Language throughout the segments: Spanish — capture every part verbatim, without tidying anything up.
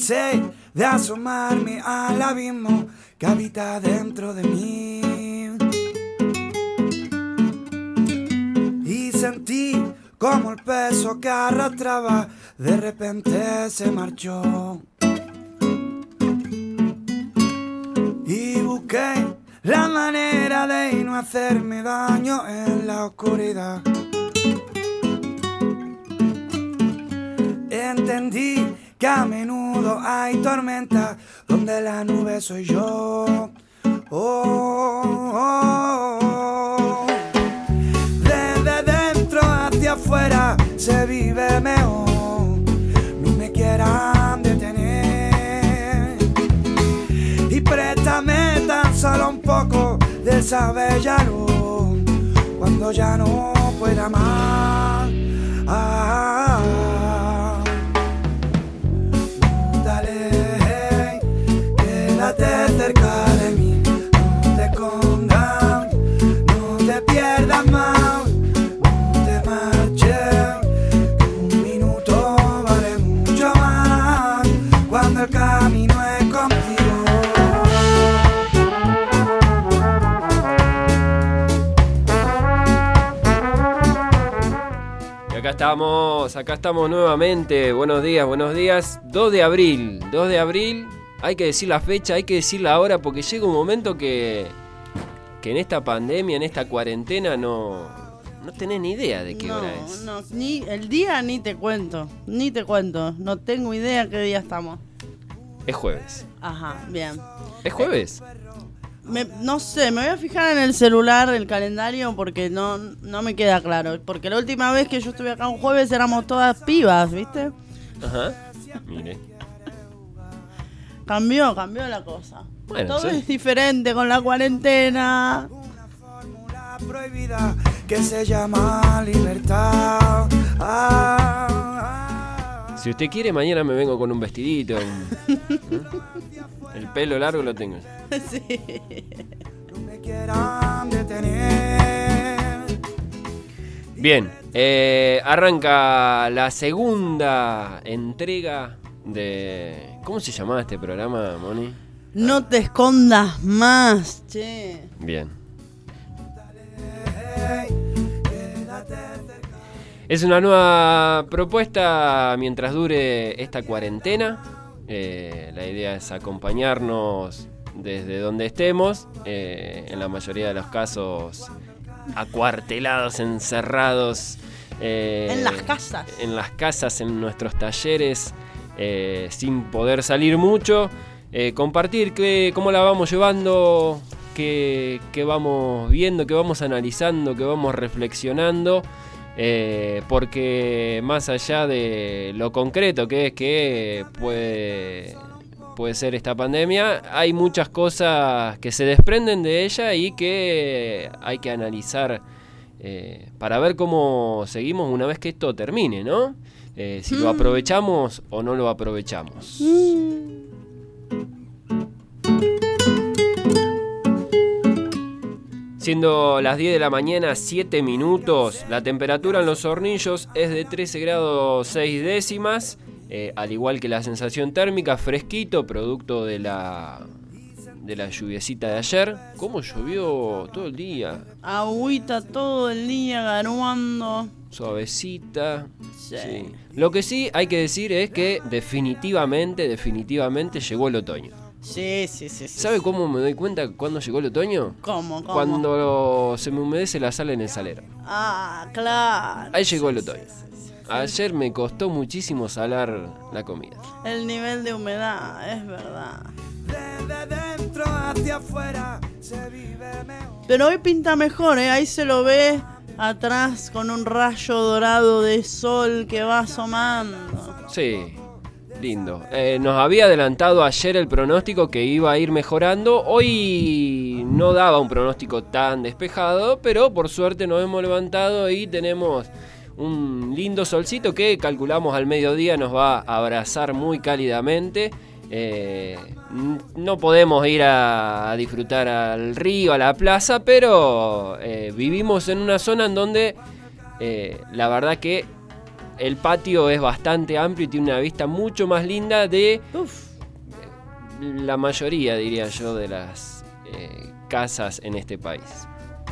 cansé de asomarme al abismo que habita dentro de mí. Y sentí como el peso que arrastraba de repente se marchó. Y busqué la manera de no hacerme daño en la oscuridad. Entendí que a menudo hay tormentas donde la nube soy yo. Oh, oh, oh. Desde dentro hacia afuera se vive mejor. No me quieran detener. Y préstame tan solo un poco de esa bella luz cuando ya no pueda más. Ah, dale, quédate cerca de mí, no te escondas, no te pierdas más, no te marches, un minuto vale mucho más cuando el camino es contigo. Acá estamos, acá estamos nuevamente. Buenos días, buenos días. dos de abril, dos de abril. Hay que decir la fecha, hay que decir la hora, porque llega un momento que, que en esta pandemia, en esta cuarentena, no, no tenés ni idea de qué no, hora es. No, ni el día ni te cuento, ni te cuento. No tengo idea qué día estamos. Es jueves. Ajá, bien. ¿Es jueves? Me, no sé, me voy a fijar en el celular, el calendario, porque no, no me queda claro. Porque la última vez que yo estuve acá un jueves éramos todas pibas, ¿viste? Ajá, mire. Cambió, cambió la cosa. Bueno, todo sí. es diferente con la cuarentena. Una fórmula prohibida que se llama libertad. Ah, ah, Si usted quiere, mañana me vengo con un vestidito. Un, ¿eh? El pelo largo lo tengo. Sí. no me quieran detener. Bien, eh, arranca la segunda entrega de... ¿Cómo se llamaba este programa, Moni? No te escondas más, che. Bien. Es una nueva propuesta mientras dure esta cuarentena. Eh, la idea es acompañarnos desde donde estemos, eh, en la mayoría de los casos acuartelados, encerrados, eh, En las casas. en las casas, en nuestros talleres, eh, sin poder salir mucho, eh, compartir que, cómo la vamos llevando, qué, qué vamos viendo, qué vamos analizando, qué vamos reflexionando. Eh, porque más allá de lo concreto que es que puede, puede ser esta pandemia, hay muchas cosas que se desprenden de ella y que hay que analizar eh, para ver cómo seguimos una vez que esto termine, ¿no? Eh, si mm. lo aprovechamos o no lo aprovechamos. Mm. Siendo las diez de la mañana, siete minutos, la temperatura en Los Hornillos es de trece grados seis décimas, eh, al igual que la sensación térmica, fresquito, producto de la, de la lluviecita de ayer. ¿Cómo llovió todo el día? Agüita todo el día, garuando. Suavecita. Sí. Sí. Lo que sí hay que decir es que definitivamente, definitivamente llegó el otoño. Sí, sí, sí, sí. ¿Sabe cómo me doy cuenta cuando llegó el otoño? ¿Cómo? ¿Cómo? Cuando se me humedece la sal en el salero. Ah, claro. Ahí llegó el otoño. Sí, sí, sí. Ayer me costó muchísimo salar la comida. El nivel de humedad, es verdad. Desde dentro hacia afuera se vive mejor. Pero hoy pinta mejor, ¿eh? Ahí se lo ve atrás con un rayo dorado de sol que va asomando. Sí. Lindo. Eh, nos había adelantado ayer el pronóstico que iba a ir mejorando. Hoy no daba un pronóstico tan despejado, pero por suerte nos hemos levantado y tenemos un lindo solcito que calculamos al mediodía nos va a abrazar muy cálidamente. Eh, no podemos ir a, a disfrutar al río, a la plaza, pero eh, vivimos en una zona en donde eh, la verdad que el patio es bastante amplio y tiene una vista mucho más linda de Uf. la mayoría, diría yo, de las eh, casas en este país.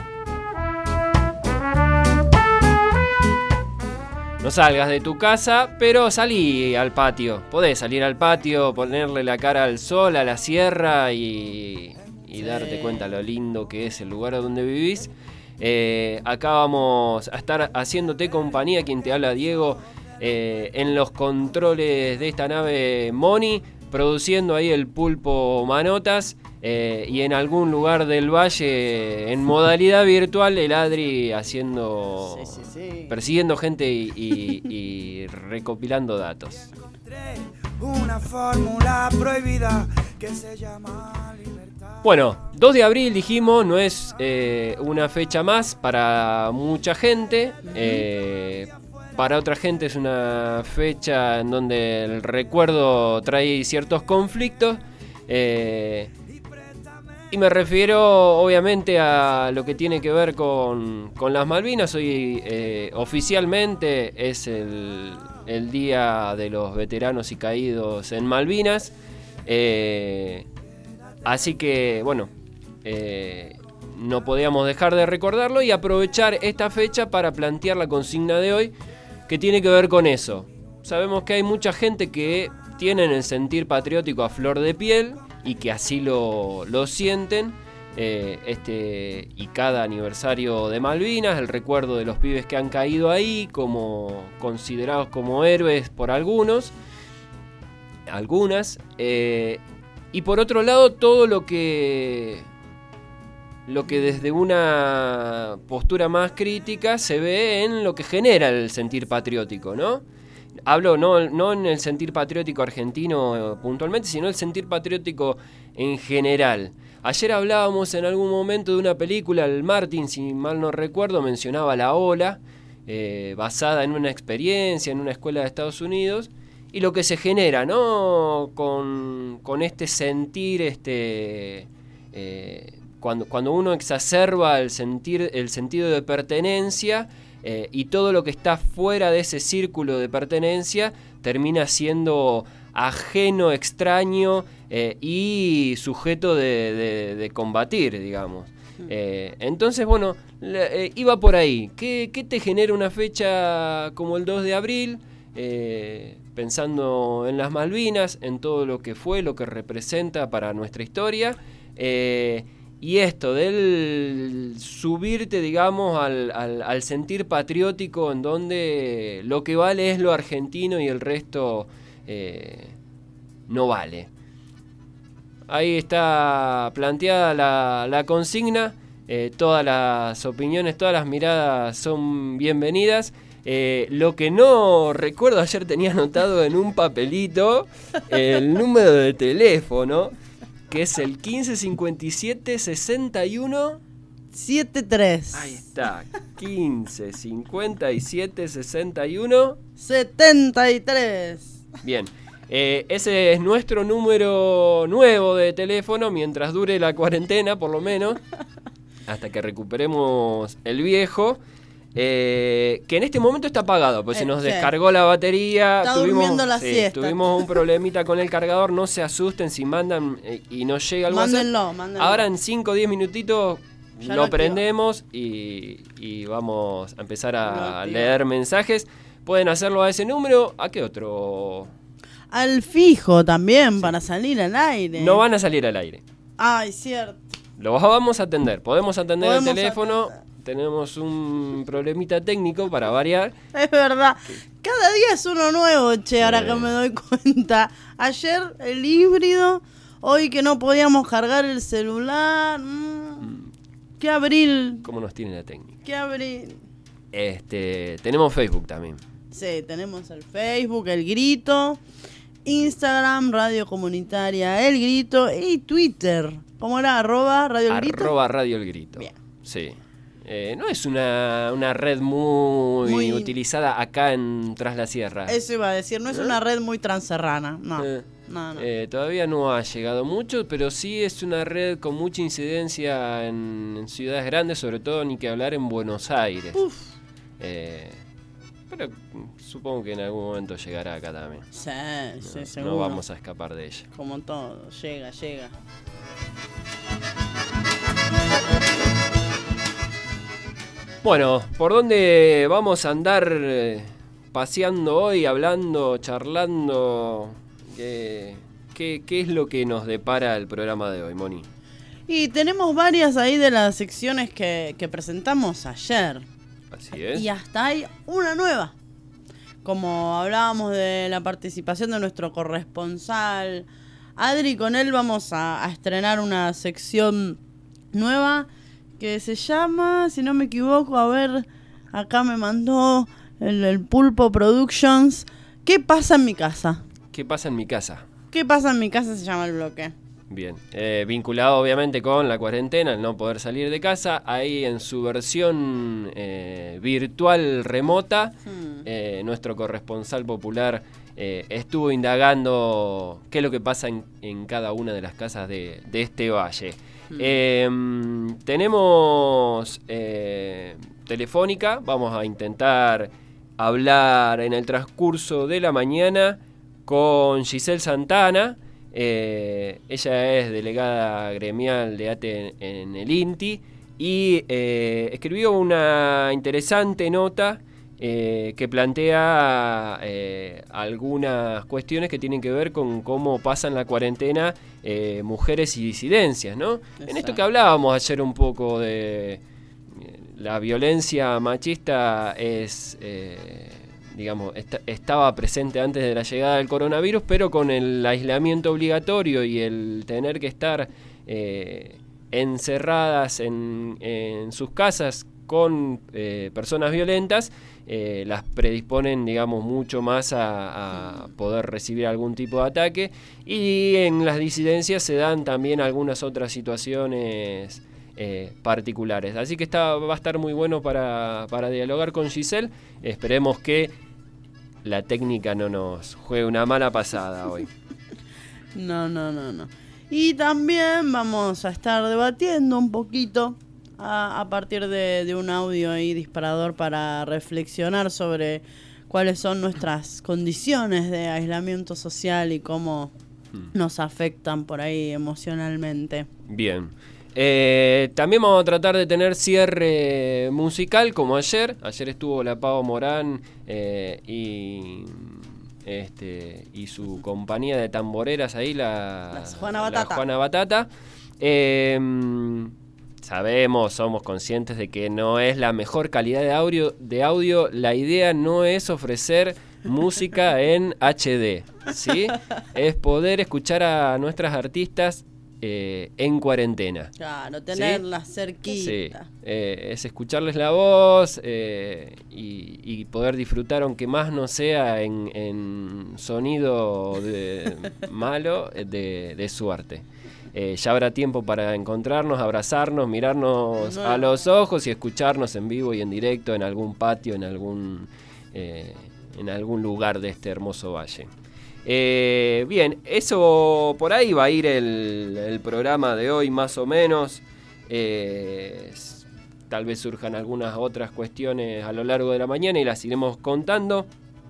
No salgas de tu casa, pero salí al patio. Podés salir al patio, ponerle la cara al sol, a la sierra y, y Sí. darte cuenta lo lindo que es el lugar donde vivís. Eh, acá vamos a estar haciéndote compañía, quien te habla Diego, eh, en los controles de esta nave Moni, produciendo ahí el pulpo Manotas. Eh, y en algún lugar del valle, en modalidad virtual, el Adri haciendo, Sí, sí, sí. persiguiendo gente y, y- y recopilando datos. Una fórmula prohibida que se llama libertad. Bueno, dos de abril dijimos, no es eh, una fecha más para mucha gente. eh, para otra gente es una fecha en donde el recuerdo trae ciertos conflictos. eh, Y me refiero obviamente a lo que tiene que ver con, con las Malvinas. Hoy eh, oficialmente es el, el Día de los Veteranos y Caídos en Malvinas. Eh, así que, bueno, eh, no podíamos dejar de recordarlo y aprovechar esta fecha para plantear la consigna de hoy, que tiene que ver con eso. Sabemos que hay mucha gente que tienen el sentir patriótico a flor de piel y que así lo, lo sienten. Eh, este y cada aniversario de Malvinas, el recuerdo de los pibes que han caído ahí, como considerados como héroes por algunos, algunas, eh, y por otro lado todo lo que lo que desde una postura más crítica se ve en lo que genera el sentir patriótico, ¿no? Hablo no, no en el sentir patriótico argentino puntualmente, sino el sentir patriótico en general. Ayer hablábamos en algún momento de una película, el Martin, si mal no recuerdo, mencionaba La Ola, eh, basada en una experiencia en una escuela de Estados Unidos, y lo que se genera, ¿no? Con, con este sentir, este eh, cuando, cuando uno exacerba el, sentir, el sentido de pertenencia, Eh, y todo lo que está fuera de ese círculo de pertenencia termina siendo ajeno, extraño eh, y sujeto de, de, de combatir, digamos. Eh, entonces, bueno, le, eh, iba por ahí. ¿Qué, ¿Qué te genera una fecha como el dos de abril? Eh, pensando en las Malvinas, en todo lo que fue, lo que representa para nuestra historia. Eh, Y esto del subirte, digamos, al, al, al sentir patriótico, en donde lo que vale es lo argentino y el resto eh, no vale. Ahí está planteada la, la consigna. Eh, todas las opiniones, todas las miradas son bienvenidas. Eh, lo que no recuerdo, ayer tenía anotado en un papelito el número de teléfono, que es el quince cincuenta y siete sesenta y uno siete tres. Ahí está, quince cincuenta y siete sesenta y uno setenta y tres. Bien, eh, ese es nuestro número nuevo de teléfono mientras dure la cuarentena, por lo menos, hasta que recuperemos el viejo. Eh, que en este momento está apagado, pues Eh, se nos sí. descargó la batería. Está tuvimos, durmiendo la sí, siesta. tuvimos un problemita con el cargador. No se asusten si mandan eh, y no llega el WhatsApp. Mándenlo, mándenlo. Ahora en cinco o diez minutitos Ya lo lo prendemos y, y vamos a empezar Lo a activa. leer mensajes. Pueden hacerlo a ese número. ¿A qué otro? Al fijo también, para salir al aire. No van a salir al aire. Ay, cierto. Lo vamos a atender. Podemos atender Podemos el teléfono. atender. Tenemos un problemita técnico para variar. Es verdad. Cada día es uno nuevo, che, ahora Sí. que me doy cuenta. Ayer el híbrido, hoy que no podíamos cargar el celular. Mm. ¿Qué abril? ¿Cómo nos tiene la técnica? ¿Qué abril? Este, tenemos Facebook también. Sí, tenemos el Facebook, El Grito, Instagram, Radio Comunitaria, El Grito y Twitter. ¿Cómo era? Arroba Radio El Grito. Arroba Radio El Grito. Bien. Sí. Eh, no es una, una red muy, Muy- utilizada acá en Tras la Sierra. Eso iba a decir, no es una red muy transerrana. No, Eh, no, no. eh, todavía no ha llegado mucho, pero sí es una red con mucha incidencia en, en ciudades grandes, sobre todo ni que hablar en Buenos Aires. Uf. Eh, pero supongo que en algún momento llegará acá también. Sí, sí, no, seguro. no vamos a escapar de ella. Como todo, llega, llega. Bueno, ¿por dónde vamos a andar eh, paseando hoy, hablando, charlando? ¿Qué, qué, qué es lo que nos depara el programa de hoy, Moni? Y tenemos varias ahí de las secciones que, que presentamos ayer. Así es. Y hasta hay una nueva. Como hablábamos de la participación de nuestro corresponsal Adri, con él vamos a, a estrenar una sección nueva que se llama, si no me equivoco, a ver, acá me mandó el, el Pulpo Productions. ¿Qué pasa en mi casa? ¿Qué pasa en mi casa? ¿Qué pasa en mi casa? Se llama el bloque. Bien, eh, vinculado obviamente con la cuarentena, el no poder salir de casa, ahí en su versión eh, virtual remota, hmm. eh, nuestro corresponsal popular eh, estuvo indagando qué es lo que pasa en, en cada una de las casas de, de este valle. Hmm. Eh, tenemos eh, telefónica, vamos a intentar hablar en el transcurso de la mañana con Giselle Santana. Eh, ella es delegada gremial de ATE en, en el INTI y eh, escribió una interesante nota eh, que plantea eh, algunas cuestiones que tienen que ver con cómo pasan la cuarentena eh, mujeres y disidencias, ¿no? Exacto. En esto que hablábamos ayer un poco de la violencia machista es... Eh, digamos, est- estaba presente antes de la llegada del coronavirus, pero con el aislamiento obligatorio y el tener que estar eh, encerradas en, en sus casas con eh, personas violentas, eh, las predisponen, digamos, mucho más a, a poder recibir algún tipo de ataque. Y en las disidencias se dan también algunas otras situaciones Eh, particulares. Así que está, va a estar muy bueno para, para dialogar con Giselle. Esperemos que la técnica no nos juegue una mala pasada hoy. No, no, no, no. Y también vamos a estar debatiendo un poquito a, a partir de, de un audio ahí disparador para reflexionar sobre cuáles son nuestras condiciones de aislamiento social y cómo hmm. nos afectan por ahí emocionalmente. Bien. Eh, también vamos a tratar de tener cierre musical como ayer. Ayer estuvo la Pau Morán eh, y este y su compañía de tamboreras ahí, la, Las Juana Batata. La Juana Batata. Eh, sabemos, somos conscientes de que no es la mejor calidad de audio. De audio. La idea no es ofrecer música en H D, ¿sí? Es poder escuchar a nuestras artistas Eh, en cuarentena. Claro, tenerla ¿sí? cerquita. Sí, eh, es escucharles la voz eh, y, y poder disfrutar, aunque más no sea en, en sonido de, malo, de, de su arte. Eh, ya habrá tiempo para encontrarnos, abrazarnos, mirarnos no. a los ojos y escucharnos en vivo y en directo en algún patio, en algún, eh, en algún lugar de este hermoso valle. Eh, bien, eso por ahí va a ir el, el programa de hoy más o menos. Eh, tal vez surjan algunas otras cuestiones a lo largo de la mañana y las iremos contando.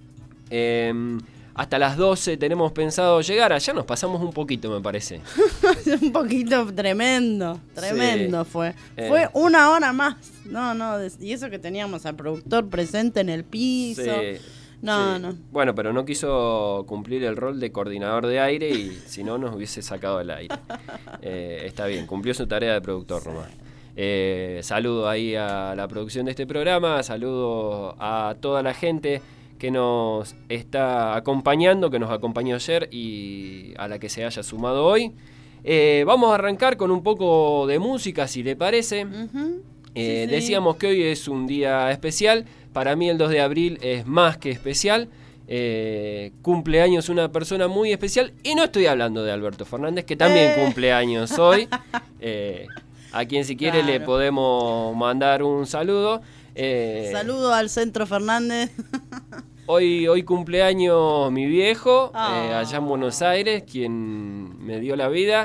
Eh, hasta las doce tenemos pensado llegar. Allá nos pasamos un poquito, me parece. Un poquito tremendo, tremendo sí. fue. Eh. Fue una hora más. No, no, y eso que teníamos al productor presente en el piso. Sí. No, sí. no. Bueno, pero no quiso cumplir el rol de coordinador de aire y si no nos hubiese sacado el aire. Eh, está bien, cumplió su tarea de productor nomás. Eh, saludo ahí a la producción de este programa, saludo a toda la gente que nos está acompañando, que nos acompañó ayer y a la que se haya sumado hoy. Eh, vamos a arrancar con un poco de música, si le parece. Uh-huh. Eh, sí, sí. Decíamos que hoy es un día especial. Para mí el dos de abril es más que especial. Eh, cumpleaños una persona muy especial. Y no estoy hablando de Alberto Fernández, que también eh. cumple años hoy. Eh, a quien si quiere claro. le podemos mandar un saludo. Eh, Saludo al Centro Fernández. Hoy, hoy cumpleaños mi viejo, oh. eh, allá en Buenos Aires, quien me dio la vida.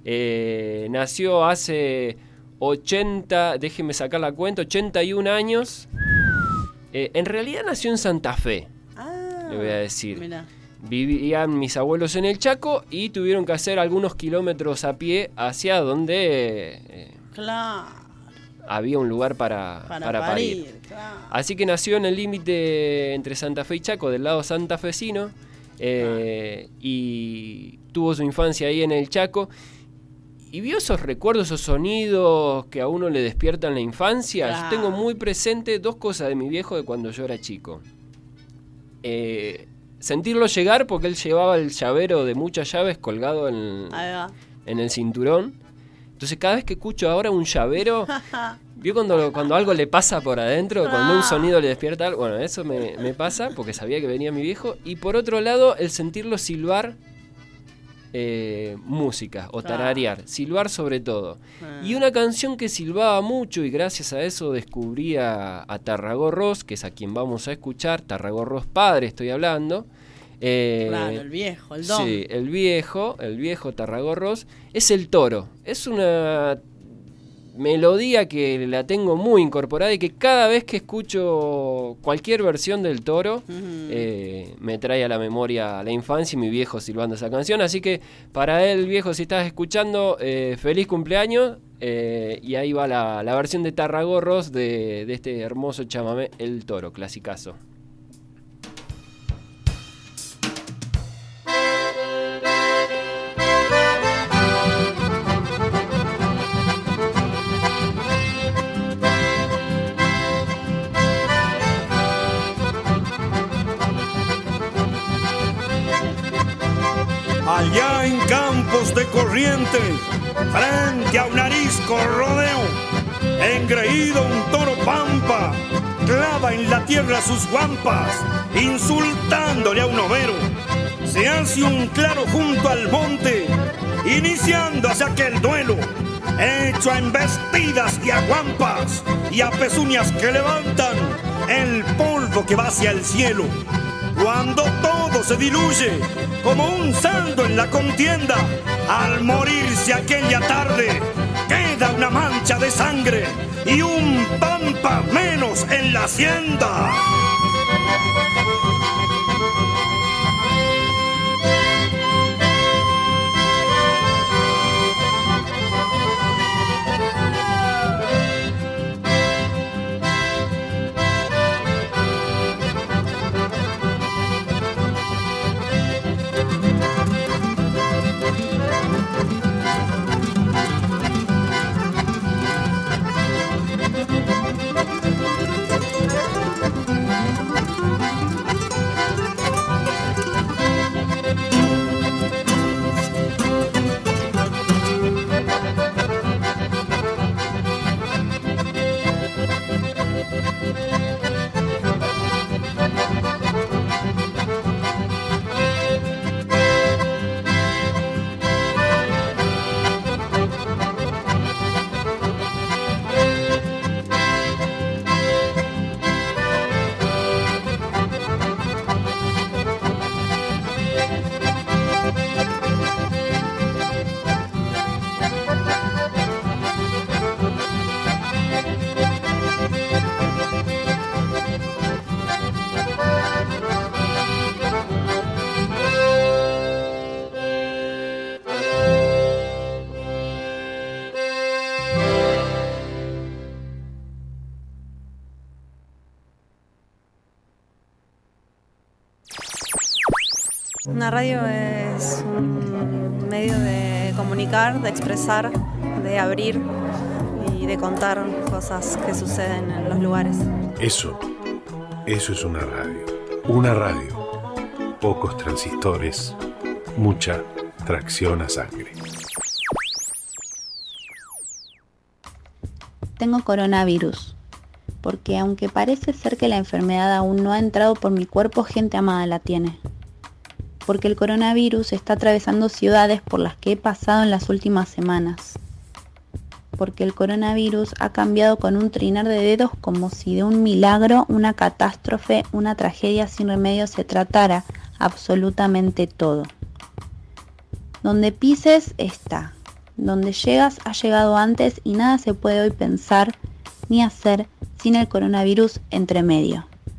Eh, nació hace ochenta, déjeme sacar la cuenta, ochenta y un años. Eh, en realidad nació en Santa Fe, Ah, le voy a decir. Mirá. Vivían mis abuelos en el Chaco y tuvieron que hacer algunos kilómetros a pie hacia donde eh, Claro. había un lugar para, Para, para parir. parir. Claro. Así que nació en el límite entre Santa Fe y Chaco, del lado santafesino, eh, y tuvo su infancia ahí en el Chaco. Y vio esos recuerdos, esos sonidos que a uno le despiertan la infancia. Claro. Yo tengo muy presente dos cosas de mi viejo de cuando yo era chico. Eh, sentirlo llegar porque él llevaba el llavero de muchas llaves colgado en, Ahí va. en el cinturón. Entonces cada vez que escucho ahora un llavero, ¿vio cuando, cuando algo le pasa por adentro? Cuando un sonido le despierta algo. Bueno, eso me, me pasa porque sabía que venía mi viejo. Y por otro lado, el sentirlo silbar eh, música o tararear. Silbar sobre todo. Y una canción que silbaba mucho y gracias a eso descubrí a, a Tarragorros, que es a quien vamos a escuchar. Tarragorros padre estoy hablando. Eh, Claro, el viejo, el don. Sí, el viejo, el viejo Tarragorros, es el toro. Es una melodía que la tengo muy incorporada y que cada vez que escucho cualquier versión del toro, Ujú. eh, me trae a la memoria la infancia y mi viejo silbando esa canción. Así que para él, viejo, si estás escuchando, eh, feliz cumpleaños. Eh, y ahí va la, la versión de Tarragorros de, de este hermoso chamamé, El Toro, clasicazo. Allá en Campos de Corrientes, frente a un arisco rodeo, engreído un toro pampa, clava en la tierra sus guampas, insultándole a un overo. Se hace un claro junto al monte, iniciando hacia aquel duelo, hecho a embestidas y a guampas, y a pezuñas que levantan el polvo que va hacia el cielo. Cuando todo se diluye como un saldo en la contienda, al morirse aquella tarde queda una mancha de sangre y un pampa menos en la hacienda. Una radio es un medio de comunicar, de expresar, de abrir y de contar cosas que suceden en los lugares. Eso, eso es una radio. Una radio. Pocos transistores, mucha tracción a sangre. Tengo coronavirus, porque aunque parece ser que la enfermedad aún no ha entrado por mi cuerpo, gente amada la tiene. Porque el coronavirus está atravesando ciudades por las que he pasado en las últimas semanas. Porque el coronavirus ha cambiado con un trinar de dedos como si de un milagro, una catástrofe, una tragedia sin remedio se tratara absolutamente todo. Donde pises está, donde llegas ha llegado antes y nada se puede hoy pensar ni hacer sin el coronavirus entre medio.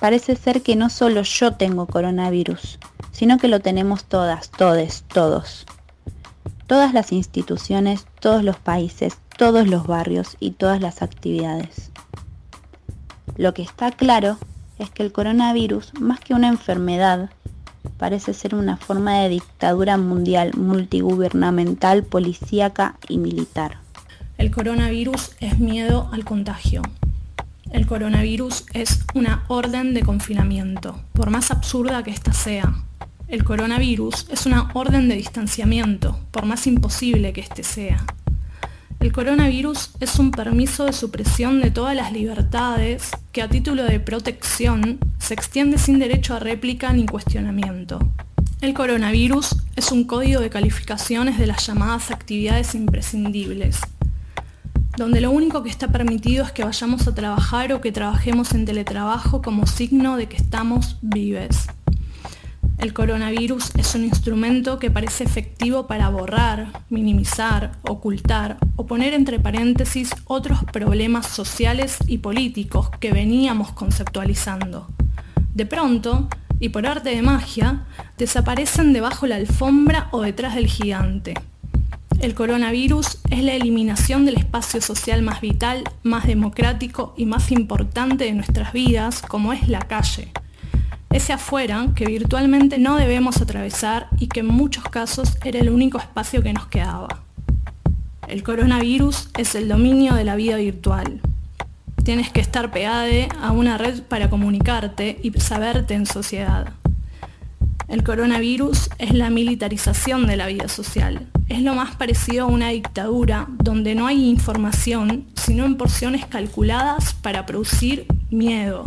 parece ser que no solo yo tengo coronavirus, sino que lo tenemos todas, todes, todos. Todas las instituciones, todos los países, todos los barrios y todas las actividades. Lo que está claro es que el coronavirus, más que una enfermedad, parece ser una forma de dictadura mundial, multigubernamental, policíaca y militar. El coronavirus es miedo al contagio. El coronavirus es una orden de confinamiento, por más absurda que ésta sea. El coronavirus es una orden de distanciamiento, por más imposible que éste sea. El coronavirus es un permiso de supresión de todas las libertades que a título de protección se extiende sin derecho a réplica ni cuestionamiento. El coronavirus es un código de calificaciones de las llamadas actividades imprescindibles, donde lo único que está permitido es que vayamos a trabajar o que trabajemos en teletrabajo como signo de que estamos vives. El coronavirus es un instrumento que parece efectivo para borrar, minimizar, ocultar o poner entre paréntesis otros problemas sociales y políticos que veníamos conceptualizando. De pronto, y por arte de magia, desaparecen debajo la alfombra o detrás del gigante. El coronavirus es la eliminación del espacio social más vital, más democrático y más importante de nuestras vidas, como es la calle. Ese afuera que virtualmente no debemos atravesar y que en muchos casos era el único espacio que nos quedaba. El coronavirus es el dominio de la vida virtual. Tienes que estar pegado a una red para comunicarte y saberte en sociedad. El coronavirus es la militarización de la vida social. Es lo más parecido a una dictadura donde no hay información, sino en porciones calculadas para producir miedo.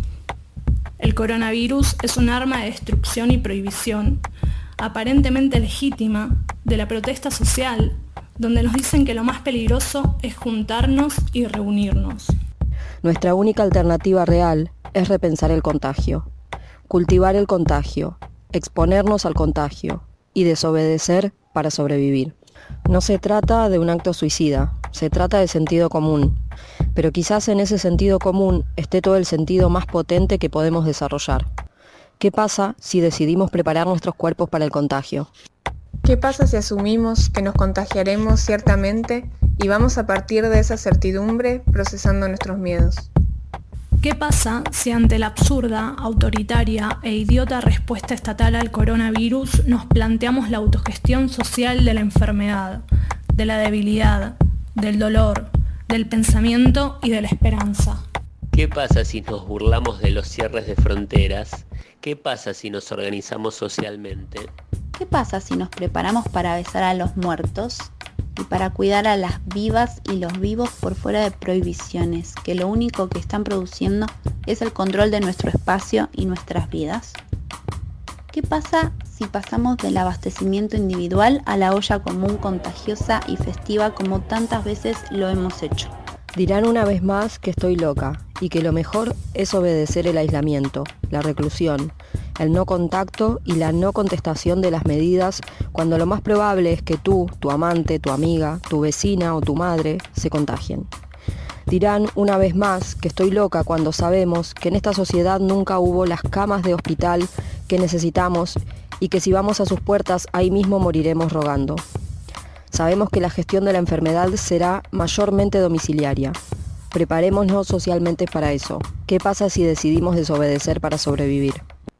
El coronavirus es un arma de destrucción y prohibición, aparentemente legítima, de la protesta social, donde nos dicen que lo más peligroso es juntarnos y reunirnos. Nuestra única alternativa real es repensar el contagio, cultivar el contagio, exponernos al contagio y desobedecer para sobrevivir. No se trata de un acto suicida, se trata de sentido común, pero quizás en ese sentido común esté todo el sentido más potente que podemos desarrollar. ¿Qué pasa si decidimos preparar nuestros cuerpos para el contagio? ¿Qué pasa si asumimos que nos contagiaremos ciertamente y vamos a partir de esa certidumbre procesando nuestros miedos? ¿Qué pasa si ante la absurda, autoritaria e idiota respuesta estatal al coronavirus nos planteamos la autogestión social de la enfermedad, de la debilidad, del dolor, del pensamiento y de la esperanza? ¿Qué pasa si nos burlamos de los cierres de fronteras? ¿Qué pasa si nos organizamos socialmente? ¿Qué pasa si nos preparamos para besar a los muertos y para cuidar a las vivas y los vivos por fuera de prohibiciones que lo único que están produciendo es el control de nuestro espacio y nuestras vidas? ¿Qué pasa si pasamos del abastecimiento individual a la olla común contagiosa y festiva como tantas veces lo hemos hecho? Dirán una vez más que estoy loca y que lo mejor es obedecer el aislamiento, la reclusión, el no contacto y la no contestación de las medidas cuando lo más probable es que tú, tu amante, tu amiga, tu vecina o tu madre se contagien. Dirán una vez más que estoy loca cuando sabemos que en esta sociedad nunca hubo las camas de hospital que necesitamos y que si vamos a sus puertas ahí mismo moriremos rogando. Sabemos que la gestión de la enfermedad será mayormente domiciliaria. Preparémonos socialmente para eso. ¿Qué pasa si decidimos desobedecer para sobrevivir?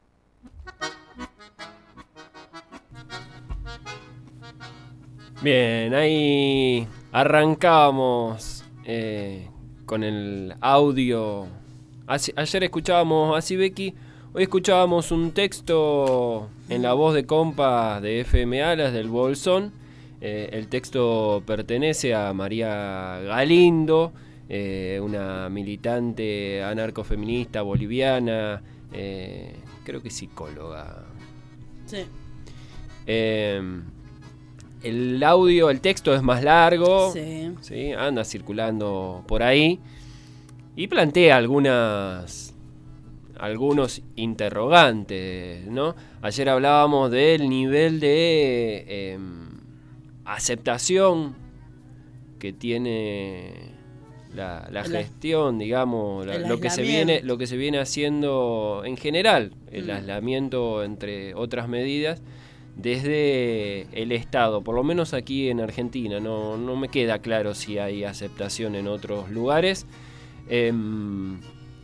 Bien, ahí arrancábamos eh, con el audio. Así, ayer escuchábamos a Sibeki, hoy escuchábamos un texto en la voz de compas de F M Alas del Bolsón. Eh, el texto pertenece a María Galindo, eh, una militante anarcofeminista boliviana, eh, creo que psicóloga. Sí. Eh, el audio, el texto es más largo, Sí. ¿sí? Anda circulando por ahí y plantea algunas, algunos interrogantes, ¿no? Ayer hablábamos del nivel de eh, aceptación que tiene la, la El- gestión, digamos, la- el lo que se aislamiento. viene, lo que se viene haciendo en general, el Mm. aislamiento entre otras medidas desde el Estado, por lo menos aquí en Argentina. No, no me queda claro si hay aceptación en otros lugares. Em,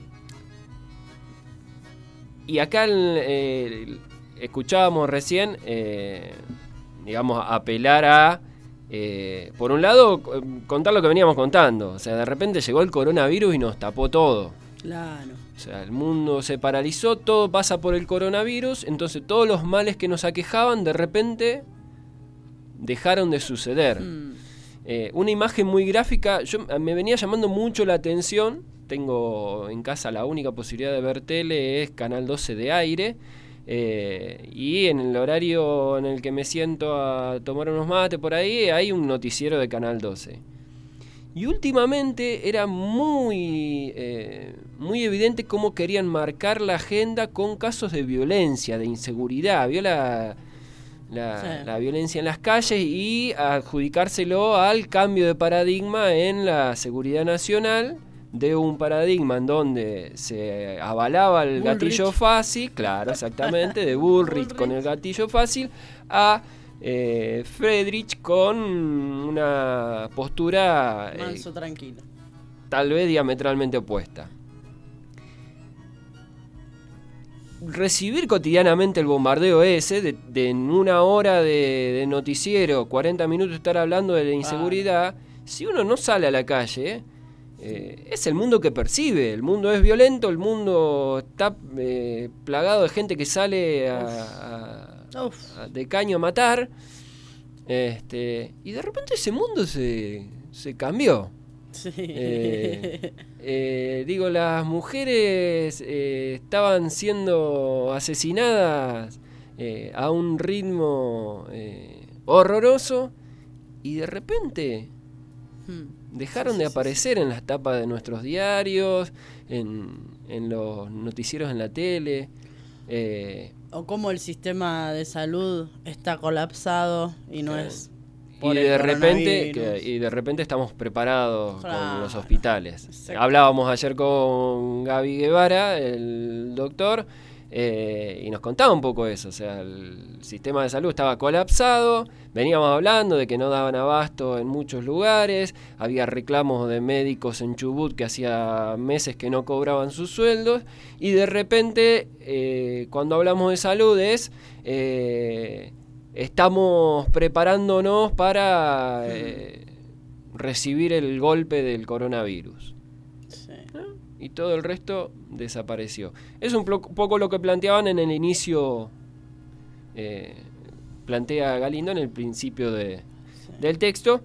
y acá eh, escuchábamos recién, eh, digamos, apelar a, eh, por un lado, contar lo que veníamos contando. O sea, de repente llegó el coronavirus y nos tapó todo. Claro. O sea, el mundo se paralizó, todo pasa por el coronavirus, entonces todos los males que nos aquejaban de repente dejaron de suceder. Mm. Eh, una imagen muy gráfica, yo me venía llamando mucho la atención. Tengo en casa la única posibilidad de ver tele, es Canal doce de aire. Eh, y en el horario en el que me siento a tomar unos mates por ahí, hay un noticiero de Canal doce. Y últimamente era muy, eh, muy evidente cómo querían marcar la agenda con casos de violencia, de inseguridad. Vio la, la, Sí. la violencia en las calles y adjudicárselo al cambio de paradigma en la seguridad nacional, de un paradigma en donde se avalaba el Bullrich. gatillo fácil, claro, exactamente, de Bullrich con el gatillo fácil, a eh, Friedrich con una postura eh, Manso, tranquilo. tal vez diametralmente opuesta. Recibir cotidianamente el bombardeo ese, de, de en una hora de, de noticiero, cuarenta minutos estar hablando de la inseguridad, si uno no sale a la calle, eh, es el mundo que percibe. El mundo es violento, el mundo está eh, plagado de gente que sale a, a- Uf. a- de caño a matar. Este, y de repente ese mundo se, se cambió. Sí. Eh, eh, digo, las mujeres eh, estaban siendo asesinadas eh, a un ritmo eh, horroroso y de repente Mm. dejaron Sí, de sí, sí, aparecer en las tapas de nuestros diarios, en, en los noticieros en la tele. eh, O cómo el sistema de salud está colapsado y no Claro. es y por el de repente coronavirus. que- y de repente estamos preparados Claro. con los hospitales. Exacto. Hablábamos ayer con Gaby Guevara, el doctor, eh, y nos contaba un poco eso. O sea, el sistema de salud estaba colapsado. Veníamos hablando de que no daban abasto en muchos lugares. Había reclamos de médicos en Chubut que hacía meses que no cobraban sus sueldos. Y de repente, eh, cuando hablamos de salud es... eh, estamos preparándonos para eh, recibir el golpe del coronavirus. Sí. Y todo el resto desapareció. Es un plo- poco lo que planteaban en el inicio, eh, plantea Galindo en el principio de, Sí. del texto.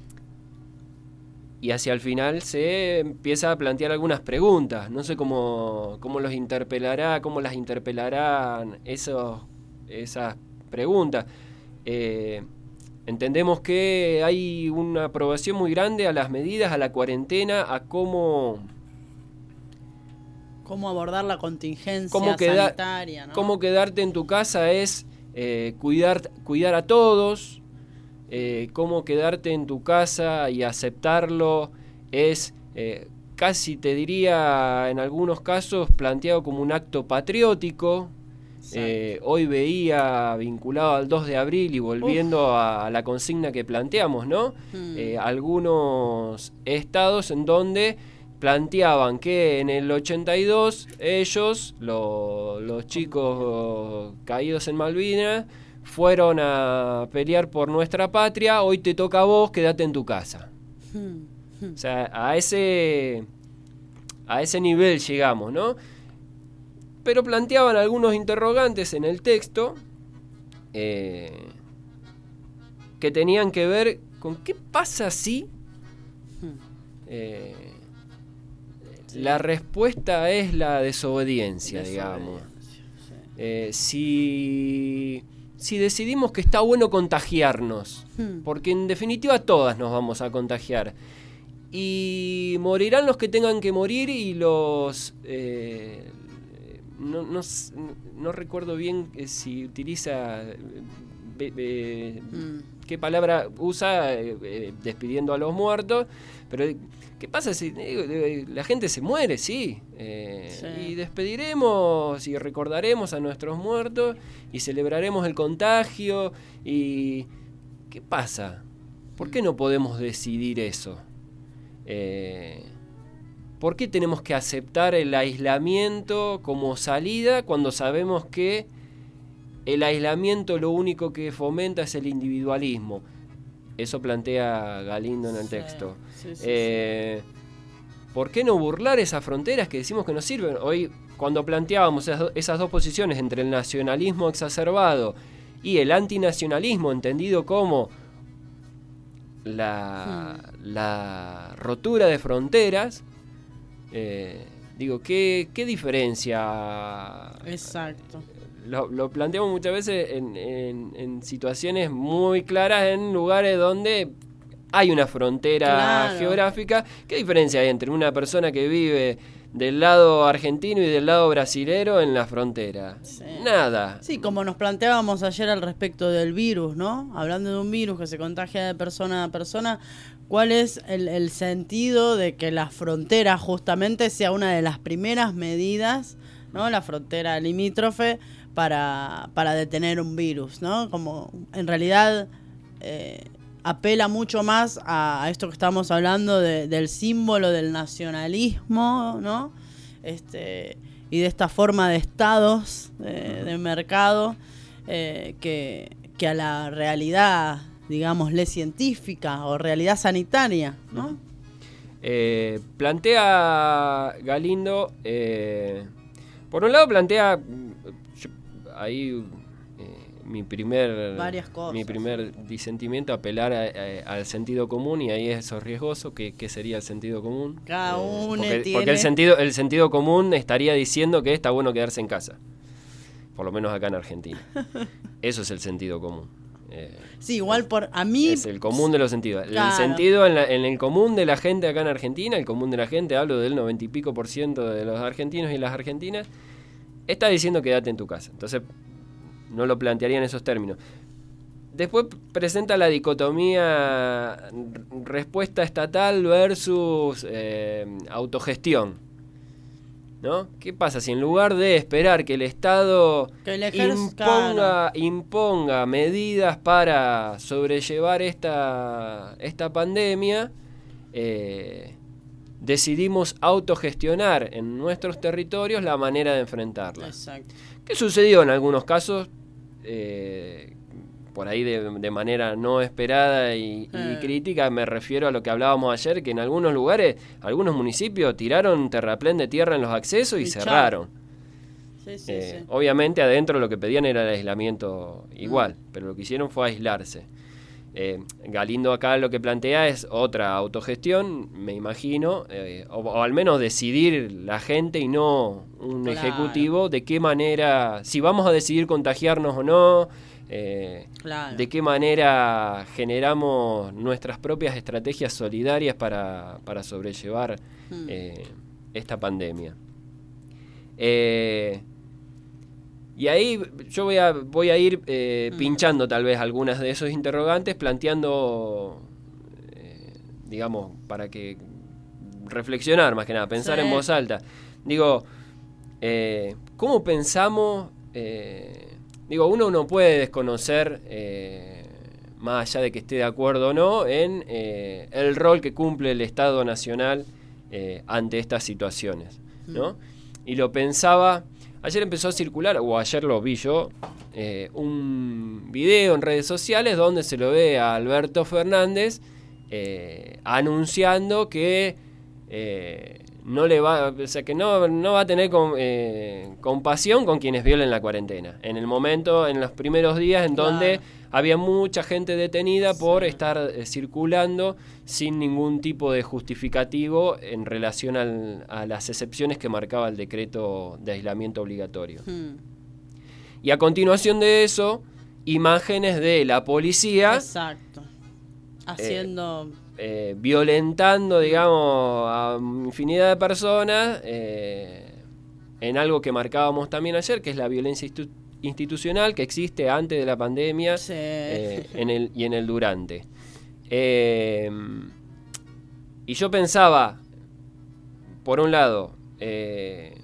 Y hacia el final se empieza a plantear algunas preguntas. No sé cómo, cómo los interpelará, cómo las interpelarán esos, esas preguntas. Eh, entendemos que hay una aprobación muy grande a las medidas, a la cuarentena, a cómo... Cómo abordar la contingencia Cómo queda- sanitaria, ¿no? Cómo quedarte en tu casa es eh, cuidar, cuidar a todos. Eh, cómo quedarte en tu casa y aceptarlo es eh, casi, te diría, en algunos casos planteado como un acto patriótico. Eh, hoy veía, vinculado al dos de abril y volviendo a, a la consigna que planteamos, ¿no? Mm. Eh, algunos estados en donde planteaban que en el ochenta y dos ellos, lo- los chicos caídos en Malvinas, fueron a pelear por nuestra patria. Hoy te toca a vos, quédate en tu casa. Mm. O sea, a ese, a ese nivel llegamos, ¿no? Pero planteaban algunos interrogantes en el texto eh, que tenían que ver con qué pasa si eh, la respuesta es la desobediencia, digamos. Eh, si, si decidimos que está bueno contagiarnos, Hmm. porque en definitiva todas nos vamos a contagiar. Y morirán los que tengan que morir y los... eh, no, no, s- no recuerdo bien eh, si utiliza... eh, be- be- Mm. qué palabra usa eh, eh, despidiendo a los muertos, pero ¿qué pasa si eh, la gente se muere? Sí, eh, sí, y despediremos y recordaremos a nuestros muertos y celebraremos el contagio. Y ¿qué pasa? ¿Por qué no podemos decidir eso? Eh, ¿Por qué tenemos que aceptar el aislamiento como salida cuando sabemos que el aislamiento lo único que fomenta es el individualismo? Eso plantea Galindo en el sí, texto. Sí, sí, eh, sí. ¿Por qué no burlar esas fronteras que decimos que nos sirven? Hoy, cuando planteábamos esas, esas dos posiciones entre el nacionalismo exacerbado y el antinacionalismo, entendido como la, hmm. la rotura de fronteras, eh, digo, ¿qué, qué diferencia? Exacto. Lo, lo planteamos muchas veces en, en, en situaciones muy claras, en lugares donde hay una frontera claro. geográfica. ¿Qué diferencia hay entre una persona que vive del lado argentino y del lado brasilero en la frontera? Sí. Nada. Sí, como nos planteábamos ayer al respecto del virus, ¿no? Hablando de un virus que se contagia de persona a persona, ¿cuál es el, el sentido de que la frontera justamente sea una de las primeras medidas, ¿no? La frontera limítrofe para, para detener un virus, ¿no? Como en realidad eh, apela mucho más a, a esto que estamos hablando de, del símbolo del nacionalismo, ¿no? Este, y de esta forma de estados, de, de mercado, eh, que, que a la realidad, digámosle, científica o realidad sanitaria, ¿no? Eh, plantea Galindo, eh, por un lado plantea yo, ahí eh, mi primer Varias cosas. mi primer disentimiento, apelar a, a, al sentido común, y ahí eso es riesgoso. ¿Qué, qué sería el sentido común? Cada eh, uno porque, tiene... porque el sentido, el sentido común estaría diciendo que está bueno quedarse en casa, por lo menos acá en Argentina. Eso es el sentido común. Eh, sí, igual por a mí... Es el común de los sentidos. Claro. El sentido en, la, en el común de la gente acá en Argentina, el común de la gente, hablo del noventa y pico por ciento de los argentinos y las argentinas, está diciendo quédate en tu casa. Entonces, no lo plantearía en esos términos. Después presenta la dicotomía respuesta estatal versus eh, autogestión, ¿no? ¿Qué pasa si en lugar de esperar que el Estado que el ejerce, imponga, claro. imponga medidas para sobrellevar esta, esta pandemia, eh, decidimos autogestionar en nuestros territorios la manera de enfrentarla? Exacto. ¿Qué sucedió en algunos casos? Eh, por ahí de, de manera no esperada y, eh. y crítica, me refiero a lo que hablábamos ayer, que en algunos lugares, algunos municipios tiraron terraplén de tierra en los accesos y, y cerraron. Sí, sí, eh, sí. Obviamente adentro lo que pedían era el aislamiento igual, mm. pero lo que hicieron fue aislarse. Eh, Galindo acá lo que plantea es otra autogestión, me imagino, eh, o, o al menos decidir la gente y no un claro. ejecutivo de qué manera, si vamos a decidir contagiarnos o no, eh, claro. de qué manera generamos nuestras propias estrategias solidarias para, para sobrellevar mm. eh, esta pandemia. Eh, Y ahí yo voy a, voy a ir eh, mm. pinchando tal vez algunas de esos interrogantes, planteando, eh, digamos, para que reflexionar más que nada, pensar sí. en voz alta. Digo, eh, ¿cómo pensamos? Eh, digo, uno no puede desconocer, eh, más allá de que esté de acuerdo o no, en eh, el rol que cumple el Estado Nacional eh, ante estas situaciones, ¿no? Mm. Y lo pensaba... Ayer empezó a circular, o ayer lo vi yo, eh, un video en redes sociales donde se lo ve a Alberto Fernández eh, anunciando que eh, no le va, o sea, que no, no va a tener con, eh, compasión con quienes violen la cuarentena. En el momento, en los primeros días en donde claro. había mucha gente detenida por sí. estar eh, circulando sin ningún tipo de justificativo en relación al, a las excepciones que marcaba el decreto de aislamiento obligatorio. Hmm. Y a continuación de eso, imágenes de la policía. Exacto. Haciendo... Eh, eh, violentando, digamos, a infinidad de personas eh, en algo que marcábamos también ayer, que es la violencia institu- institucional que existe antes de la pandemia Sí. eh, en el, y en el durante. Eh, y yo pensaba, por un lado, eh,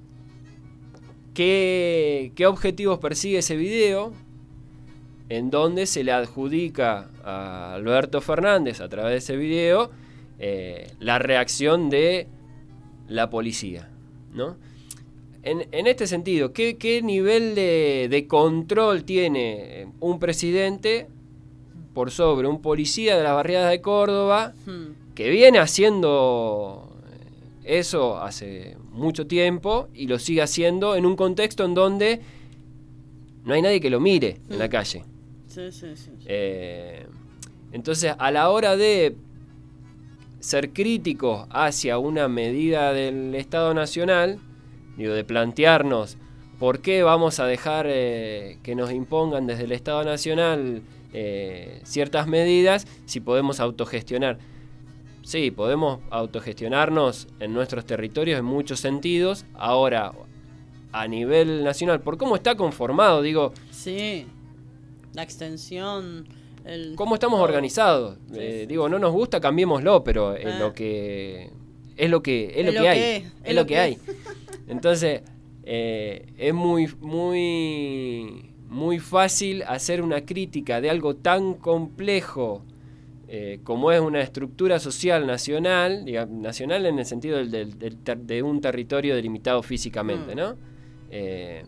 ¿qué, qué objetivos persigue ese video? En donde se le adjudica a Alberto Fernández, a través de ese video, eh, la reacción de la policía, ¿no? En, en este sentido, ¿qué, qué nivel de, de control tiene un presidente por sobre un policía de las barriadas de Córdoba, Hmm. que viene haciendo eso hace mucho tiempo y lo sigue haciendo en un contexto en donde no hay nadie que lo mire en la calle? Sí, sí, sí. sí. Eh, entonces, a la hora de ser críticos hacia una medida del Estado Nacional, digo, de plantearnos por qué vamos a dejar eh, que nos impongan desde el Estado Nacional eh, ciertas medidas si podemos autogestionar. Sí, podemos autogestionarnos en nuestros territorios en muchos sentidos. Ahora, a nivel nacional, por cómo está conformado, digo... Sí. La extensión, el... ¿Cómo estamos todo. organizados? Sí, Eh, sí, digo, sí. no nos gusta, cambiémoslo, pero es Ah. lo que es lo que es, Es lo lo que hay, que es, es, lo lo que, que hay. es. Entonces, eh, es muy muy muy fácil hacer una crítica de algo tan complejo eh, como es una estructura social nacional, digamos, nacional en el sentido del, del, del ter- de un territorio delimitado físicamente, Mm. ¿no? Eh,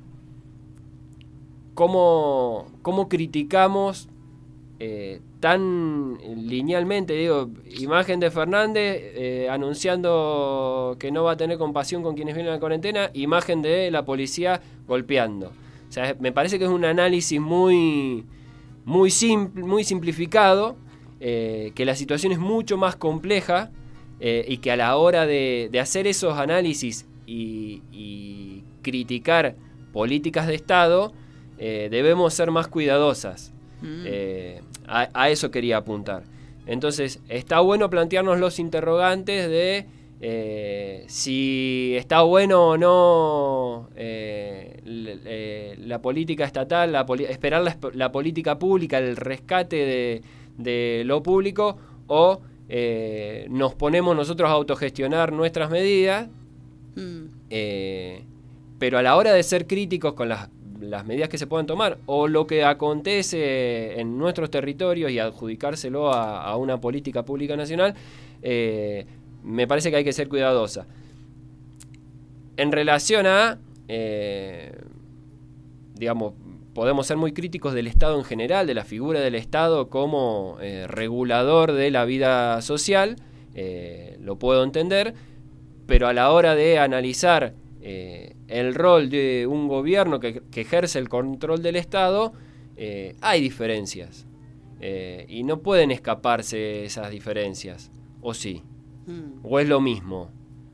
¿Cómo, cómo criticamos eh, tan linealmente? Digo, imagen de Fernández eh, anunciando que no va a tener compasión con quienes vienen a la cuarentena, imagen de la policía golpeando. O sea, me parece que es un análisis muy, muy, simple, muy simplificado, eh, que la situación es mucho más compleja eh, y que a la hora de, de hacer esos análisis y, y criticar políticas de Estado, Eh, debemos ser más cuidadosas. Mm. Eh, a, a eso quería apuntar. Entonces, está bueno plantearnos los interrogantes de eh, si está bueno o no eh, l- eh, la política estatal, la poli- esperar la, la política pública, el rescate de, de lo público, o eh, nos ponemos nosotros a autogestionar nuestras medidas. Mm. Eh, pero a la hora de ser críticos con las, las medidas que se puedan tomar o lo que acontece en nuestros territorios y adjudicárselo a, a una política pública nacional, eh, me parece que hay que ser cuidadosa. En relación a, eh, digamos, podemos ser muy críticos del Estado en general, de la figura del Estado como eh, regulador de la vida social, eh, lo puedo entender, pero a la hora de analizar eh, el rol de un gobierno que, que ejerce el control del Estado, eh, hay diferencias. Eh, y no pueden escaparse esas diferencias. ¿O sí? Mm. ¿O es lo mismo?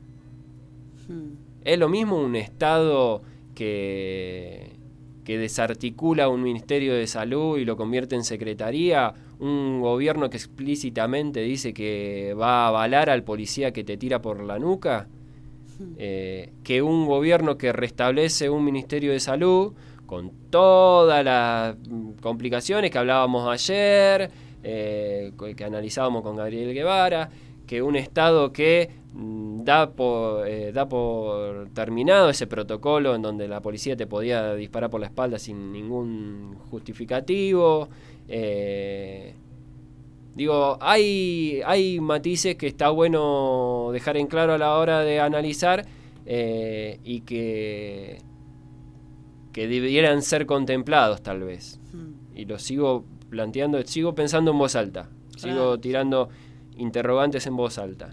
Mm. ¿Es lo mismo un Estado que, que desarticula un Ministerio de Salud y lo convierte en secretaría? ¿Un gobierno que explícitamente dice que va a avalar al policía que te tira por la nuca? Eh, ¿Que un gobierno que restablece un Ministerio de Salud con todas las complicaciones que hablábamos ayer, eh, que analizábamos con Gabriel Guevara, que un Estado que mm, da por, eh, da por terminado ese protocolo en donde la policía te podía disparar por la espalda sin ningún justificativo? Eh, digo, hay, hay matices que está bueno dejar en claro a la hora de analizar eh, y que... que debieran ser contemplados tal vez. Mm. Y lo sigo planteando, sigo pensando en voz alta, sigo Claro. tirando interrogantes en voz alta.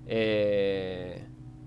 Eh,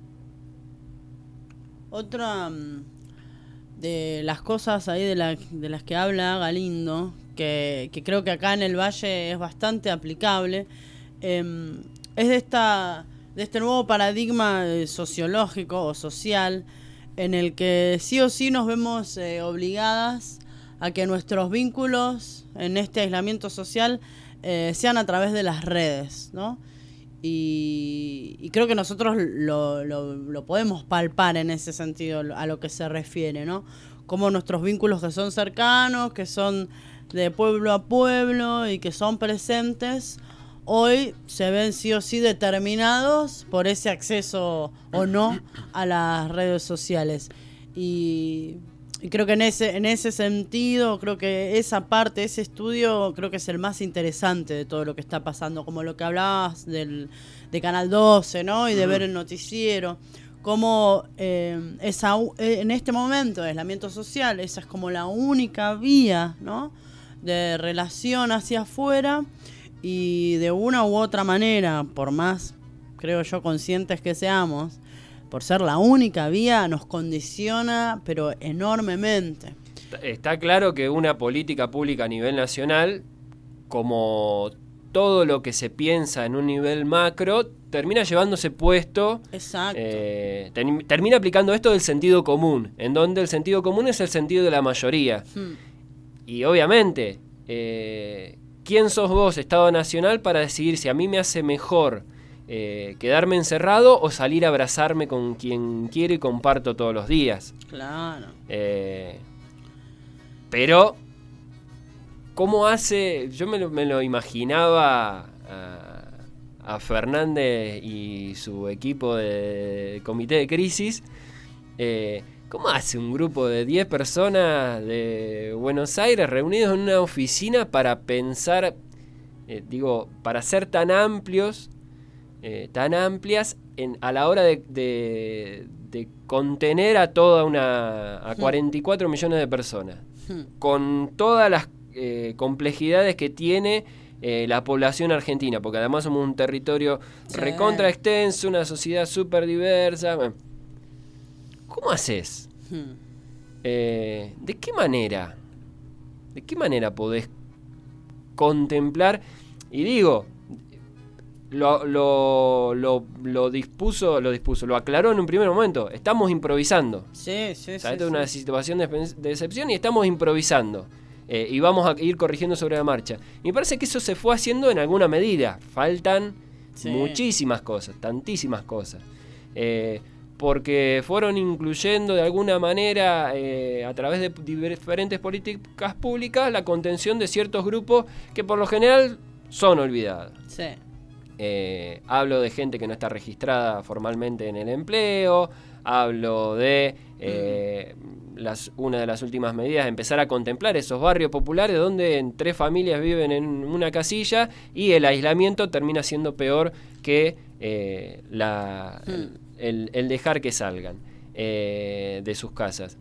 Otra mm, de las cosas ahí de, la- de las que habla Galindo, que, que creo que acá en el Valle es bastante aplicable, em, es de esta de este nuevo paradigma eh, sociológico o social en el que sí o sí nos vemos eh, obligadas a que nuestros vínculos en este aislamiento social eh, sean a través de las redes, ¿no? Y, y creo que nosotros lo, lo, lo podemos palpar en ese sentido a lo que se refiere, ¿no? Como nuestros vínculos que son cercanos, que son de pueblo a pueblo y que son presentes, hoy se ven sí o sí determinados por ese acceso o no a las redes sociales. Y, y creo que en ese, en ese sentido, creo que esa parte, ese estudio, creo que es el más interesante de todo lo que está pasando, como lo que hablabas del, de Canal doce, ¿no? Y de ver el noticiero. Como eh, esa, en este momento de aislamiento social, esa es como la única vía, ¿no?, de relación hacia afuera, y de una u otra manera, por más, creo yo, conscientes que seamos, por ser la única vía, nos condiciona, pero enormemente. Está claro que una política pública a nivel nacional, como todo lo que se piensa en un nivel macro, termina llevándose puesto. Exacto. Eh, ter- termina aplicando esto del sentido común, en donde el sentido común es el sentido de la mayoría. Hmm. Y obviamente, eh, ¿quién sos vos, Estado Nacional, para decidir si a mí me hace mejor eh, quedarme encerrado o salir a abrazarme con quien quiero y comparto todos los días? Claro. Eh, pero, ¿cómo hace? Yo me lo, me lo imaginaba a, a Fernández y su equipo de comité de crisis. Eh, ¿Cómo hace un grupo de diez personas de Buenos Aires reunidos en una oficina para pensar, eh, digo, para ser tan amplios, eh, tan amplias en, a la hora de, de, de contener a toda una, a cuarenta y cuatro millones de personas, con todas las eh, complejidades que tiene eh, la población argentina, porque además somos un territorio sí. recontra extenso, una sociedad súper diversa. Bueno, ¿cómo haces? Hmm. Eh, ¿De qué manera? ¿De qué manera podés contemplar? Y digo, lo, lo, lo, lo dispuso, lo dispuso, lo aclaró en un primer momento. Estamos improvisando. Sí, sí, o sea, sí. Esta es sí. una situación de, de excepción y estamos improvisando. Eh, y vamos a ir corrigiendo sobre la marcha. Y me parece que eso se fue haciendo en alguna medida. Faltan sí. muchísimas cosas, tantísimas cosas. Eh, porque fueron incluyendo de alguna manera eh, a través de diferentes políticas públicas la contención de ciertos grupos que por lo general son olvidados. Sí. Eh, hablo de gente que no está registrada formalmente en el empleo, hablo de eh, mm. las, una de las últimas medidas, empezar a contemplar esos barrios populares donde en tres familias viven en una casilla y el aislamiento termina siendo peor que eh, la... Mm. el, El, el dejar que salgan eh, de sus casas.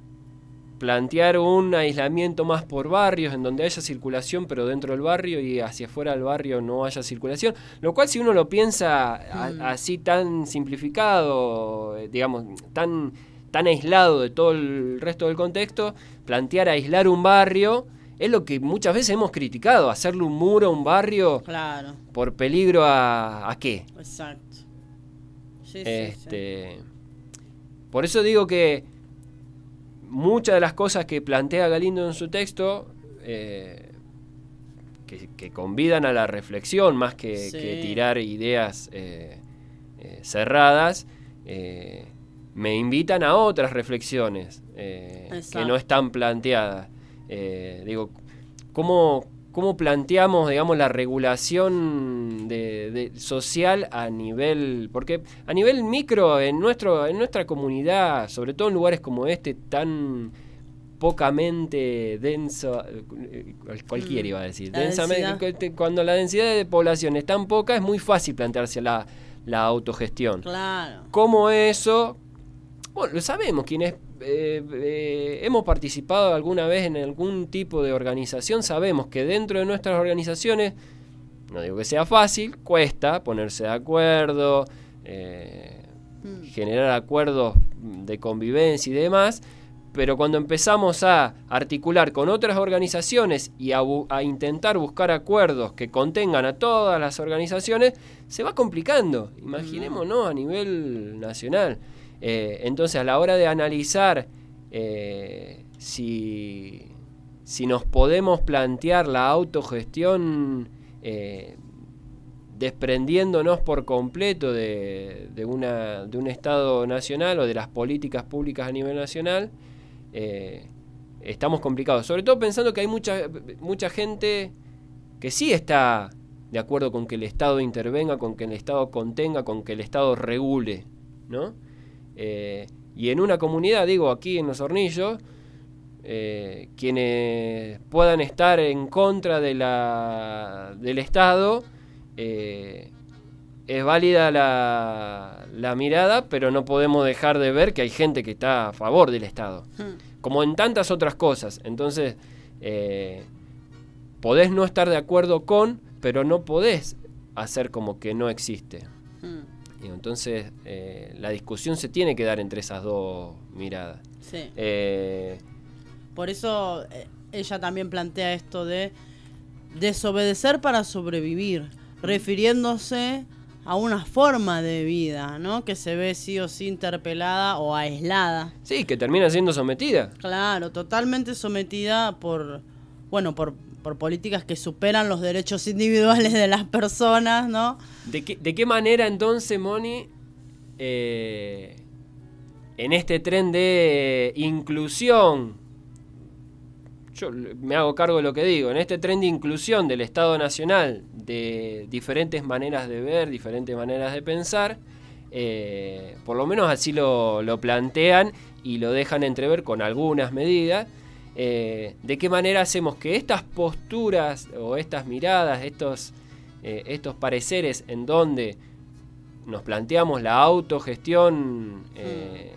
Plantear un aislamiento más por barrios en donde haya circulación pero dentro del barrio y hacia afuera del barrio no haya circulación, lo cual si uno lo piensa mm. a, así tan simplificado, digamos, tan, tan aislado de todo el resto del contexto, plantear aislar un barrio es lo que muchas veces hemos criticado, hacerle un muro a un barrio claro. por peligro a, ¿a qué? Exacto. Sí, este, sí, sí. Por eso digo que muchas de las cosas que plantea Galindo en su texto eh, que, que convidan a la reflexión más que, sí. que tirar ideas eh, eh, cerradas eh, me invitan a otras reflexiones eh, que no están planteadas. Eh, digo, ¿cómo, cómo planteamos, digamos, la regulación de, de social a nivel, porque a nivel micro en nuestro, en nuestra comunidad, sobre todo en lugares como este, tan pocamente denso, cualquiera iba a decir, la densamente, densidad. Cuando la densidad de población es tan poca, es muy fácil plantearse la, la autogestión. Claro. ¿Cómo eso? Bueno, lo sabemos, quienes eh, eh, hemos participado alguna vez en algún tipo de organización, sabemos que dentro de nuestras organizaciones, no digo que sea fácil, cuesta ponerse de acuerdo, eh, mm. generar acuerdos de convivencia y demás, pero cuando empezamos a articular con otras organizaciones y a, bu- a intentar buscar acuerdos que contengan a todas las organizaciones, se va complicando, imaginémonos a nivel nacional. Eh, entonces, a la hora de analizar eh, si, si nos podemos plantear la autogestión eh, desprendiéndonos por completo de, de, una, de un Estado nacional o de las políticas públicas a nivel nacional, eh, estamos complicados. Sobre todo pensando que hay mucha, mucha gente que sí está de acuerdo con que el Estado intervenga, con que el Estado contenga, con que el Estado regule, ¿no? Eh, y en una comunidad, digo, aquí en Los Hornillos, eh, quienes puedan estar en contra de la, del Estado, eh, es válida la, la mirada, pero no podemos dejar de ver que hay gente que está a favor del Estado, hmm. como en tantas otras cosas. Entonces, eh, podés no estar de acuerdo con, pero no podés hacer como que no existe. Hmm. Entonces, eh, la discusión se tiene que dar entre esas dos miradas. Sí. Eh, Por eso eh, ella también plantea esto de desobedecer para sobrevivir, refiriéndose a una forma de vida, ¿no? Que se ve sí o sí interpelada o aislada. Sí, que termina siendo sometida. Claro, totalmente sometida por, bueno, por, por políticas que superan los derechos individuales de las personas, ¿no? ¿De qué, de qué manera entonces, Moni, eh, en este tren de inclusión, yo me hago cargo de lo que digo, en este tren de inclusión del Estado Nacional, de diferentes maneras de ver, diferentes maneras de pensar, eh, por lo menos así lo, lo plantean y lo dejan entrever con algunas medidas, eh, de qué manera hacemos que estas posturas o estas miradas, estos, eh, estos pareceres en donde nos planteamos la autogestión eh,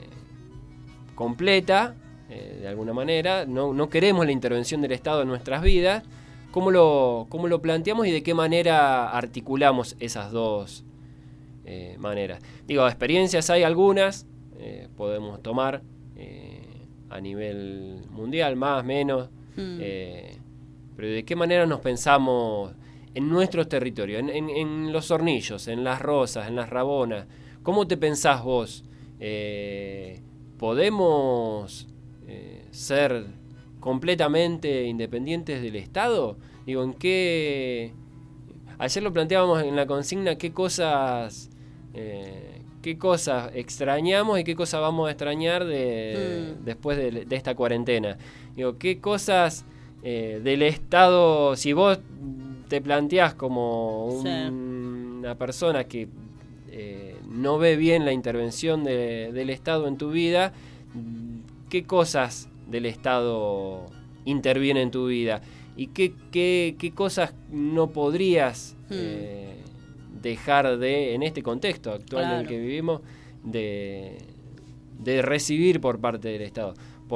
completa, Eh, de alguna manera, no, no queremos la intervención del Estado en nuestras vidas, ¿cómo lo, cómo lo planteamos y de qué manera articulamos esas dos eh, maneras? Digo, experiencias hay algunas, eh, podemos tomar eh, a nivel mundial, más, menos, mm. eh, pero de qué manera nos pensamos en nuestros territorios, en, en, en Los Hornillos, en Las Rosas, en Las Rabonas. ¿Cómo te pensás vos? Eh, ¿Podemos Eh, ser completamente independientes del Estado? Digo, ¿en qué? Ayer lo planteábamos en la consigna, qué cosas eh, qué cosas extrañamos y qué cosas vamos a extrañar de, mm. después de, de esta cuarentena. Digo, ¿qué cosas eh, del Estado, si vos te planteás como un, sí. una persona que eh, no ve bien la intervención de, del Estado en tu vida, qué cosas del Estado intervienen en tu vida y qué, qué, qué cosas no podrías hmm. eh, dejar de, en este contexto actual claro. en el que vivimos, de, de recibir por parte del Estado.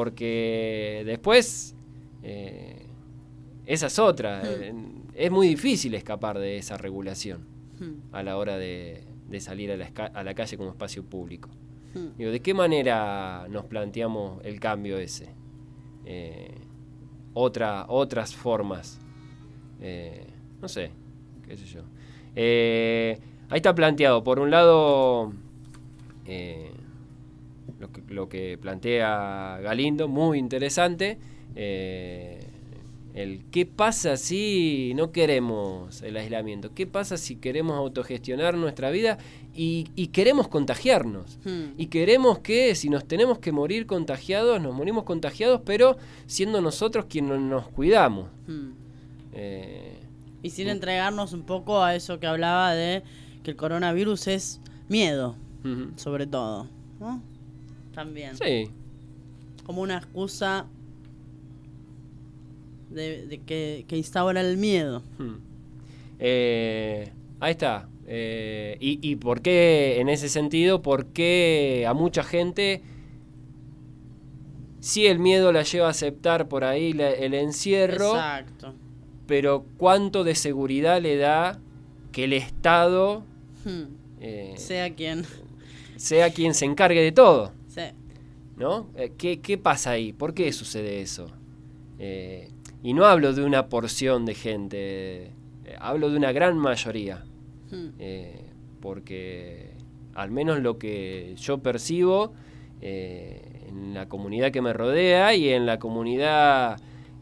Porque después, eh, esa es otra, hmm. eh, es muy difícil escapar de esa regulación hmm. a la hora de, de salir a la, a la calle como espacio público. Digo, ¿de qué manera nos planteamos el cambio ese? Eh, otra, otras formas. Eh, no sé, qué sé yo. Eh, ahí está planteado, por un lado, eh, lo, que, lo que plantea Galindo, muy interesante. Eh, el qué pasa si no queremos el aislamiento, qué pasa si queremos autogestionar nuestra vida y, y queremos contagiarnos hmm. y queremos que si nos tenemos que morir contagiados, nos morimos contagiados, pero siendo nosotros quienes nos cuidamos. Hmm. Eh, y sin entregarnos un poco a eso que hablaba de que el coronavirus es miedo, uh-huh. sobre todo, ¿no? También. Sí. Como una excusa De, de que, que instaura el miedo. Hmm. Eh, ahí está. Eh, y, ¿Y por qué, en ese sentido, por qué a mucha gente sí el miedo la lleva a aceptar por ahí la, el encierro? Exacto. Pero cuánto de seguridad le da que el Estado hmm. eh, sea quien sea quien se encargue de todo? Sí. ¿No? Eh, ¿qué, ¿Qué pasa ahí? ¿Por qué sucede eso? Eh, Y no hablo de una porción de gente, eh, hablo de una gran mayoría. Hmm. Eh, porque al menos lo que yo percibo eh, en la comunidad que me rodea y en la comunidad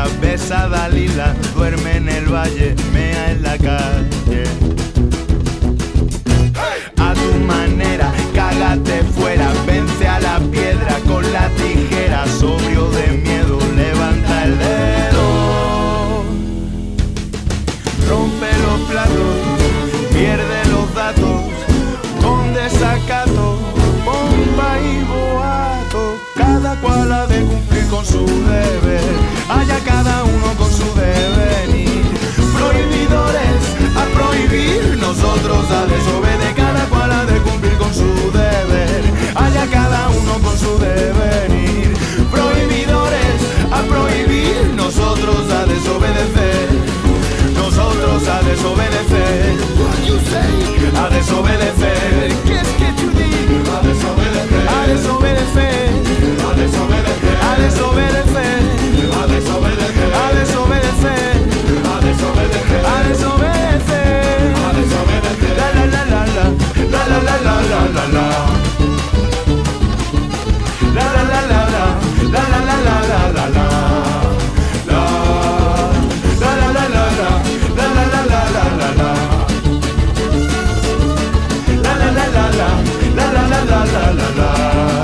afuera, besa a Dalila, duerme en el valle, mea en la calle. A tu manera, cágate fuera, vence a la piedra con la tijera, sobrio de miedo, levanta el dedo. Rompe los platos, pierde los datos, con desacato, bomba y boato. Cada cual ha de cumplir con su deber, allá cada uno con su devenir. Prohibidores a prohibir, nosotros a desobedecer. Cada cual ha de cumplir con su deber, allá cada uno con su devenir. Prohibidores a prohibir, nosotros a desobedecer. Nosotros a desobedecer. A desobedecer. ¿Qué es que tú dices? A desobedecer. A desobedecer. A desobedecer. A desobedecer. A desobedecer. A desobedecer. A desobedecer. A desobedecer. A desobedecer. La la la la la. La la la la la la la. La la la la la. La la la la la la la. La la la la la. La la la la la la la. La la la la la. La la la la la la la.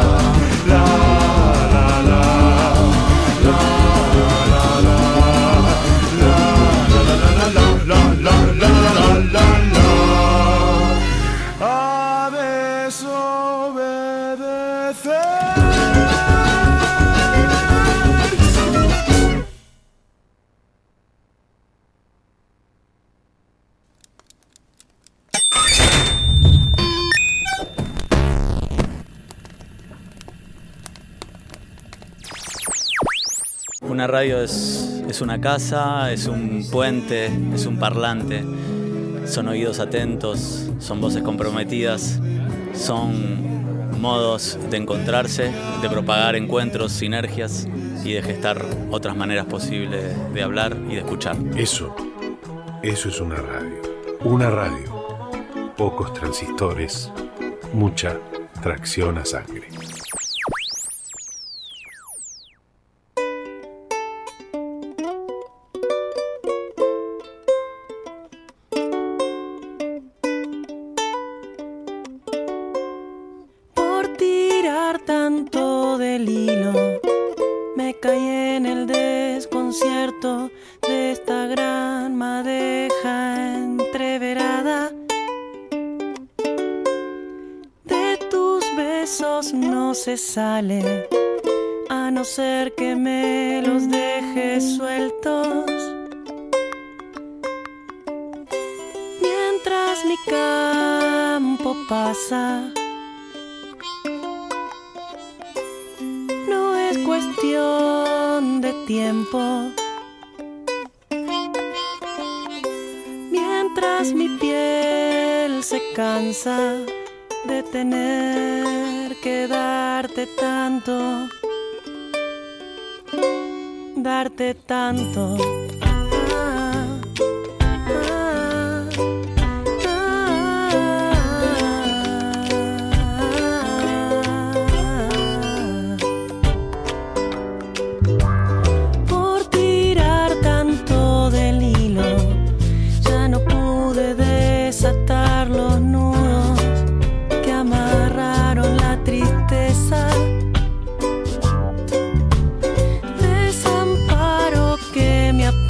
Una radio es, es una casa, es un puente, es un parlante. Son oídos atentos, son voces comprometidas, son modos de encontrarse, de propagar encuentros, sinergias y de gestar otras maneras posibles de hablar y de escuchar. Eso, eso es una radio. Una radio. Pocos transistores, mucha tracción a sangre. Tanto del hilo, me caí en el desconcierto de esta gran madeja entreverada. De tus besos no se sale, a no ser que me los dejes sueltos. Mientras mi campo pasa, cuestión de tiempo. Mientras mi piel se cansa de tener que darte tanto, darte tanto. Desamparo que me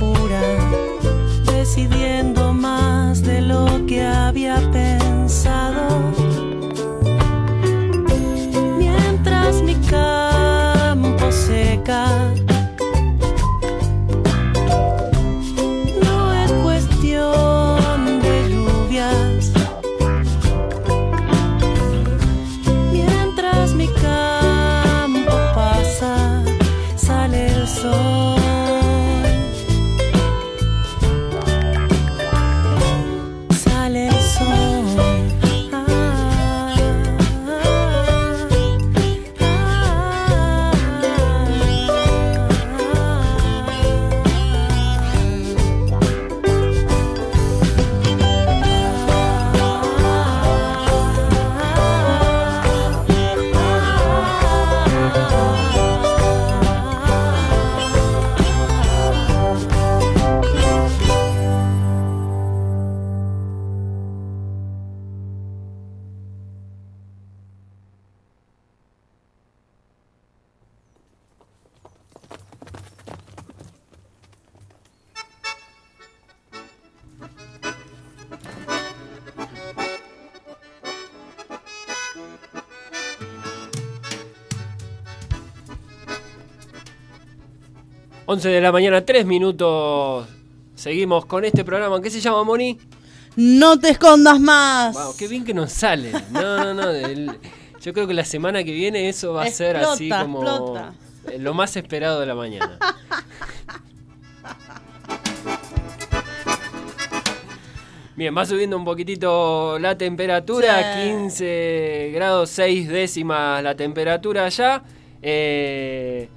once de la mañana, tres minutos. Seguimos con este programa. ¿Qué se llama, Moni? No te escondas más. Wow, qué bien que nos sale. No, no, no. El, yo creo que la semana que viene eso va a ser Explota, así como explota. lo más esperado de la mañana. Bien, va subiendo un poquitito la temperatura, Sí. quince grados seis décimas la temperatura allá. Eh,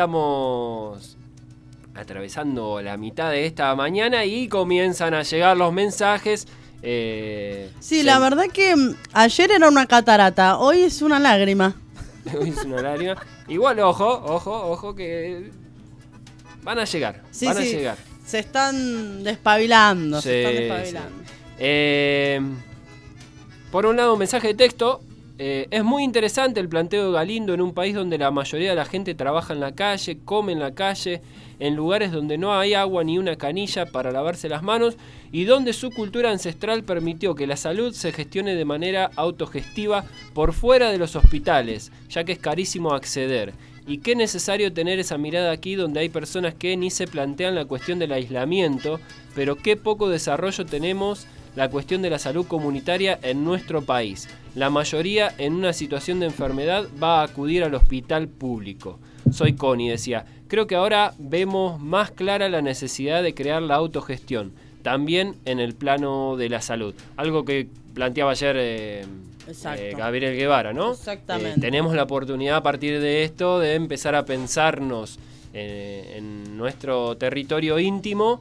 estamos atravesando la mitad de esta mañana y comienzan a llegar los mensajes. Eh, Sí, se- la verdad que mm, ayer era una catarata, hoy es una lágrima. Hoy es una lágrima. Igual, ojo, ojo, ojo que van a llegar, Sí, van a sí, llegar. se están despabilando, se Sí, están despabilando. sí. Eh, por un lado, un mensaje de texto. Eh, es muy interesante el planteo de Galindo en un país donde la mayoría de la gente trabaja en la calle, come en la calle, en lugares donde no hay agua ni una canilla para lavarse las manos y donde su cultura ancestral permitió que la salud se gestione de manera autogestiva por fuera de los hospitales, ya que es carísimo acceder. Y qué necesario tener esa mirada aquí donde hay personas que ni se plantean la cuestión del aislamiento, pero qué poco desarrollo tenemos la cuestión de la salud comunitaria en nuestro país. La mayoría en una situación de enfermedad va a acudir al hospital público. Soy Connie, decía. Creo que ahora vemos más clara la necesidad de crear la autogestión, también en el plano de la salud. Algo que planteaba ayer eh, Exacto. eh, Gabriel Guevara, ¿no? Exactamente. Eh, tenemos la oportunidad a partir de esto de empezar a pensarnos eh, en nuestro territorio íntimo,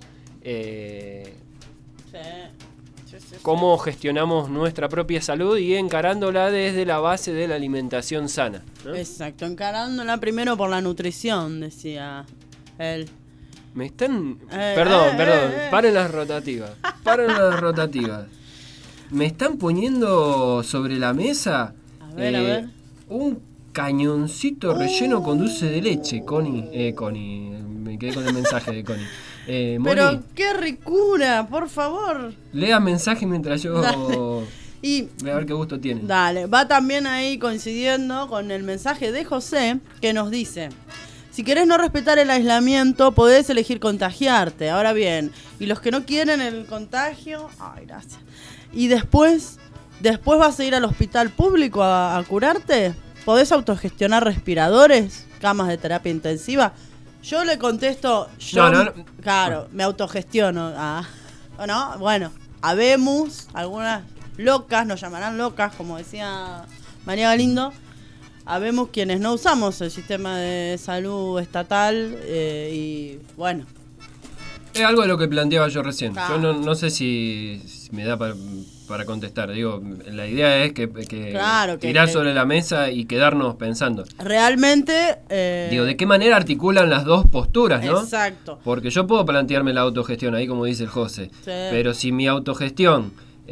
eh, Sí. Sí, sí, sí. cómo gestionamos nuestra propia salud y encarándola desde la base de la alimentación sana, ¿no? Exacto, encarándola primero por la nutrición, decía él. Me están... Eh, perdón, eh, perdón, eh, eh. paren las rotativas, paren las rotativas. Me están poniendo sobre la mesa A ver, a ver. un cañoncito relleno con dulce de leche, Connie. Eh, Connie, me quedé con el mensaje de Connie. Eh, Moni, Pero qué ricura, por favor. lea mensaje mientras yo... Dale. Y Voy a ver qué gusto tiene. dale, va también ahí coincidiendo con el mensaje de José que nos dice: si querés no respetar el aislamiento, podés elegir contagiarte. Ahora bien, y los que no quieren el contagio, ay, gracias. Y después, después vas a ir al hospital público a, a curarte. ¿Podés autogestionar respiradores, camas de terapia intensiva? Yo le contesto, yo, No, no, no. claro, me autogestiono. Ah, ¿no? Bueno, habemos algunas locas, nos llamarán locas, como decía María Galindo. Habemos quienes no usamos el sistema de salud estatal eh, y bueno. Es algo de lo que planteaba yo recién. Claro. Yo no, no sé si, si me da para, para contestar. Digo, la idea es que, que Claro, que- tirar que- sobre la mesa y quedarnos pensando. Realmente... eh, Digo, ¿de qué manera articulan las dos posturas, no? Exacto. Porque yo puedo plantearme la autogestión, ahí como dice el José. Sí. Pero si mi autogestión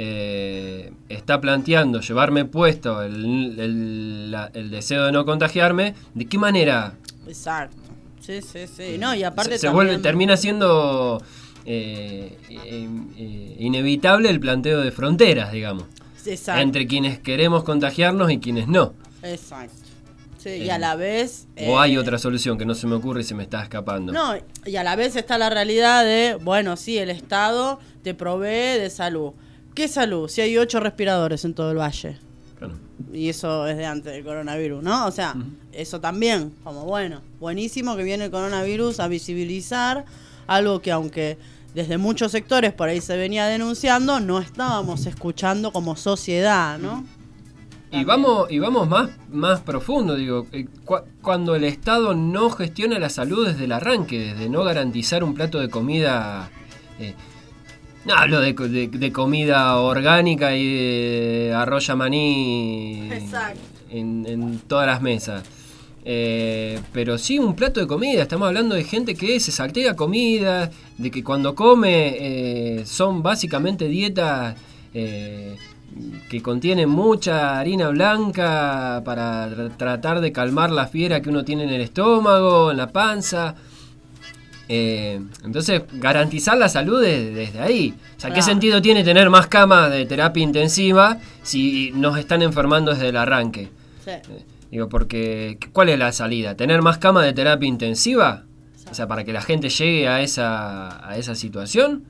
eh, está planteando llevarme puesto el, el, la- el deseo de no contagiarme, ¿de qué manera? Exacto. Sí, sí, sí. No, y aparte se, se también... vuelve, termina siendo eh, eh, eh, inevitable el planteo de fronteras, digamos, Exacto. entre quienes queremos contagiarnos y quienes no. Exacto. Sí, Eh, y a la vez... O hay eh, otra solución que no se me ocurre y se me está escapando. No, y a la vez está la realidad de, bueno, sí, el Estado te provee de salud. ¿Qué salud? Si hay ocho respiradores en todo el valle. Claro. Y eso es de antes del coronavirus, ¿no? O sea, eso también, como bueno, buenísimo que viene el coronavirus a visibilizar algo que aunque desde muchos sectores por ahí se venía denunciando, no estábamos escuchando como sociedad, ¿no? Y vamos, y vamos más, más profundo, digo, eh, cu- cuando el Estado no gestiona la salud desde el arranque, desde no garantizar un plato de comida, eh, no hablo de, co- de- de comida orgánica y de arroz maní Exacto. en, en todas las mesas. Eh, pero sí un plato de comida, estamos hablando de gente que se saltea comida, de que cuando come eh, son básicamente dietas eh, que contienen mucha harina blanca para tra- tratar de calmar la fiera que uno tiene en el estómago, en la panza. Eh, entonces, garantizar la salud de- desde ahí. O sea, ¿qué Claro. sentido tiene tener más camas de terapia intensiva si nos están enfermando desde el arranque? Sí. Digo, porque ¿cuál es la salida? ¿Tener más camas de terapia intensiva? O sea, para que la gente llegue a esa, a esa situación.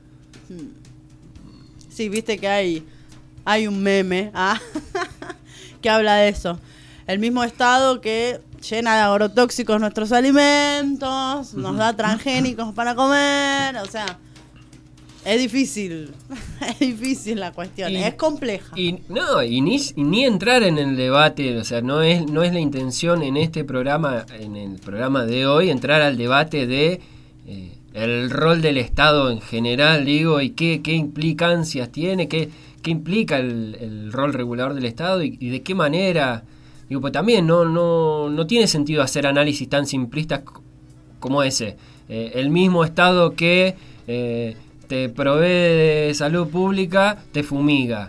Sí, viste que hay, hay un meme ah, que habla de eso. El mismo Estado que llena de agrotóxicos nuestros alimentos, nos da transgénicos para comer, o sea, es difícil, es difícil la cuestión, y, es compleja. Y no, y ni, y ni entrar en el debate, o sea, no es, no es la intención en este programa, en el programa de hoy, entrar al debate de eh, el rol del Estado en general, digo, y qué, qué implicancias tiene, qué, qué implica el, el rol regulador del Estado y, y de qué manera. Digo, pues también no, no, no tiene sentido hacer análisis tan simplistas como ese. Eh, el mismo Estado que eh, te provee de salud pública, te fumiga.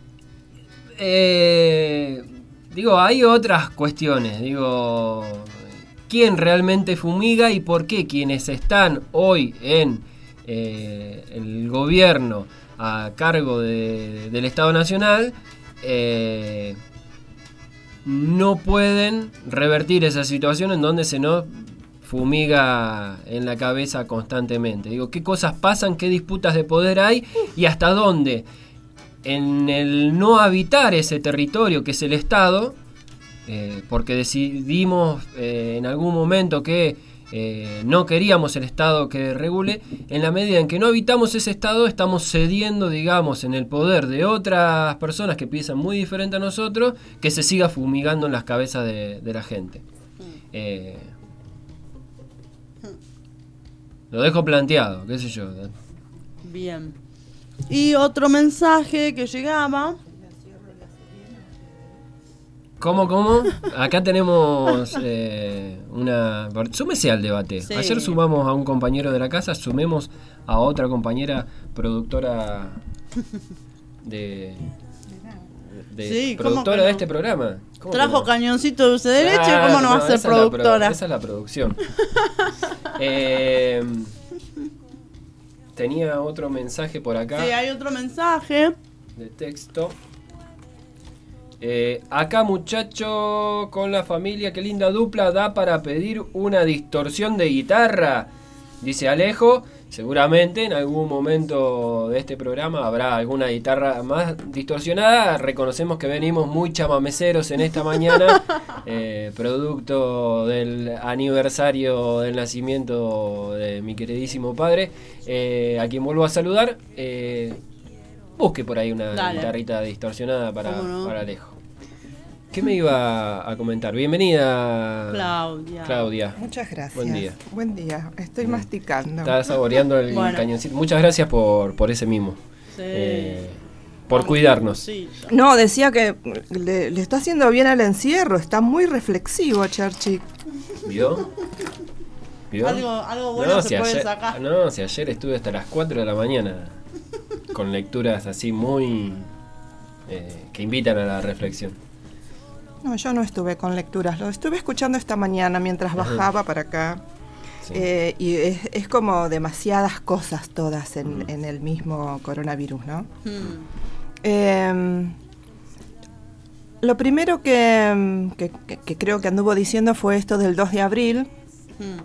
Eh, digo, hay otras cuestiones. Digo, ¿quién realmente fumiga y por qué quienes están hoy en eh, el gobierno a cargo de, del Estado Nacional eh, no pueden revertir esa situación en donde se nos fumiga en la cabeza constantemente? Digo, ¿qué cosas pasan? ¿Qué disputas de poder hay? Y hasta dónde en el no habitar ese territorio que es el Estado, eh, porque decidimos eh, en algún momento que eh, no queríamos el Estado que regule, en la medida en que no habitamos ese Estado estamos cediendo, digamos, en el poder de otras personas que piensan muy diferente a nosotros, que se siga fumigando en las cabezas de, de la gente. Eh, lo dejo planteado, qué sé yo. Bien. Y otro mensaje que llegaba. ¿Cómo, cómo? Acá tenemos eh, una... Súmese al debate. Sí. Ayer sumamos a un compañero de la casa, sumemos a otra compañera productora de... de sí, productora no? de este programa. Trajo no? cañoncito de dulce de leche, ah, ¿cómo no, no va a ser esa productora? Es pro, esa es la producción. eh, tenía otro mensaje por acá. Sí, hay otro mensaje. De texto. Eh, acá muchacho con la familia, qué linda dupla, da para pedir una distorsión de guitarra, dice Alejo. Seguramente en algún momento de este programa habrá alguna guitarra más distorsionada. Reconocemos que venimos muy chamameceros en esta mañana, eh, producto del aniversario del nacimiento de mi queridísimo padre, eh, a quien vuelvo a saludar. Eh, busque por ahí una Dale. guitarrita distorsionada para, no? para Alejo. ¿Qué me iba a comentar? Bienvenida, Claudia. Claudia. Muchas gracias. Buen día. Buen día. Estoy masticando. Estaba saboreando el bueno. cañoncito. Muchas gracias por, por ese mimo. Sí. Eh, por Vamos, cuidarnos. Sí. No, decía que le, le está haciendo bien al encierro. Está muy reflexivo, Cherchi. ¿Vio? ¿Vio? Algo, algo bueno no, se si puede ayer, sacar. No, si ayer estuve hasta las cuatro de la mañana con lecturas así muy... Eh, que invitan a la reflexión. No, yo no estuve con lecturas, lo estuve escuchando esta mañana mientras bajaba para acá. Sí. Eh, y es, es como demasiadas cosas todas en, mm. en el mismo coronavirus, ¿no? Mm. Eh, lo primero que, que, que, que creo que anduvo diciendo fue esto del dos de abril. Mm.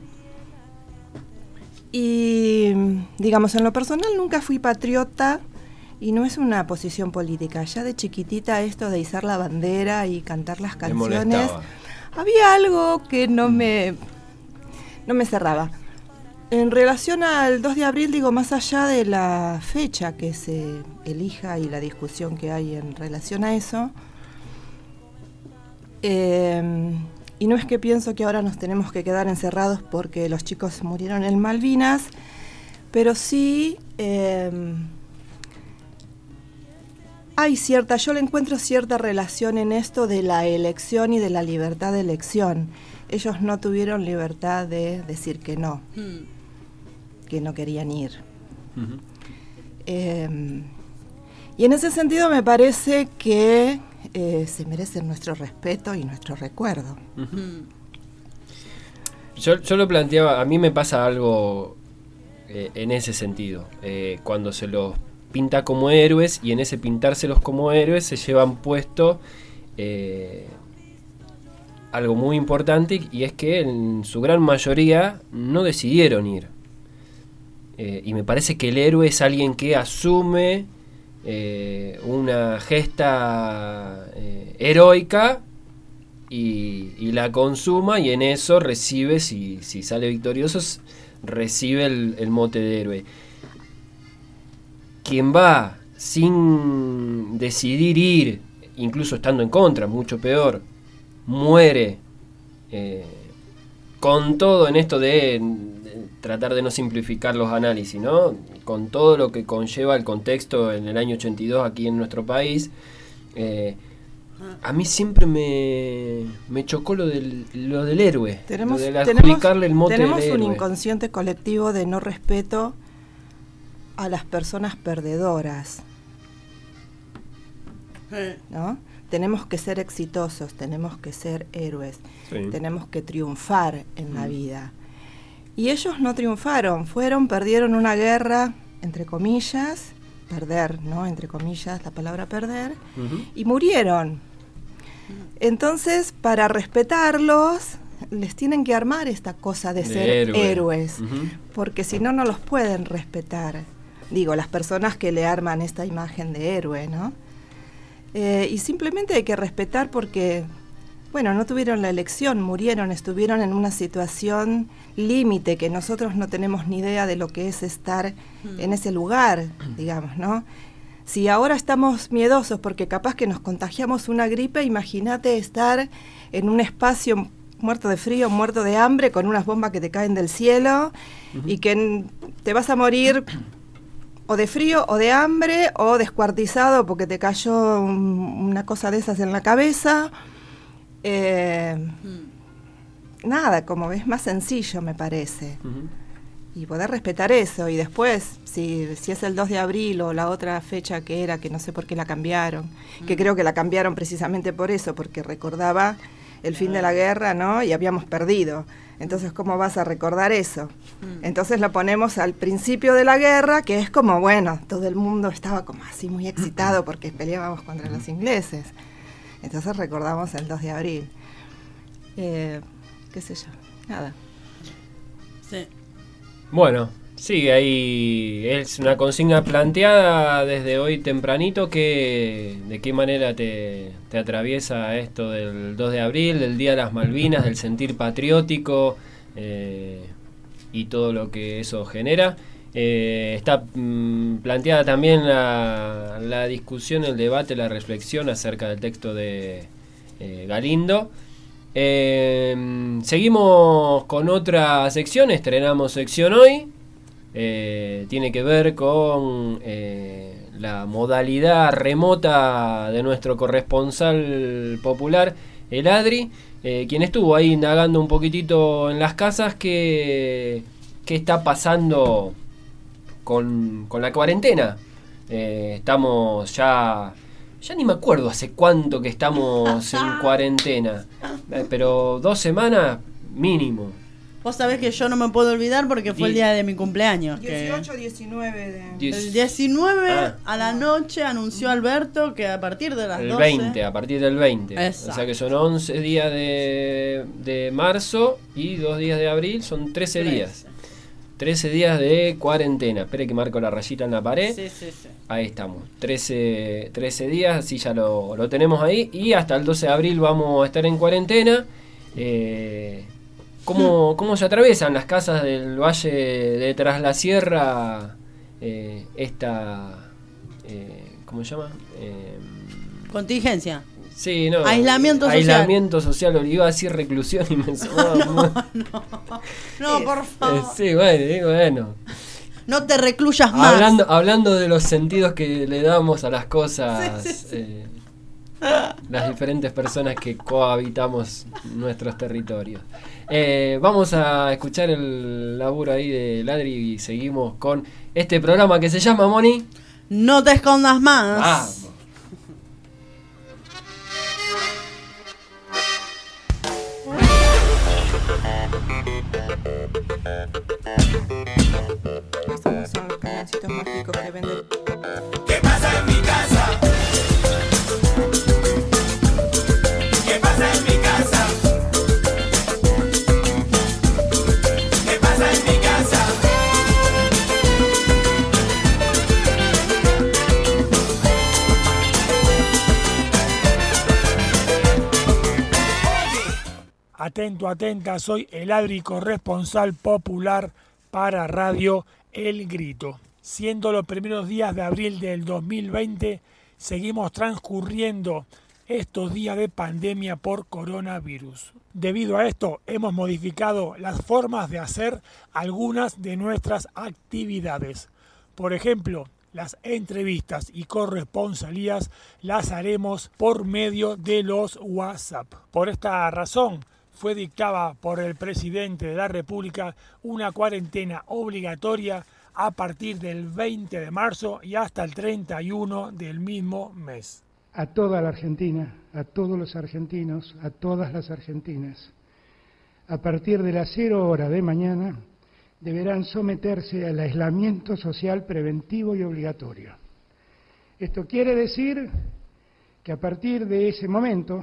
Y, digamos, en lo personal nunca fui patriota. Y no es una posición política. Ya de chiquitita esto de izar la bandera y cantar las canciones, había algo que no me, no me cerraba. En relación al dos de abril, digo, más allá de la fecha que se elija y la discusión que hay en relación a eso, eh, y no es que pienso que ahora nos tenemos que quedar encerrados porque los chicos murieron en Malvinas, pero sí... Eh, Hay cierta, yo le encuentro cierta relación en esto de la elección y de la libertad de elección. Ellos no tuvieron libertad de decir que no, mm. que no querían ir. Uh-huh. Eh, y en ese sentido me parece que eh, se merecen nuestro respeto y nuestro recuerdo. Uh-huh. Yo, yo lo planteaba, a mí me pasa algo eh, en ese sentido, eh, cuando se los pinta como héroes y en ese pintárselos como héroes se llevan puesto eh, algo muy importante, y es que en su gran mayoría no decidieron ir. Eh, y me parece que el héroe es alguien que asume eh, una gesta eh, heroica y, y la consuma, y en eso recibe, si, si sale victorioso, recibe el, el mote de héroe. Quien va sin decidir ir, incluso estando en contra, mucho peor, muere eh, con todo en esto de, de tratar de no simplificar los análisis, ¿no? Con todo lo que conlleva el contexto en el año ochenta y dos aquí en nuestro país. Eh, a mí siempre me, me chocó lo del, lo del héroe, tenemos, lo de adjudicarle el mote tenemos del héroe. Un inconsciente colectivo de no respeto a las personas perdedoras, ¿no? Tenemos que ser exitosos, tenemos que ser héroes, sí. Tenemos que triunfar en mm. la vida. Y ellos no triunfaron, fueron, perdieron una guerra, entre comillas, perder, ¿no? Entre comillas, la palabra perder, uh-huh. y murieron. Entonces, para respetarlos, les tienen que armar esta cosa de, de ser héroe. héroes, uh-huh. porque si no, no los pueden respetar. Digo, las personas que le arman esta imagen de héroe, ¿no? Eh, y simplemente hay que respetar porque, bueno, no tuvieron la elección, murieron, estuvieron en una situación límite que nosotros no tenemos ni idea de lo que es estar mm. en ese lugar, digamos, ¿no? Si ahora estamos miedosos porque capaz que nos contagiamos una gripe, imagínate estar en un espacio muerto de frío, muerto de hambre, con unas bombas que te caen del cielo uh-huh. y que n- te vas a morir o de frío, o de hambre, o descuartizado porque te cayó un, una cosa de esas en la cabeza. Eh, mm. Nada, como ves, más sencillo me parece. Uh-huh. Y poder respetar eso. Y después, si, si es el dos de abril o la otra fecha que era, que no sé por qué la cambiaron, uh-huh. que creo que la cambiaron precisamente por eso, porque recordaba el fin uh-huh. de la guerra, ¿no? Y habíamos perdido. Entonces, ¿cómo vas a recordar eso? Mm. Entonces lo ponemos al principio de la guerra, que es como, bueno, todo el mundo estaba como así muy excitado porque peleábamos contra los ingleses. Entonces recordamos el dos de abril. Eh, ¿Qué sé yo? Nada. Sí. Bueno, sí, ahí es una consigna planteada desde hoy tempranito. Que, ¿de qué manera te, te atraviesa esto del dos de abril, del Día de las Malvinas, del sentir patriótico eh, y todo lo que eso genera? Eh, está mm, planteada también la, la discusión, el debate, la reflexión acerca del texto de eh, Galindo. Eh, seguimos con otra sección, estrenamos sección hoy. Eh, tiene que ver con eh, la modalidad remota de nuestro corresponsal popular, el Adri, eh, quien estuvo ahí indagando un poquitito en las casas qué qué está pasando con, con la cuarentena. Eh, estamos ya, ya ni me acuerdo hace cuánto que estamos en cuarentena, eh, pero dos semanas mínimo. Vos sabés que yo no me puedo olvidar porque fue el día de mi cumpleaños. dieciocho, diecinueve de... Diez... El diecinueve ah. a la noche anunció Alberto que a partir de las el doce... veinte, a partir del veinte. Exacto. O sea que son once días de, de marzo y dos días de abril, son trece días. trece días de cuarentena. Espere que marco la rayita en la pared. Sí, sí, sí. Ahí estamos. trece, trece días, así ya lo, lo tenemos ahí. Y hasta el doce de abril vamos a estar en cuarentena. Eh... ¿Cómo, ¿Cómo se atraviesan las casas del Valle de Tras la Sierra eh, esta, eh, ¿cómo se llama? Eh, Contingencia. Sí, no. Aislamiento social. Aislamiento social, o iba a decir reclusión y me sonaba. No, no, no, por favor. Eh, sí, bueno, bueno. No te recluyas más. Hablando, hablando de los sentidos que le damos a las cosas, sí, sí, sí. Eh, las diferentes personas que cohabitamos nuestros territorios. Eh, vamos a escuchar el laburo ahí de Ladri y seguimos con este programa que se llama, Moni, No te escondas más. Vamos. Estos son los cañoncitos mágicos que venden. ¿Qué pasa en mi casa? ¿Qué pasa en mi casa? Atento, atenta, soy el Adri, corresponsal popular para Radio El Grito. Siendo los primeros días de abril del dos mil veinte, seguimos transcurriendo estos días de pandemia por coronavirus. Debido a esto, hemos modificado las formas de hacer algunas de nuestras actividades. Por ejemplo, las entrevistas y corresponsalías las haremos por medio de los WhatsApp. Por esta razón, fue dictada por el presidente de la República una cuarentena obligatoria a partir del veinte de marzo y hasta el treinta y uno del mismo mes. A toda la Argentina, a todos los argentinos, a todas las argentinas, a partir de las cero hora de mañana, deberán someterse al aislamiento social preventivo y obligatorio. Esto quiere decir que a partir de ese momento,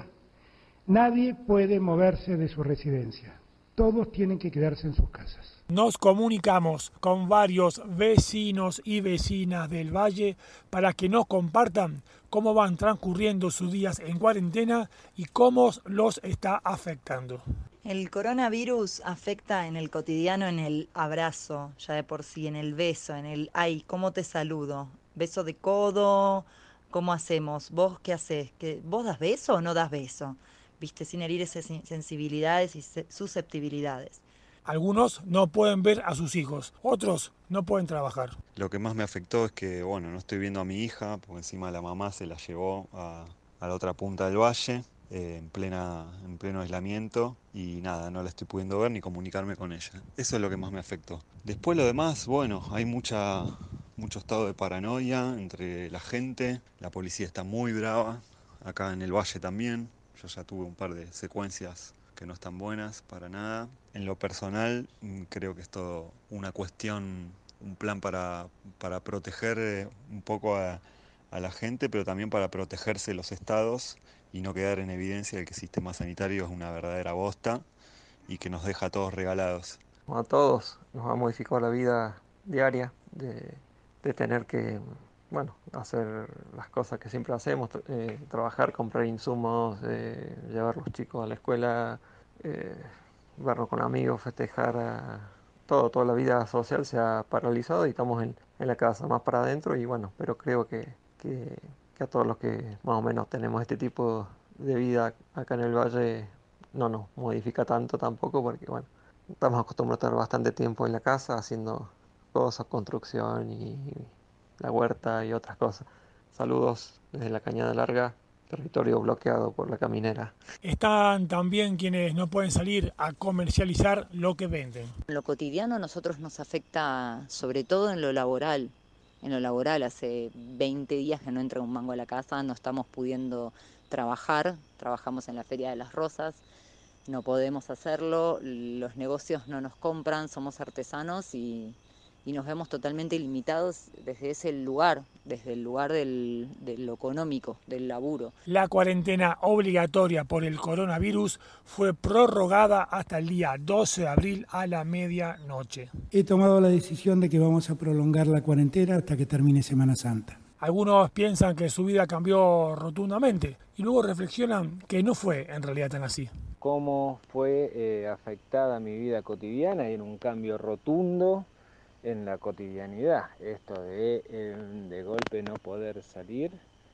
nadie puede moverse de su residencia. Todos tienen que quedarse en sus casas. Nos comunicamos con varios vecinos y vecinas del Valle para que nos compartan cómo van transcurriendo sus días en cuarentena y cómo los está afectando. El coronavirus afecta en el cotidiano, en el abrazo, ya de por sí, en el beso, en el ay, ¿cómo te saludo? Beso de codo, ¿cómo hacemos? ¿Vos qué haces? ¿Que ¿Vos das beso o no das beso? Viste, sin herir esas sensibilidades y susceptibilidades. Algunos no pueden ver a sus hijos, otros no pueden trabajar. Lo que más me afectó es que, bueno, no estoy viendo a mi hija, porque encima la mamá se la llevó a, a la otra punta del valle, eh, en, plena, en pleno aislamiento, y nada, no la estoy pudiendo ver ni comunicarme con ella. Eso es lo que más me afectó. Después lo demás, bueno, hay mucha, mucho estado de paranoia entre la gente, la policía está muy brava, acá en el valle también. Yo ya tuve un par de secuencias que no están buenas para nada. En lo personal, creo que es todo una cuestión, un plan para, para proteger un poco a, a la gente, pero también para protegerse los estados y no quedar en evidencia de que el sistema sanitario es una verdadera bosta y que nos deja a todos regalados. A todos nos ha modificado la vida diaria de, de tener que... bueno, hacer las cosas que siempre hacemos, eh, trabajar, comprar insumos, eh, llevar los chicos a la escuela, eh, vernos con amigos, festejar, a, todo, toda la vida social se ha paralizado y estamos en, en la casa, más para adentro y bueno, pero creo que, que, que a todos los que más o menos tenemos este tipo de vida acá en el Valle no nos modifica tanto tampoco porque bueno, estamos acostumbrados a estar bastante tiempo en la casa haciendo cosas, construcción y la huerta y otras cosas. Saludos desde la Cañada Larga, territorio bloqueado por la caminera. Están también quienes no pueden salir a comercializar lo que venden. En lo cotidiano a nosotros nos afecta sobre todo en lo laboral. En lo laboral hace veinte días que no entra un mango a la casa, no estamos pudiendo trabajar, trabajamos en la Feria de las Rosas, no podemos hacerlo, los negocios no nos compran, somos artesanos y... y nos vemos totalmente limitados desde ese lugar, desde el lugar del, de lo económico, del laburo. La cuarentena obligatoria por el coronavirus fue prorrogada hasta el día doce de abril a la medianoche. He tomado la decisión de que vamos a prolongar la cuarentena hasta que termine Semana Santa. Algunos piensan que su vida cambió rotundamente y luego reflexionan que no fue en realidad tan así. Cómo fue eh, afectada mi vida cotidiana y en un cambio rotundo en la cotidianidad, esto de eh, de golpe no poder salir,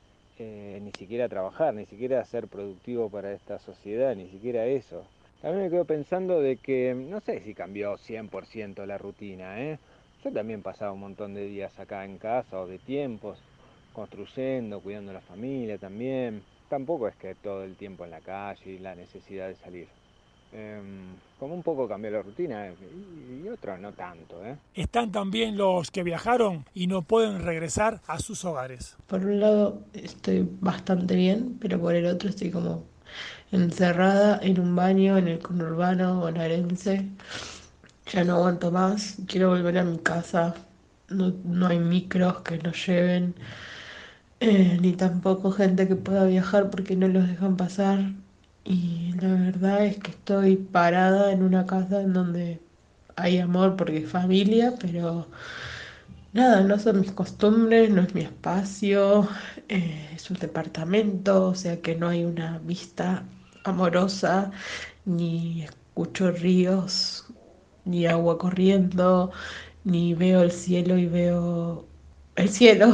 eh, ni siquiera trabajar, ni siquiera ser productivo para esta sociedad, ni siquiera eso. También me quedo pensando de que, no sé si cambió cien por ciento la rutina, ¿eh? Yo también pasaba un montón de días acá en casa o de tiempos, construyendo, cuidando a la familia también. Tampoco es que todo el tiempo en la calle y la necesidad de salir. Eh, como un poco cambió la rutina y, y otro no tanto, ¿eh? Están también los que viajaron y no pueden regresar a sus hogares. Por un lado estoy bastante bien, pero por el otro estoy como encerrada en un baño en el conurbano bonaerense. Ya no aguanto más, quiero volver a mi casa. No, no hay micros que nos lleven, eh, ni tampoco gente que pueda viajar porque no los dejan pasar. Y la verdad es que estoy parada en una casa en donde hay amor porque es familia, pero nada, no son mis costumbres, no es mi espacio, eh, es un departamento, o sea que no hay una vista amorosa ni escucho ríos, ni agua corriendo, ni veo el cielo y veo el cielo.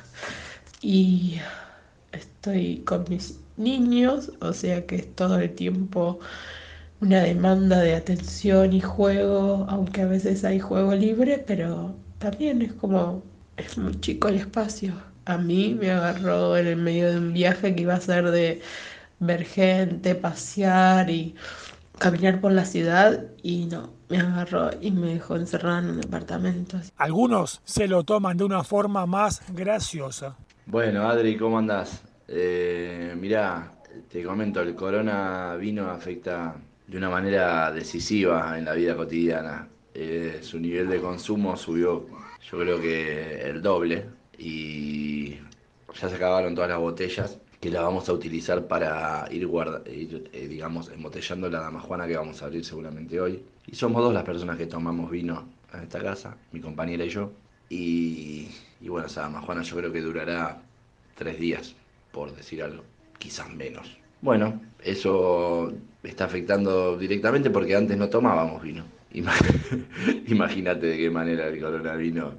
Y estoy con mis niños, o sea que es todo el tiempo una demanda de atención y juego, aunque a veces hay juego libre, pero también es como, es muy chico el espacio. A mí me agarró en el medio de un viaje que iba a ser de ver gente, pasear y caminar por la ciudad, y no, me agarró y me dejó encerrada en un departamento. Algunos se lo toman de una forma más graciosa. Bueno, Adri, ¿cómo andás? Eh, mirá, te comento, el corona vino afecta de una manera decisiva en la vida cotidiana. Eh, su nivel de consumo subió, yo creo que el doble, y ya se acabaron todas las botellas que las vamos a utilizar para ir, guarda, ir eh, digamos, embotellando la damajuana que vamos a abrir seguramente hoy. Y somos dos las personas que tomamos vino en esta casa, mi compañera y yo. Y, y bueno, esa damajuana yo creo que durará tres días, por decir algo, quizás menos. Bueno, eso está afectando directamente porque antes no tomábamos vino. Imagínate de qué manera el coronavirus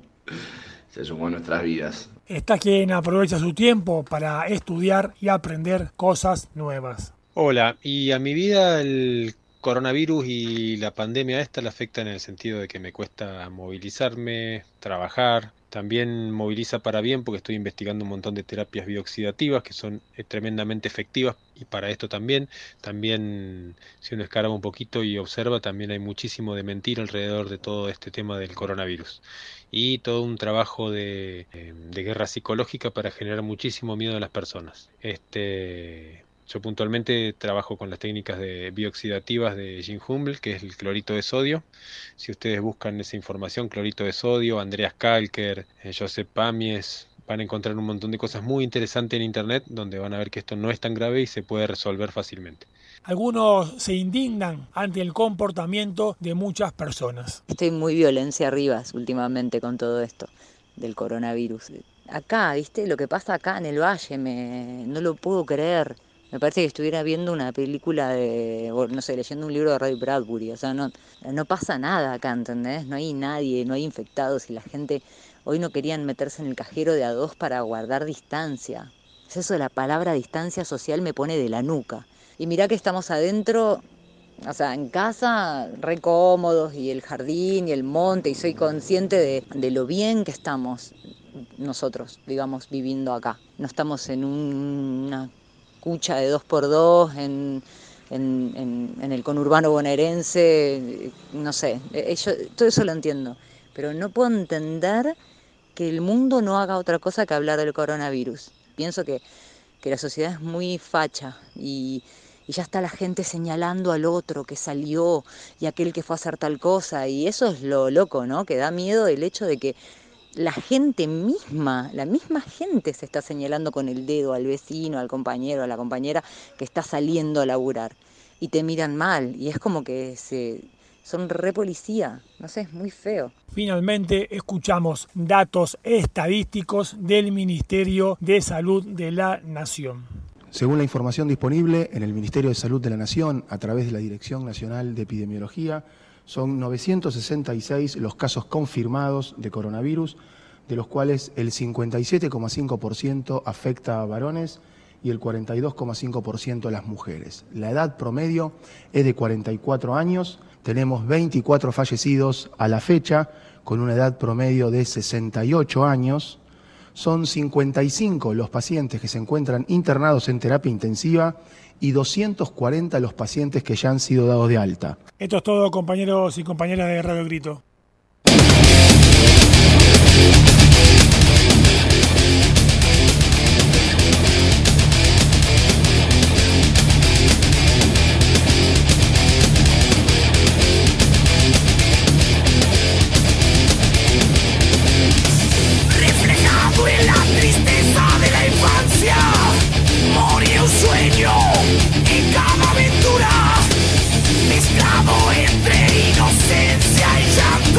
se sumó a nuestras vidas. Está quien aprovecha su tiempo para estudiar y aprender cosas nuevas. Hola, y a mi vida el coronavirus y la pandemia esta la afectan en el sentido de que me cuesta movilizarme, trabajar. También moviliza para bien porque estoy investigando un montón de terapias bioxidativas que son tremendamente efectivas, y para esto también, también si uno escarba un poquito y observa, también hay muchísimo de mentira alrededor de todo este tema del coronavirus. Y todo un trabajo de, de guerra psicológica para generar muchísimo miedo a las personas. Este... Yo puntualmente trabajo con las técnicas de bioxidativas de Jim Humble, que es el clorito de sodio. Si ustedes buscan esa información, clorito de sodio, Andreas Kalker, eh, Josep Pamies, van a encontrar un montón de cosas muy interesantes en internet, donde van a ver que esto no es tan grave y se puede resolver fácilmente. Algunos se indignan ante el comportamiento de muchas personas. Estoy muy violencia arriba últimamente con todo esto del coronavirus. Acá, ¿viste? Lo que pasa acá en el Valle, me... no lo puedo creer. Me parece que estuviera viendo una película de, o no sé, leyendo un libro de Ray Bradbury. O sea, no, no pasa nada acá, ¿entendés? No hay nadie, no hay infectados, y la gente hoy no querían meterse en el cajero de a dos para guardar distancia. Es eso de la palabra distancia social, me pone de la nuca. Y mirá que estamos adentro, o sea, en casa, re cómodos, y el jardín y el monte, y soy consciente de, de lo bien que estamos nosotros, digamos, viviendo acá. No estamos en un, una cucha de dos por dos en, en, en, en el conurbano bonaerense, no sé, yo, todo eso lo entiendo, pero no puedo entender que el mundo no haga otra cosa que hablar del coronavirus. Pienso que, que la sociedad es muy facha y, y ya está la gente señalando al otro que salió y aquel que fue a hacer tal cosa, y eso es lo loco, ¿no? Que da miedo el hecho de que la gente misma, la misma gente se está señalando con el dedo al vecino, al compañero, a la compañera que está saliendo a laburar, y te miran mal, y es como que se, son re policía, no sé, es muy feo. Finalmente escuchamos datos estadísticos del Ministerio de Salud de la Nación. Según la información disponible en el Ministerio de Salud de la Nación, a través de la Dirección Nacional de Epidemiología, son novecientos sesenta y seis los casos confirmados de coronavirus, de los cuales el cincuenta y siete coma cinco por ciento afecta a varones y el cuarenta y dos coma cinco por ciento a las mujeres. La edad promedio es de cuarenta y cuatro años, tenemos veinticuatro fallecidos a la fecha, con una edad promedio de sesenta y ocho años. Son cincuenta y cinco los pacientes que se encuentran internados en terapia intensiva y doscientos cuarenta los pacientes que ya han sido dados de alta. Esto es todo, compañeros y compañeras de Radio Grito. Reflejado en la tristeza de la infancia, moría un sueño en cada aventura, mezclado entre inocencia y llanto.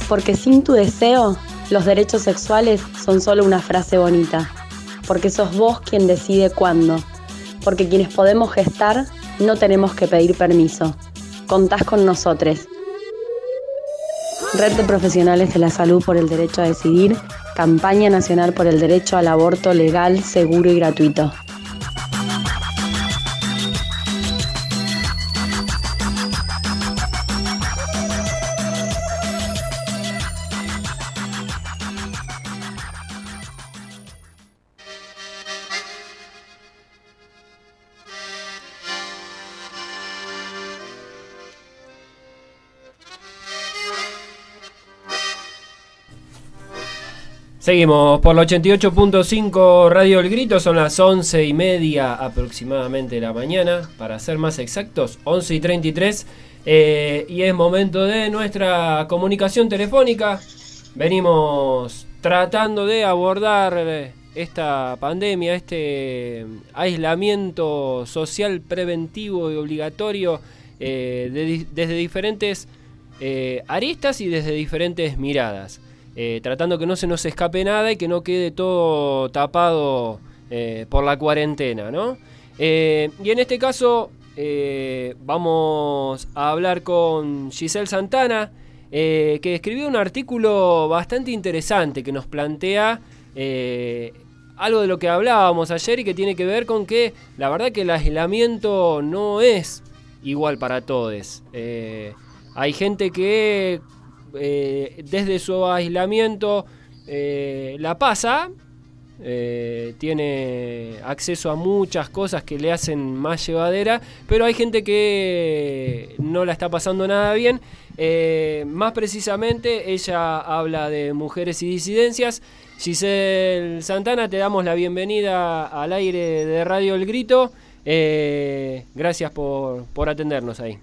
Porque sin tu deseo, los derechos sexuales son solo una frase bonita. Porque sos vos quien decide cuándo. Porque quienes podemos gestar, no tenemos que pedir permiso. Contás con nosotros. Red de Profesionales de la Salud por el Derecho a Decidir, Campaña Nacional por el Derecho al Aborto Legal, Seguro y Gratuito. Seguimos por la ochenta y ocho punto cinco Radio El Grito, son las once y media aproximadamente de la mañana, para ser más exactos, once y treinta y tres, eh, y es momento de nuestra comunicación telefónica. Venimos tratando de abordar esta pandemia, este aislamiento social preventivo y obligatorio eh, de, desde diferentes eh, aristas y desde diferentes miradas. Eh, tratando que no se nos escape nada y que no quede todo tapado eh, por la cuarentena, ¿no? Eh, y en este caso eh, vamos a hablar con Giselle Santana, eh, que escribió un artículo bastante interesante que nos plantea eh, algo de lo que hablábamos ayer y que tiene que ver con que la verdad que el aislamiento no es igual para todos. Eh, hay gente que Eh, desde su aislamiento eh, la pasa, eh, tiene acceso a muchas cosas que le hacen más llevadera, pero hay gente que no la está pasando nada bien. Eh, más precisamente, ella habla de mujeres y disidencias. Giselle Santana, te damos la bienvenida al aire de Radio El Grito. Eh, gracias por, por atendernos ahí.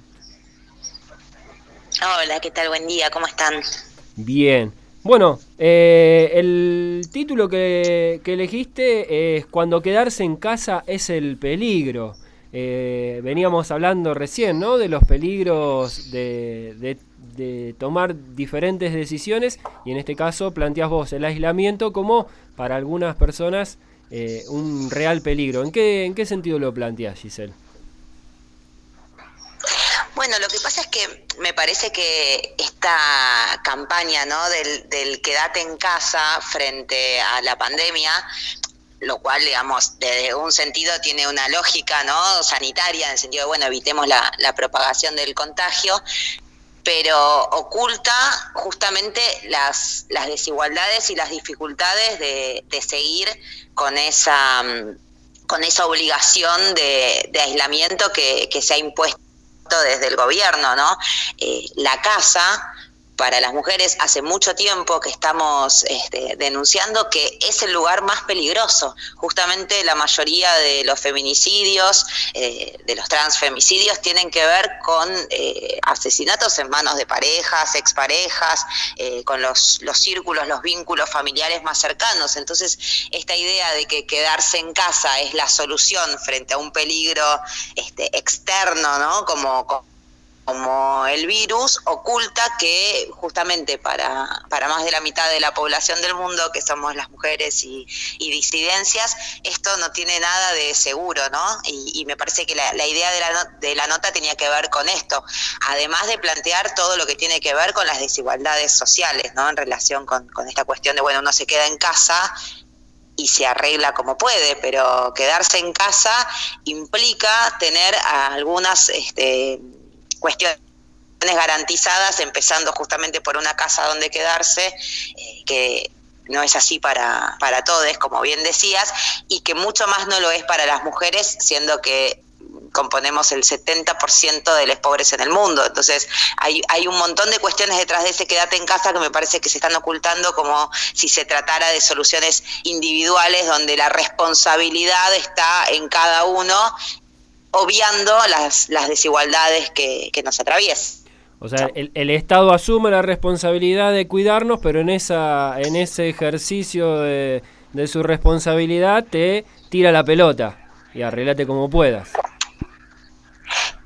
Hola, ¿qué tal? Buen día, ¿cómo están? Bien. Bueno, eh, el título que, que elegiste es Cuando quedarse en casa es el peligro. Eh, veníamos hablando recién, ¿no?, de los peligros de, de, de tomar diferentes decisiones, y en este caso planteás vos el aislamiento como para algunas personas eh, un real peligro. ¿En qué, en qué sentido lo planteás, Giselle? Bueno, lo que pasa es que me parece que esta campaña, ¿no?, del, del quédate en casa frente a la pandemia, lo cual, digamos, desde un sentido tiene una lógica, ¿no?, sanitaria, en el sentido de, bueno, evitemos la, la propagación del contagio, pero oculta justamente las, las desigualdades y las dificultades de, de seguir con esa, con esa obligación de, de aislamiento que, que se ha impuesto desde el gobierno, ¿no? Eh, la casa, para las mujeres, hace mucho tiempo que estamos este, denunciando que es el lugar más peligroso. Justamente la mayoría de los feminicidios, eh, de los transfemicidios, tienen que ver con eh, asesinatos en manos de parejas, exparejas, eh, con los, los círculos, los vínculos familiares más cercanos. Entonces, esta idea de que quedarse en casa es la solución frente a un peligro este, externo, ¿no?, como, como como el virus, oculta que justamente para, para más de la mitad de la población del mundo, que somos las mujeres y, y disidencias, esto no tiene nada de seguro, ¿no? Y, y me parece que la, la idea de la, no, de la nota tenía que ver con esto, además de plantear todo lo que tiene que ver con las desigualdades sociales, ¿no?, en relación con, con esta cuestión de, bueno, uno se queda en casa y se arregla como puede, pero quedarse en casa implica tener algunas este, cuestiones garantizadas, empezando justamente por una casa donde quedarse, eh, que no es así para, para todos, como bien decías, y que mucho más no lo es para las mujeres, siendo que componemos el setenta por ciento de los pobres en el mundo. Entonces hay, hay un montón de cuestiones detrás de ese quédate en casa que me parece que se están ocultando, como si se tratara de soluciones individuales donde la responsabilidad está en cada uno, obviando las, las desigualdades que, que nos atraviesan. O sea, el, el Estado asume la responsabilidad de cuidarnos, pero en esa en ese ejercicio de, de su responsabilidad te tira la pelota y arreglate como puedas. Claro,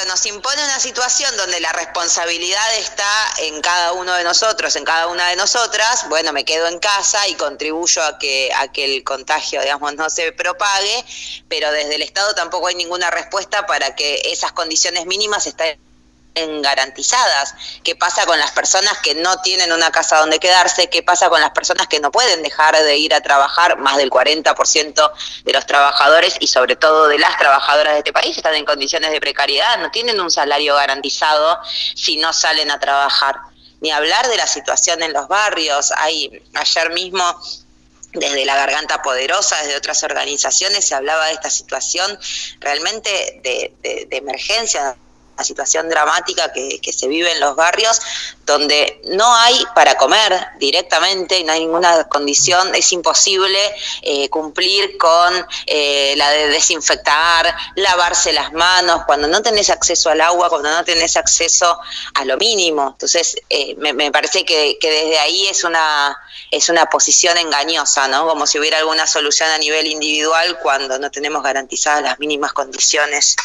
nos impone una situación donde la responsabilidad está en cada uno de nosotros, en cada una de nosotras, bueno, me quedo en casa y contribuyo a que, a que el contagio, digamos, no se propague, pero desde el Estado tampoco hay ninguna respuesta para que esas condiciones mínimas estén garantizadas. ¿Qué pasa con las personas que no tienen una casa donde quedarse? ¿Qué pasa con las personas que no pueden dejar de ir a trabajar? Más del cuarenta por ciento de los trabajadores y sobre todo de las trabajadoras de este país están en condiciones de precariedad, no tienen un salario garantizado si no salen a trabajar. Ni hablar de la situación en los barrios. Hay, ayer mismo, desde la Garganta Poderosa, desde otras organizaciones, se hablaba de esta situación realmente de, de, de emergencia, la situación dramática que, que se vive en los barrios, donde no hay para comer directamente, no hay ninguna condición, es imposible eh, cumplir con eh, la de desinfectar, lavarse las manos, cuando no tenés acceso al agua, cuando no tenés acceso a lo mínimo. Entonces, eh, me, me parece que, que desde ahí es una, es una posición engañosa, ¿no? Como si hubiera alguna solución a nivel individual cuando no tenemos garantizadas las mínimas condiciones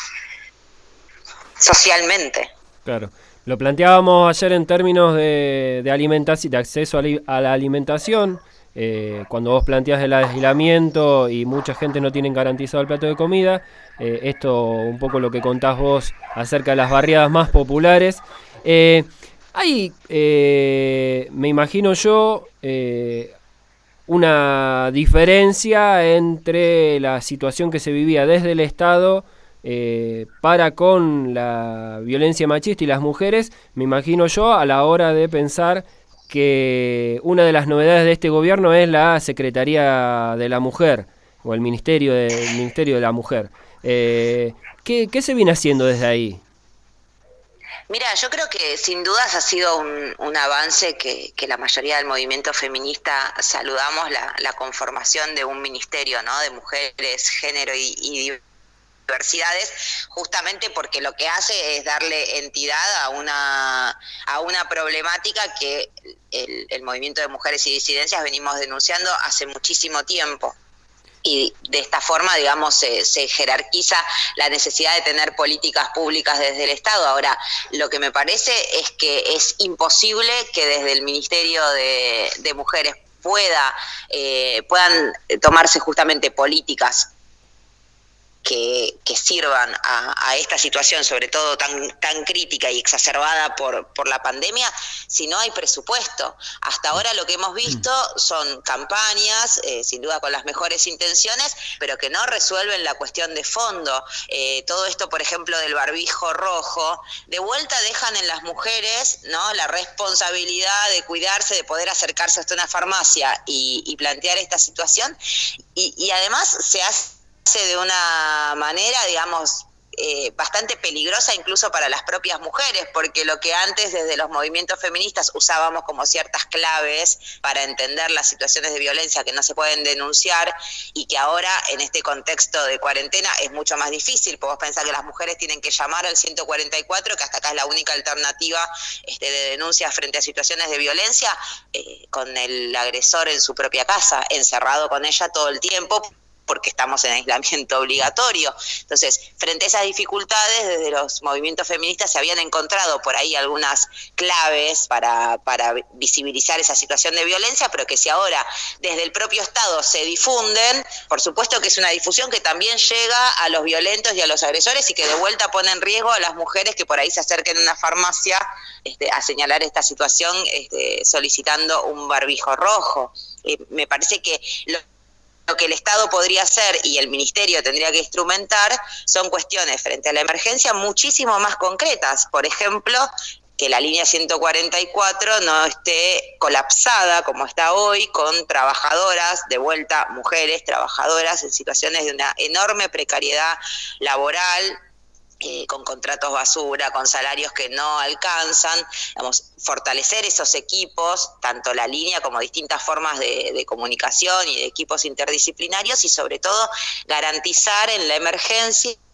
socialmente. Claro. Lo planteábamos ayer en términos de, de alimentación, de acceso a, li, a la alimentación. Eh, cuando vos planteás el aislamiento y mucha gente no tiene garantizado el plato de comida, eh, esto un poco lo que contás vos acerca de las barriadas más populares. Eh, hay, eh, me imagino yo, eh, una diferencia entre la situación que se vivía desde el Estado Eh, para con la violencia machista y las mujeres, me imagino yo, a la hora de pensar que una de las novedades de este gobierno es la Secretaría de la Mujer, o el Ministerio de, el Ministerio de la Mujer. Eh, ¿qué, ¿Qué se viene haciendo desde ahí? Mira, yo creo que sin dudas ha sido un, un avance que, que la mayoría del movimiento feminista saludamos, la, la conformación de un ministerio, ¿no?, de mujeres, género y, y diversidades, justamente porque lo que hace es darle entidad a una a una problemática que el, el movimiento de mujeres y disidencias venimos denunciando hace muchísimo tiempo. Y de esta forma, digamos, se, se jerarquiza la necesidad de tener políticas públicas desde el Estado. Ahora, lo que me parece es que es imposible que desde el Ministerio de, de Mujeres pueda eh, puedan tomarse justamente políticas Que, que sirvan a, a esta situación, sobre todo tan, tan crítica y exacerbada por, por la pandemia, si no hay presupuesto. Hasta ahora lo que hemos visto son campañas, eh, sin duda con las mejores intenciones, pero que no resuelven la cuestión de fondo. Eh, todo esto, por ejemplo, del barbijo rojo, de vuelta dejan en las mujeres, ¿no?, la responsabilidad de cuidarse, de poder acercarse hasta una farmacia y, y plantear esta situación, y, y además se hace de una manera, digamos, eh, bastante peligrosa incluso para las propias mujeres, porque lo que antes desde los movimientos feministas usábamos como ciertas claves para entender las situaciones de violencia que no se pueden denunciar y que ahora en este contexto de cuarentena es mucho más difícil, porque vos pensás que las mujeres tienen que llamar al ciento cuarenta y cuatro, que hasta acá es la única alternativa este, de denuncia frente a situaciones de violencia, eh, con el agresor en su propia casa, encerrado con ella todo el tiempo, porque estamos en aislamiento obligatorio. Entonces, frente a esas dificultades, desde los movimientos feministas se habían encontrado por ahí algunas claves para, para visibilizar esa situación de violencia, pero que si ahora desde el propio Estado se difunden, por supuesto que es una difusión que también llega a los violentos y a los agresores y que de vuelta pone en riesgo a las mujeres que por ahí se acerquen a una farmacia este, a señalar esta situación este, solicitando un barbijo rojo. Eh, me parece que lo Lo que el Estado podría hacer y el Ministerio tendría que instrumentar son cuestiones frente a la emergencia muchísimo más concretas. Por ejemplo, que la línea ciento cuarenta y cuatro no esté colapsada como está hoy, con trabajadoras, de vuelta mujeres trabajadoras en situaciones de una enorme precariedad laboral, Eh, con contratos basura, con salarios que no alcanzan. Digamos, fortalecer esos equipos, tanto la línea como distintas formas de, de comunicación y de equipos interdisciplinarios, y sobre todo garantizar en la emergencia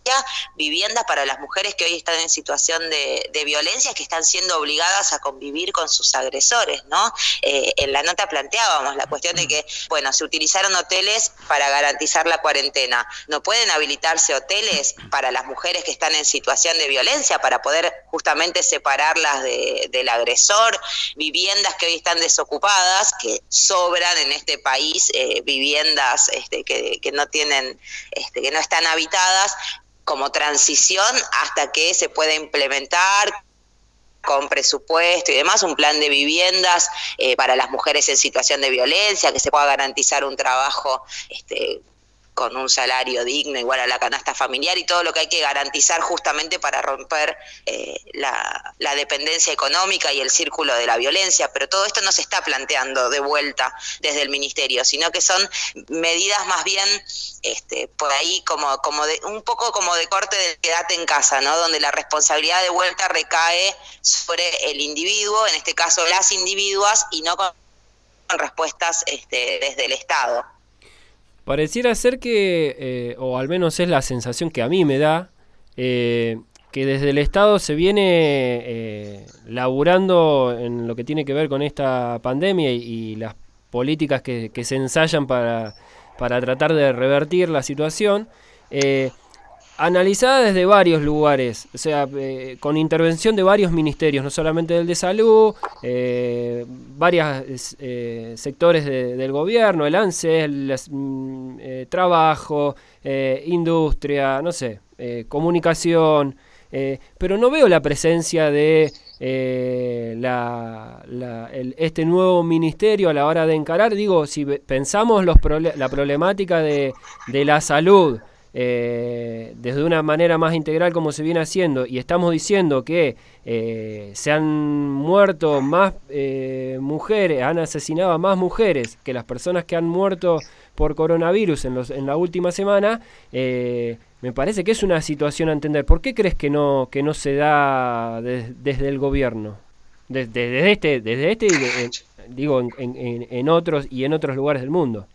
viviendas para las mujeres que hoy están en situación de, de violencia, que están siendo obligadas a convivir con sus agresores, ¿no? Eh, en la nota planteábamos la cuestión de que, bueno, se utilizaron hoteles para garantizar la cuarentena. ¿No pueden habilitarse hoteles para las mujeres que están en situación de violencia para poder justamente separarlas de, del agresor? Viviendas que hoy están desocupadas, que sobran en este país, eh, viviendas este, que, que no tienen, este, que no están habitadas, como transición hasta que se pueda implementar con presupuesto y demás, un plan de viviendas eh, para las mujeres en situación de violencia, que se pueda garantizar un trabajo este, con un salario digno, igual a la canasta familiar, y todo lo que hay que garantizar justamente para romper eh, la, la dependencia económica y el círculo de la violencia. Pero todo esto no se está planteando de vuelta desde el Ministerio, sino que son medidas más bien este, por ahí como, como de, un poco como de corte del quédate en casa, ¿no? Donde la responsabilidad de vuelta recae sobre el individuo, en este caso las individuas, y no con, con respuestas este, desde el Estado. Pareciera ser que, eh, o al menos es la sensación que a mí me da, eh, que desde el Estado se viene eh, laburando en lo que tiene que ver con esta pandemia y, y las políticas que, que se ensayan para, para tratar de revertir la situación, eh, analizada desde varios lugares, o sea, eh, con intervención de varios ministerios, no solamente del de salud, eh, varios eh, sectores de, del gobierno, el ANSES, el eh, trabajo, eh, industria, no sé, eh, comunicación, eh, pero no veo la presencia de eh, la, la, el, este nuevo ministerio a la hora de encarar. Digo, si pensamos los prole- la problemática de, de la salud, Eh, desde una manera más integral como se viene haciendo, y estamos diciendo que eh, se han muerto más eh, mujeres, han asesinado a más mujeres que las personas que han muerto por coronavirus en, los, en la última semana, eh, me parece que es una situación a entender. ¿Por qué crees que no, que no se da de, desde el gobierno? Desde, desde este, desde este y de, en, digo, en, en, en otros y en otros lugares del mundo.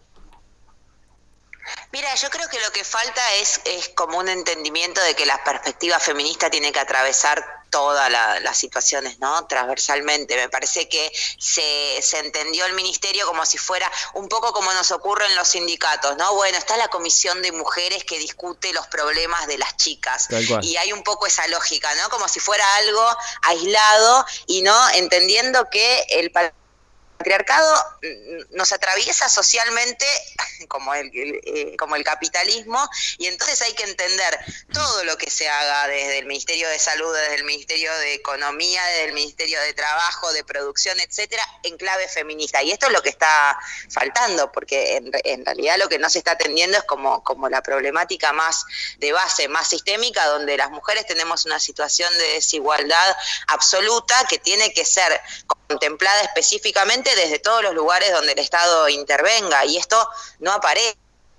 Mira, yo creo que lo que falta es, es como un entendimiento de que la perspectiva feminista tiene que atravesar todas la, las situaciones, ¿no? Transversalmente. Me parece que se, se entendió el ministerio como si fuera un poco como nos ocurre en los sindicatos, ¿no? Bueno, está la comisión de mujeres que discute los problemas de las chicas. Y hay un poco esa lógica, ¿no? Como si fuera algo aislado y no entendiendo que el patriarcado nos atraviesa socialmente como el, eh, como el capitalismo, y entonces hay que entender todo lo que se haga desde el Ministerio de Salud, desde el Ministerio de Economía, desde el Ministerio de Trabajo, de Producción, etcétera, en clave feminista. Y esto es lo que está faltando, porque en, en realidad lo que no se está atendiendo es como, como la problemática más de base, más sistémica, donde las mujeres tenemos una situación de desigualdad absoluta que tiene que ser contemplada específicamente desde todos los lugares donde el Estado intervenga, y esto no aparece,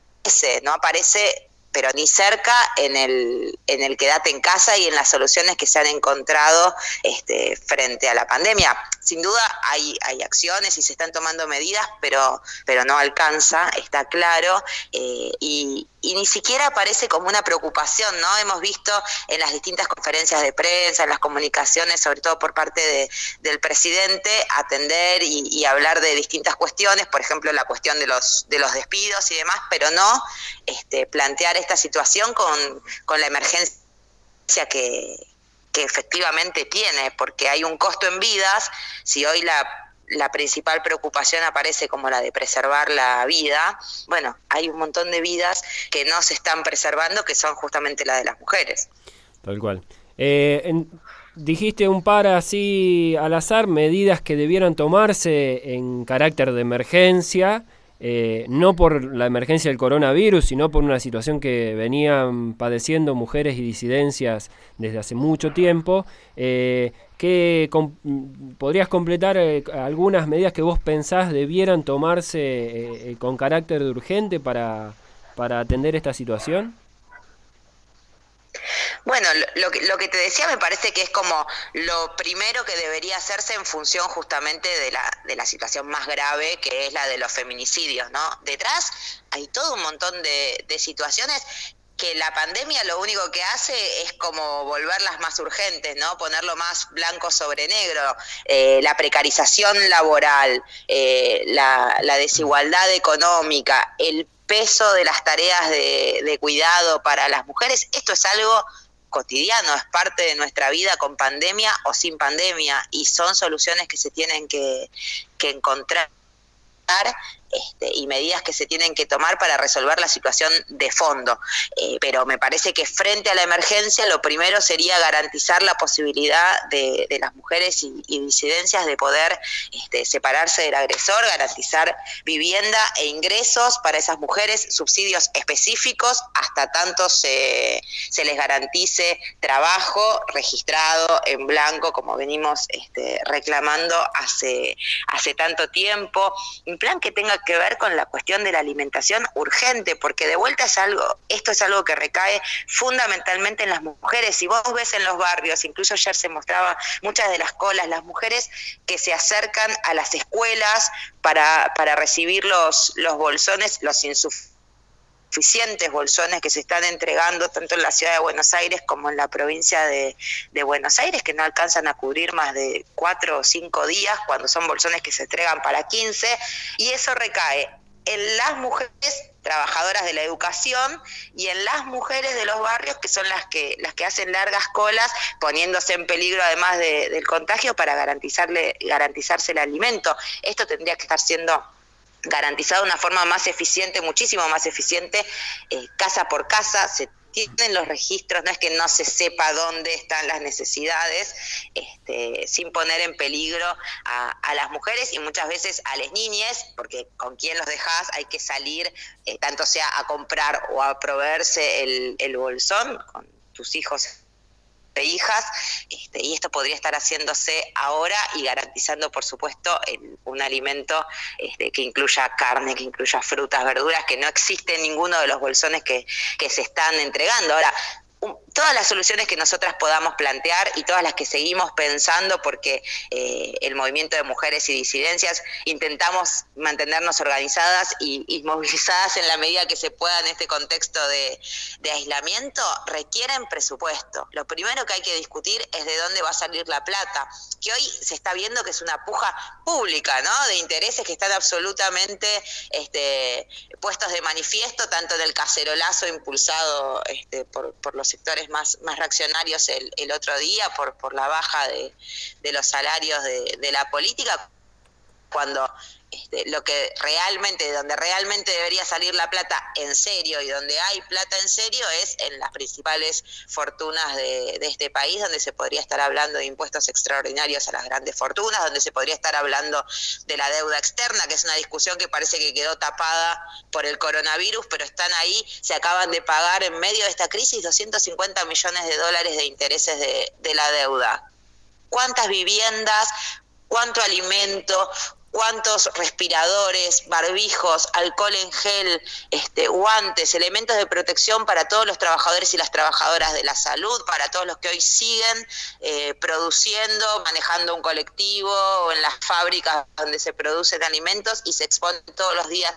no aparece pero ni cerca en el en el quédate en casa y en las soluciones que se han encontrado este, frente a la pandemia. Sin duda hay hay acciones y se están tomando medidas, pero pero no alcanza, está claro, eh, y, y ni siquiera aparece como una preocupación, ¿no? Hemos visto en las distintas conferencias de prensa, en las comunicaciones, sobre todo por parte de, del presidente, atender y, y hablar de distintas cuestiones, por ejemplo, la cuestión de los de los despidos y demás, pero no este, plantear esta situación con, con la emergencia que, que efectivamente tiene, porque hay un costo en vidas. Si hoy la, la principal preocupación aparece como la de preservar la vida, bueno, hay un montón de vidas que no se están preservando, que son justamente las de las mujeres. Tal cual. Eh, en, dijiste un par así al azar, medidas que debieran tomarse en carácter de emergencia. Eh, no por la emergencia del coronavirus, sino por una situación que venían padeciendo mujeres y disidencias desde hace mucho tiempo. Eh, ¿qué com- podrías completar eh, algunas medidas que vos pensás debieran tomarse eh, con carácter de urgente para, para atender esta situación? Bueno, lo que, lo que te decía me parece que es como lo primero que debería hacerse en función justamente de la, de la situación más grave, que es la de los feminicidios, ¿no? Detrás hay todo un montón de, de situaciones que la pandemia lo único que hace es como volverlas más urgentes, ¿no? Ponerlo más blanco sobre negro, eh, la precarización laboral, eh, la, la desigualdad económica, el peso de las tareas de, de cuidado para las mujeres. Esto es algo cotidiano, es parte de nuestra vida con pandemia o sin pandemia, y son soluciones que se tienen que, que encontrar Este, y medidas que se tienen que tomar para resolver la situación de fondo. Eh, pero me parece que frente a la emergencia lo primero sería garantizar la posibilidad de, de las mujeres y, y disidencias de poder este, separarse del agresor, garantizar vivienda e ingresos para esas mujeres, subsidios específicos, hasta tanto se, se les garantice trabajo registrado en blanco, como venimos este, reclamando hace, hace tanto tiempo. Un plan que tenga que ver con la cuestión de la alimentación urgente, porque de vuelta es algo, esto es algo que recae fundamentalmente en las mujeres. Si vos ves en los barrios, incluso ayer se mostraba muchas de las colas, las mujeres que se acercan a las escuelas para, para recibir los, los bolsones, los insuficientes bolsones que se están entregando tanto en la ciudad de Buenos Aires como en la provincia de, de Buenos Aires, que no alcanzan a cubrir más de cuatro o cinco días, cuando son bolsones que se entregan para quince, y eso recae en las mujeres trabajadoras de la educación y en las mujeres de los barrios, que son las que las que hacen largas colas, poniéndose en peligro además de, del contagio para garantizarle garantizarse el alimento. Esto tendría que estar siendo garantizado de una forma más eficiente, muchísimo más eficiente, eh, casa por casa. Se tienen los registros, no es que no se sepa dónde están las necesidades, este, sin poner en peligro a, a las mujeres y muchas veces a las niñas, porque con quién los dejás hay que salir, eh, tanto sea a comprar o a proveerse el, el bolsón, con tus hijos e hijas, este, y esto podría estar haciéndose ahora y garantizando, por supuesto, el, un alimento este, que incluya carne, que incluya frutas, verduras, que no existe en ninguno de los bolsones que, que se están entregando. Ahora, un, todas las soluciones que nosotras podamos plantear y todas las que seguimos pensando, porque eh, el movimiento de mujeres y disidencias intentamos mantenernos organizadas y, y movilizadas en la medida que se pueda en este contexto de, de aislamiento, requieren presupuesto. Lo primero que hay que discutir es de dónde va a salir la plata, que hoy se está viendo que es una puja pública, ¿no?, de intereses que están absolutamente este, puestos de manifiesto, tanto en el cacerolazo impulsado este, por, por los sectores más, más reaccionarios el, el otro día, por, por la baja de, de los salarios de, de la política, cuando este, lo que realmente, de donde realmente debería salir la plata en serio y donde hay plata en serio es en las principales fortunas de, de este país, donde se podría estar hablando de impuestos extraordinarios a las grandes fortunas, donde se podría estar hablando de la deuda externa, que es una discusión que parece que quedó tapada por el coronavirus, pero están ahí, se acaban de pagar en medio de esta crisis doscientos cincuenta millones de dólares de intereses de, de la deuda. ¿Cuántas viviendas, cuánto alimento, cuántos respiradores, barbijos, alcohol en gel, este, guantes, elementos de protección para todos los trabajadores y las trabajadoras de la salud, para todos los que hoy siguen eh, produciendo, manejando un colectivo o en las fábricas donde se producen alimentos y se exponen todos los días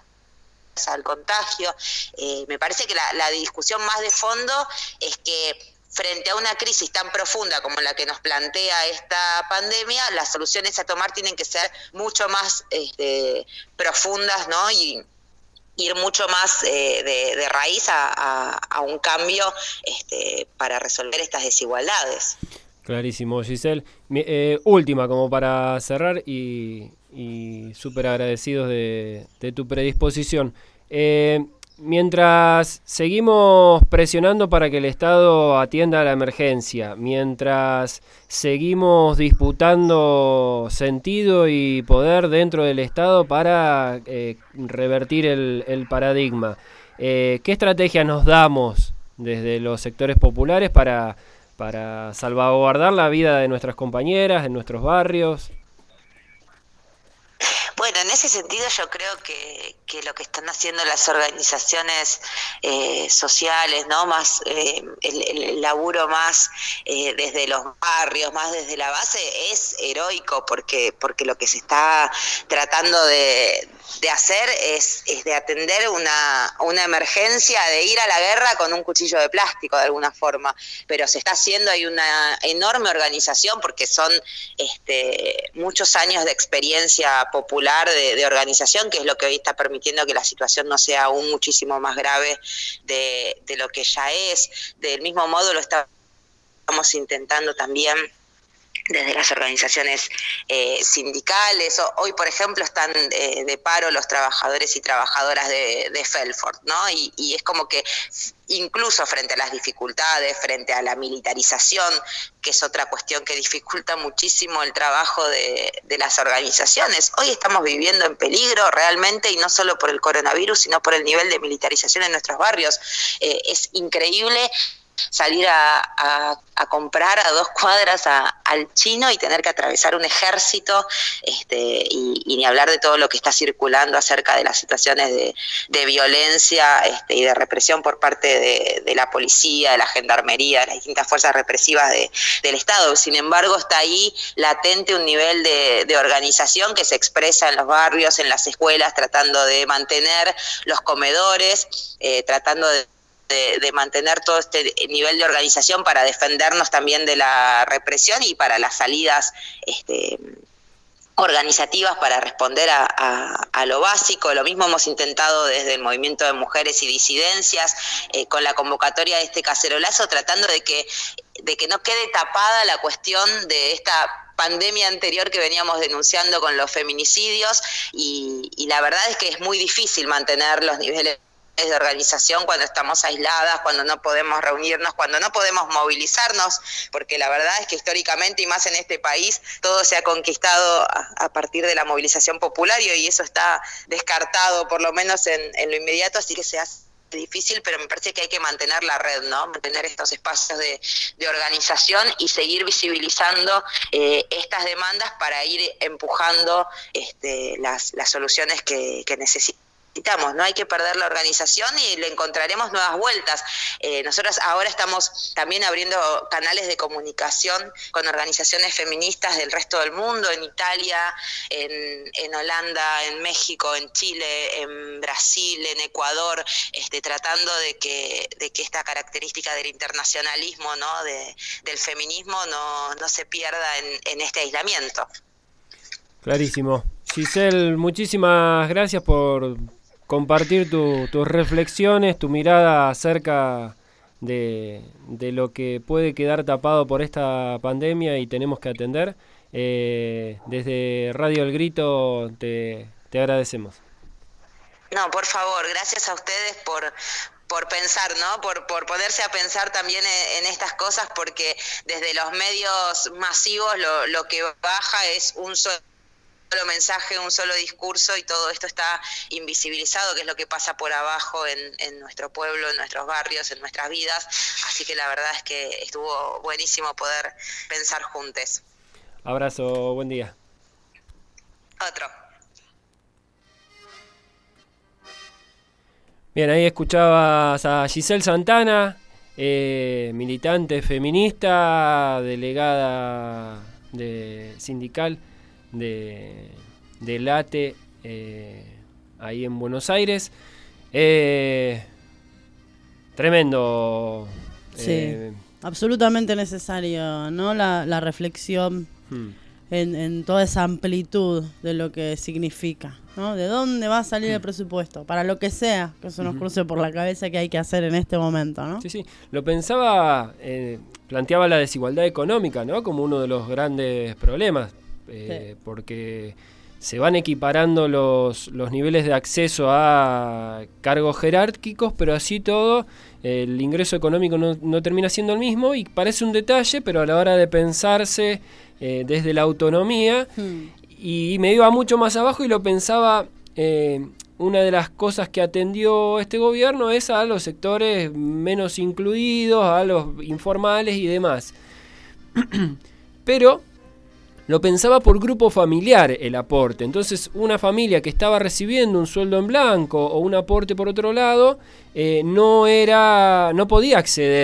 al contagio? Eh, me parece que la, la discusión más de fondo es que frente a una crisis tan profunda como la que nos plantea esta pandemia, las soluciones a tomar tienen que ser mucho más este, profundas, ¿no?, y ir mucho más eh, de, de raíz a, a, a un cambio este, para resolver estas desigualdades. Clarísimo, Giselle. Eh, última, como para cerrar, y, y súper agradecidos de, de tu predisposición. Eh, Mientras seguimos presionando para que el Estado atienda la emergencia, mientras seguimos disputando sentido y poder dentro del Estado para eh, revertir el, el paradigma, eh, ¿qué estrategias nos damos desde los sectores populares para, para salvaguardar la vida de nuestras compañeras en nuestros barrios? Bueno, en ese sentido yo creo que, que lo que están haciendo las organizaciones eh, sociales, ¿no?, más eh, el, el laburo más eh, desde los barrios, más desde la base, es heroico, porque porque lo que se está tratando de, de hacer es, es de atender una, una emergencia, de ir a la guerra con un cuchillo de plástico de alguna forma, pero se está haciendo, hay una enorme organización porque son este, muchos años de experiencia popular de, de organización, que es lo que hoy está permitiendo que la situación no sea aún muchísimo más grave de, de lo que ya es. Del mismo modo lo estamos intentando también desde las organizaciones eh, sindicales. O, hoy, por ejemplo, están eh, de paro los trabajadores y trabajadoras de, de Felfort, ¿no? Y, y es como que incluso frente a las dificultades, frente a la militarización, que es otra cuestión que dificulta muchísimo el trabajo de, de las organizaciones, hoy estamos viviendo en peligro realmente, y no solo por el coronavirus, sino por el nivel de militarización en nuestros barrios. Eh, es increíble salir a, a, a comprar a dos cuadras a, al chino y tener que atravesar un ejército, este, y, y ni hablar de todo lo que está circulando acerca de las situaciones de, de violencia este, y de represión por parte de, de la policía, de la gendarmería, de las distintas fuerzas represivas de, del Estado. Sin embargo, está ahí latente un nivel de, de organización que se expresa en los barrios, en las escuelas, tratando de mantener los comedores, eh, tratando de De, de mantener todo este nivel de organización para defendernos también de la represión y para las salidas este, organizativas para responder a, a, a lo básico. Lo mismo hemos intentado desde el movimiento de mujeres y disidencias eh, con la convocatoria de este cacerolazo, tratando de que, de que no quede tapada la cuestión de esta pandemia anterior que veníamos denunciando con los feminicidios, y, y la verdad es que es muy difícil mantener los niveles de organización cuando estamos aisladas, cuando no podemos reunirnos, cuando no podemos movilizarnos, porque la verdad es que históricamente, y más en este país, todo se ha conquistado a, a partir de la movilización popular, y eso está descartado por lo menos en, en lo inmediato, así que se hace difícil, pero me parece que hay que mantener la red, ¿no? Mantener estos espacios de, de organización y seguir visibilizando eh, estas demandas para ir empujando este, las, las soluciones que, que necesitamos. No hay que perder la organización y le encontraremos nuevas vueltas. Eh, nosotros ahora estamos también abriendo canales de comunicación con organizaciones feministas del resto del mundo, en Italia, en, en Holanda, en México, en Chile, en Brasil, en Ecuador, este, tratando de que, de que esta característica del internacionalismo, ¿no? de, del feminismo no, no se pierda en, en este aislamiento. Clarísimo. Giselle, muchísimas gracias por compartir tu, tus reflexiones, tu mirada acerca de, de lo que puede quedar tapado por esta pandemia y tenemos que atender. Eh, desde Radio El Grito te, te agradecemos. No, por favor, gracias a ustedes por... por pensar, ¿no? Por, por ponerse a pensar también en, en estas cosas, porque desde los medios masivos lo, lo que baja es un solo mensaje, un solo discurso, y todo esto está invisibilizado, que es lo que pasa por abajo en, en nuestro pueblo, en nuestros barrios, en nuestras vidas. Así que la verdad es que estuvo buenísimo poder pensar juntos. Abrazo, buen día. Otro. Bien, ahí escuchabas a Giselle Santana, eh, militante feminista, delegada de sindical de, de Late, eh, ahí en Buenos Aires. Eh, tremendo. Sí, eh, absolutamente necesario, ¿no? La, la reflexión hmm. en, en toda esa amplitud de lo que significa, ¿no? ¿De dónde va a salir hmm. el presupuesto? Para lo que sea que se nos cruce por la cabeza que hay que hacer en este momento, ¿no? Sí, sí. Lo pensaba, eh, planteaba la desigualdad económica, ¿no? Como uno de los grandes problemas. Eh, sí. Porque se van equiparando los, los niveles de acceso a cargos jerárquicos, pero así todo el ingreso económico no, no termina siendo el mismo, y parece un detalle, pero a la hora de pensarse eh, desde la autonomía, hmm. y me iba mucho más abajo y lo pensaba, eh, una de las cosas que atendió este gobierno es a los sectores menos incluidos, a los informales y demás. Pero lo pensaba por grupo familiar el aporte. Entonces, una familia que estaba recibiendo un sueldo en blanco o un aporte por otro lado, eh, no era, no podía acceder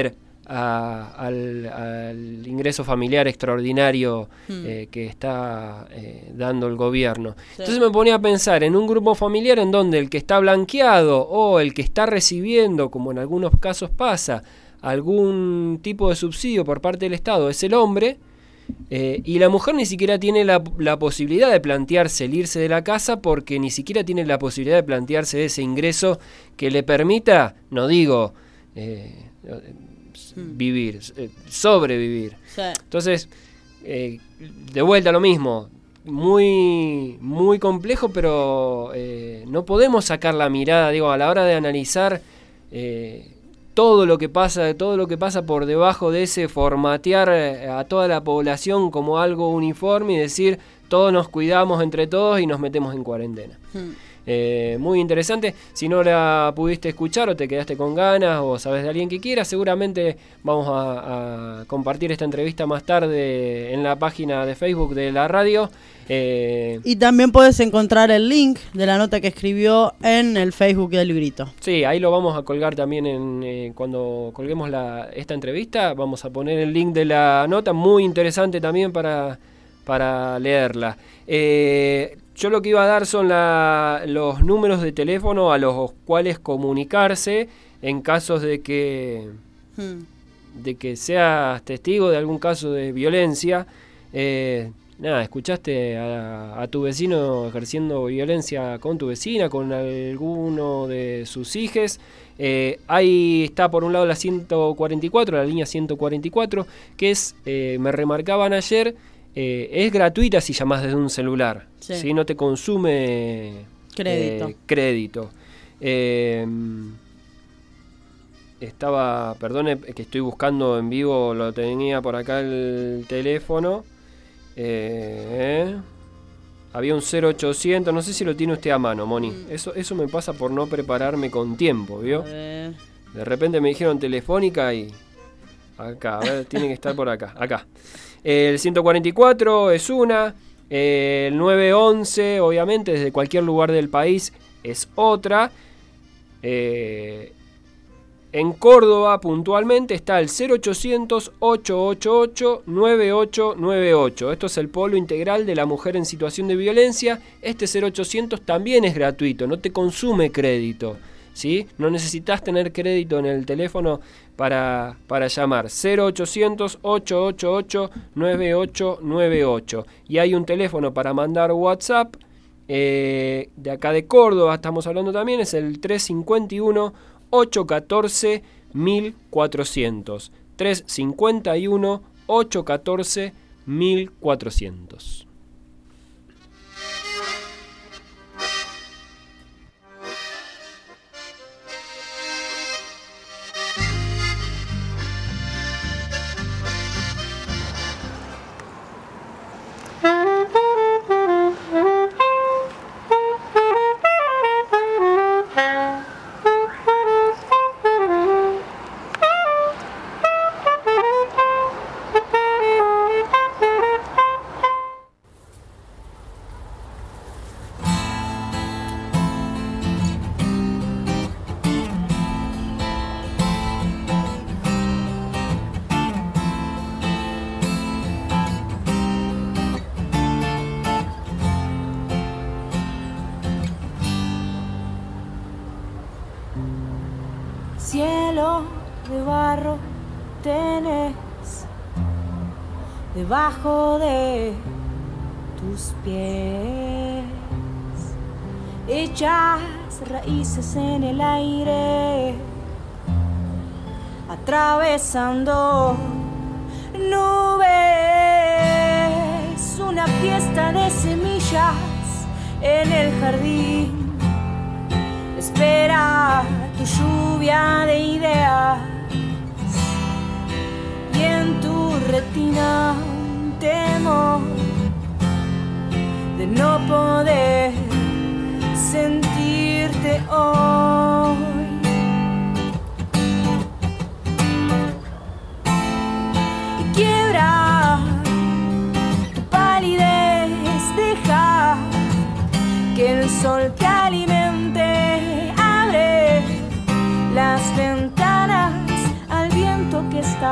a, al, al ingreso familiar extraordinario Hmm. eh, que está eh, dando el gobierno. Sí. Entonces me ponía a pensar en un grupo familiar en donde el que está blanqueado o el que está recibiendo, como en algunos casos pasa, algún tipo de subsidio por parte del Estado es el hombre, eh, y la mujer ni siquiera tiene la, la posibilidad de plantearse el irse de la casa, porque ni siquiera tiene la posibilidad de plantearse ese ingreso que le permita, no digo eh, vivir, eh, sobrevivir. Sí. Entonces, eh, de vuelta lo mismo, muy, muy complejo, pero eh, no podemos sacar la mirada, digo, a la hora de analizar eh, todo lo que pasa, todo lo que pasa por debajo de ese formatear eh, a toda la población como algo uniforme y decir todos nos cuidamos entre todos y nos metemos en cuarentena. Hmm. Eh, muy interesante. Si no la pudiste escuchar o te quedaste con ganas o sabes de alguien que quiera, seguramente vamos a, a compartir esta entrevista más tarde en la página de Facebook de la radio. Eh, Y también puedes encontrar el link de la nota que escribió en el Facebook del Grito. Sí, ahí lo vamos a colgar también en, eh, cuando colguemos la, esta entrevista. Vamos a poner el link de la nota, muy interesante también para, para leerla. Eh, yo lo que iba a dar son la, los números de teléfono a los cuales comunicarse en casos de que, Hmm. de que seas testigo de algún caso de violencia. Eh, Nada, escuchaste a, a tu vecino ejerciendo violencia con tu vecina, con alguno de sus hijos. Eh, ahí está por un lado la ciento cuarenta y cuatro, la línea ciento cuarenta y cuatro, que es, eh, me remarcaban ayer, eh, es gratuita si llamás desde un celular. Sí. ¿Sí? No te consume Crédito. eh, crédito. Eh, estaba, perdone que estoy buscando en vivo, lo tenía por acá el teléfono. Eh, había un cero ochocientos, no sé si lo tiene usted a mano, Moni. Eso, eso me pasa por no prepararme con tiempo, ¿vio? Eh, De repente me dijeron telefónica y... Acá, a ver, tiene que estar por acá, acá. El ciento cuarenta y cuatro es una, el nueve once, obviamente, desde cualquier lugar del país es otra. Eh, en Córdoba, puntualmente, está el cero ochocientos, ochocientos ochenta y ocho, noventa y ocho noventa y ocho. Esto es el polo integral de la mujer en situación de violencia. Este cero ochocientos también es gratuito, no te consume crédito, ¿sí? No necesitas tener crédito en el teléfono para, para llamar. cero ochocientos, ochocientos ochenta y ocho, noventa y ocho noventa y ocho. Y hay un teléfono para mandar WhatsApp. Eh, de acá de Córdoba estamos hablando también, es el tres cinco uno, ochocientos catorce, mil cuatrocientos. tres cinco uno, ochocientos catorce, mil cuatrocientos. Cielo de barro tenés debajo de tus pies, echas raíces en el aire, atravesando nubes, una fiesta de semillas en el jardín, espera tu lluvia de ideas y en tu retina un temor de no poder sentirte hoy. Y quiebra tu palidez, deja que el sol te alimente, abre las ventanas al viento que está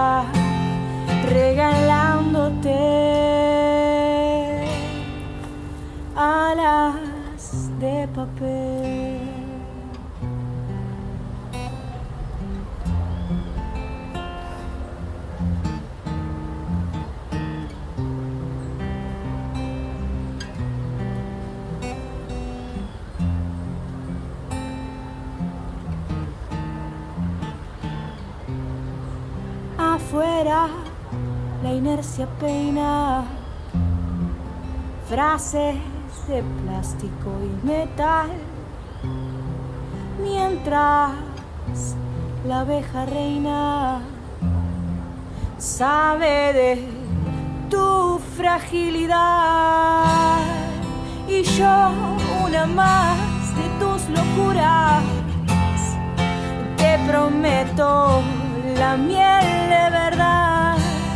papel. Afuera la inercia peina frases de plástico y metal, mientras la abeja reina sabe de tu fragilidad y yo una más de tus locuras. Te prometo la miel de verdad,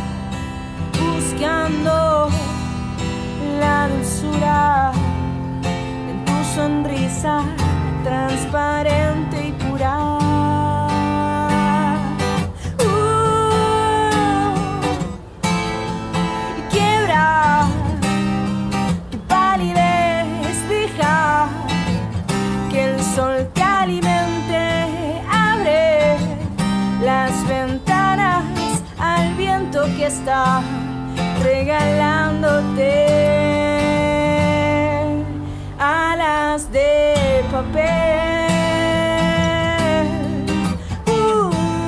buscando la dulzura en tu sonrisa transparente y pura. Uh, quiebra tu palidez, deja que el sol te alimente, abre las ventanas al viento que está regalándote alas de papel. Uh,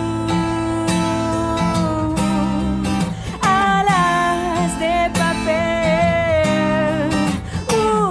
alas de papel. Uh,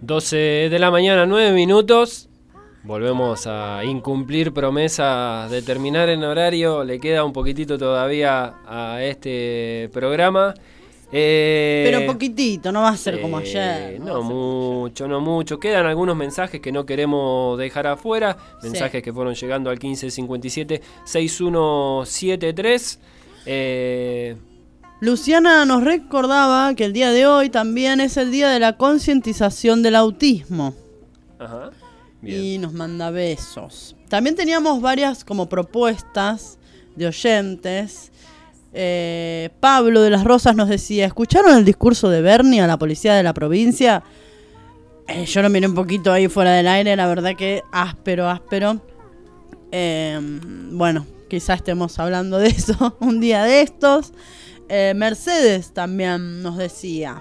doce de la mañana, nueve minutos. Volvemos a incumplir promesas de terminar en horario. Le queda un poquitito todavía a este programa. Eh, Pero poquitito, no va a ser eh, como ayer. No, no mucho, no mucho. Quedan algunos mensajes que no queremos dejar afuera. Mensajes sí. que fueron llegando al quince cincuenta y siete sesenta y uno setenta y tres. Eh, Luciana nos recordaba que el día de hoy también es el día de la concientización del autismo. Ajá. Bien. Y nos manda besos. También teníamos varias como propuestas de oyentes. Eh, Pablo de las Rosas nos decía, ¿escucharon el discurso de Bernie a la policía de la provincia? Eh, yo lo miré un poquito ahí fuera del aire, la verdad que áspero, áspero. Eh, bueno, quizá estemos hablando de eso un día de estos. Eh, Mercedes también nos decía,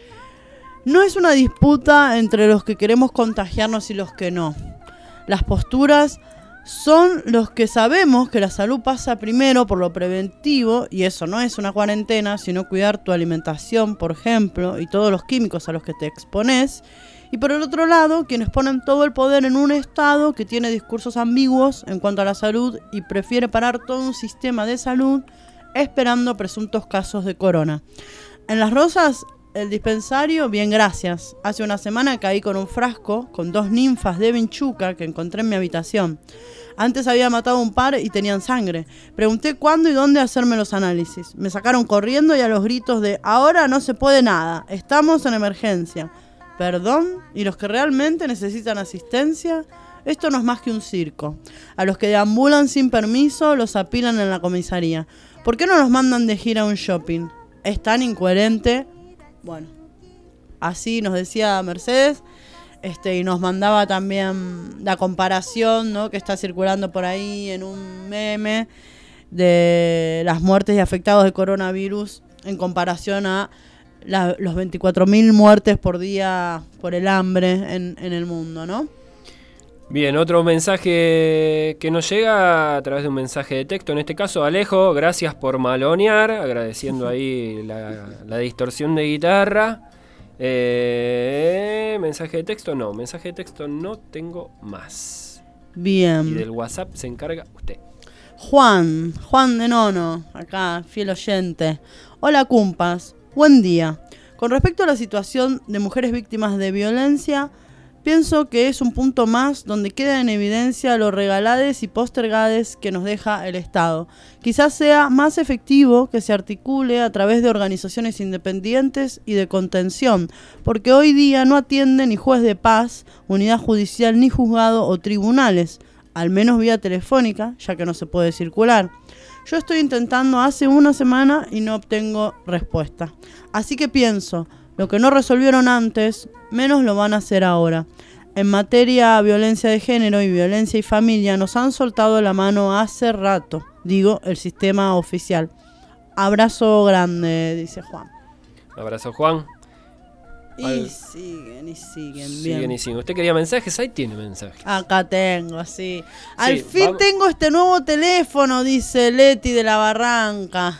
no es una disputa entre los que queremos contagiarnos y los que no. Las posturas son los que sabemos que la salud pasa primero por lo preventivo, y eso no es una cuarentena, sino cuidar tu alimentación, por ejemplo, y todos los químicos a los que te expones. Y por el otro lado, quienes ponen todo el poder en un Estado que tiene discursos ambiguos en cuanto a la salud y prefiere parar todo un sistema de salud esperando presuntos casos de corona. En Las Rosas, el dispensario, bien gracias. Hace una semana caí con un frasco con dos ninfas de vinchuca que encontré en mi habitación. Antes había matado un par y tenían sangre. Pregunté cuándo y dónde hacerme los análisis. Me sacaron corriendo y a los gritos de ahora no se puede nada, estamos en emergencia. ¿Perdón? ¿Y los que realmente necesitan asistencia? Esto no es más que un circo. A los que deambulan sin permiso los apilan en la comisaría. ¿Por qué no nos mandan de gira a un shopping? Es tan incoherente. Bueno, así nos decía Mercedes, este, y nos mandaba también la comparación, ¿no?, que está circulando por ahí en un meme de las muertes y afectados de coronavirus en comparación a la, los veinticuatro mil muertes por día por el hambre en, en el mundo, ¿no? Bien, otro mensaje que nos llega a través de un mensaje de texto, en este caso Alejo, gracias por malonear, agradeciendo ahí la, la distorsión de guitarra. Eh, mensaje de texto no, mensaje de texto no tengo más. Bien. Y del WhatsApp se encarga usted. Juan, Juan de Nono, acá, fiel oyente. Hola cumpas, buen día. Con respecto a la situación de mujeres víctimas de violencia, pienso que es un punto más donde queda en evidencia lo regalades y postergades que nos deja el Estado. Quizás sea más efectivo que se articule a través de organizaciones independientes y de contención, porque hoy día no atiende ni juez de paz, unidad judicial, ni juzgado o tribunales, al menos vía telefónica, ya que no se puede circular. Yo estoy intentando hace una semana y no obtengo respuesta. Así que pienso, lo que no resolvieron antes, menos lo van a hacer ahora. En materia de violencia de género y violencia y familia nos han soltado la mano hace rato, digo, el sistema oficial. Abrazo grande, dice Juan. Abrazo, Juan. Y Al... siguen, y siguen, bien. Siguen y siguen. ¿Usted quería mensajes? Ahí tiene mensajes. Acá tengo, sí. Al sí, fin vamos. Tengo este nuevo teléfono, dice Leti de la Barranca.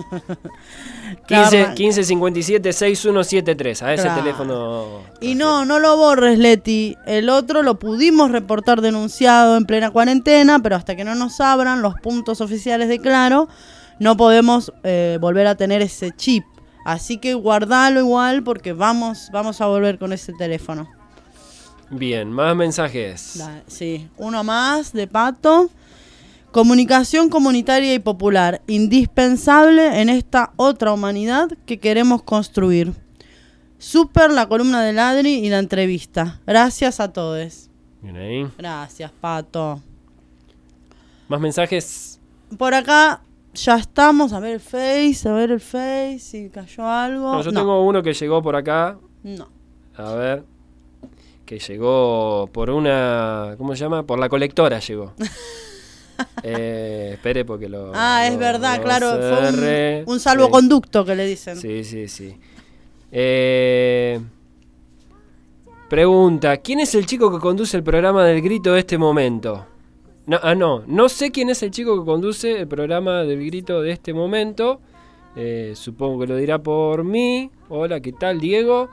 quince cincuenta y siete sesenta y uno setenta y tres, a ese claro. teléfono. Y no, no lo borres, Leti. El otro lo pudimos reportar denunciado en plena cuarentena, pero hasta que no nos abran los puntos oficiales de Claro, no podemos eh, volver a tener ese chip. Así que guardalo igual porque vamos, vamos a volver con ese teléfono. Bien, más mensajes. Da, sí, uno más de Pato. Comunicación comunitaria y popular, indispensable en esta otra humanidad que queremos construir. Súper la columna de Ladri y la entrevista. Gracias a todos. Bien ahí. Gracias, Pato. Más mensajes. Por acá ya estamos. A ver el Face, a ver el Face, si cayó algo. No, yo no. tengo uno que llegó por acá. No. A ver. Que llegó por una... ¿Cómo se llama? Por la colectora llegó. Eh, espere porque lo... Ah, lo, es verdad, lo claro. cerré. Fue un, un salvoconducto sí. que le dicen. Sí, sí, sí. Eh, pregunta, ¿quién es el chico que conduce el programa del grito de este momento? No, ah, no, no sé quién es el chico que conduce el programa del grito de este momento. Eh, supongo que lo dirá por mí. Hola, ¿qué tal, Diego?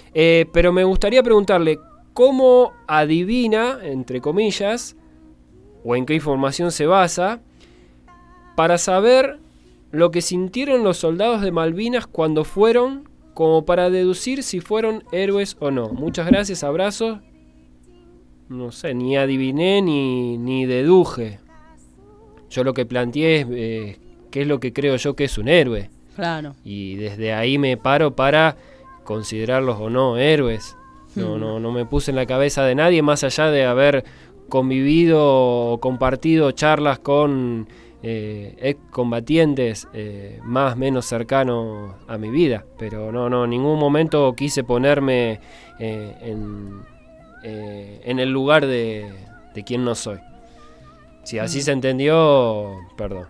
Eh, pero me gustaría preguntarle, ¿cómo adivina, entre comillas, o en qué información se basa, para saber lo que sintieron los soldados de Malvinas cuando fueron, como para deducir si fueron héroes o no? Muchas gracias, abrazos. No sé, ni adiviné ni, ni deduje. Yo lo que planteé es eh, qué es lo que creo yo que es un héroe. Claro. Y desde ahí me paro para considerarlos o no héroes. No, Hmm. no, no me puse en la cabeza de nadie más allá de haber convivido o compartido charlas con eh, excombatientes eh, más o menos cercanos a mi vida. Pero no, no, en ningún momento quise ponerme eh, en, eh, en el lugar de, de quien no soy. Si así Mm. se entendió, perdón.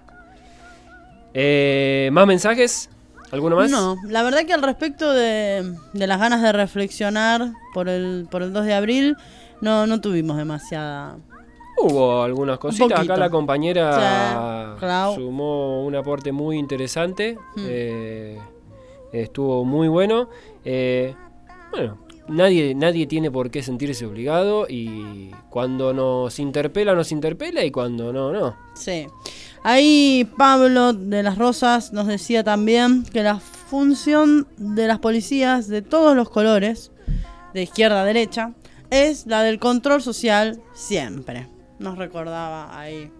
Eh, ¿Más mensajes? ¿Alguno más? No, la verdad que al respecto de, de las ganas de reflexionar por el, por el dos de abril, no, no tuvimos demasiada... Hubo algunas cositas. poquito. Acá la compañera Sí, Clau. sumó un aporte muy interesante. Mm. Eh, estuvo muy bueno. Eh, bueno, nadie, nadie tiene por qué sentirse obligado. Y cuando nos interpela, nos interpela. Y cuando no, no. Sí. Ahí Pablo de las Rosas nos decía también que la función de las policías de todos los colores, de izquierda a derecha, es la del control social siempre. Nos recordaba ahí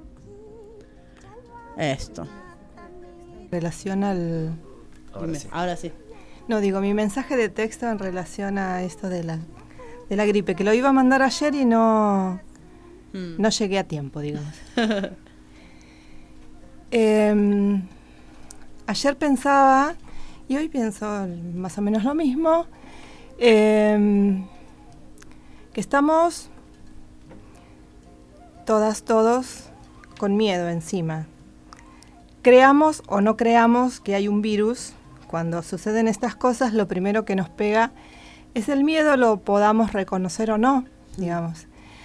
esto. En relación al... Ahora Dime, sí. ahora sí. No, digo, mi mensaje de texto en relación a esto de la, de la gripe, que lo iba a mandar ayer y no, Mm. no llegué a tiempo, digamos. Eh, ayer pensaba, y hoy pienso más o menos lo mismo, eh, que estamos todas, todos con miedo encima. Creamos o no creamos que hay un virus, cuando suceden estas cosas lo primero que nos pega es el miedo, lo podamos reconocer o no, digamos.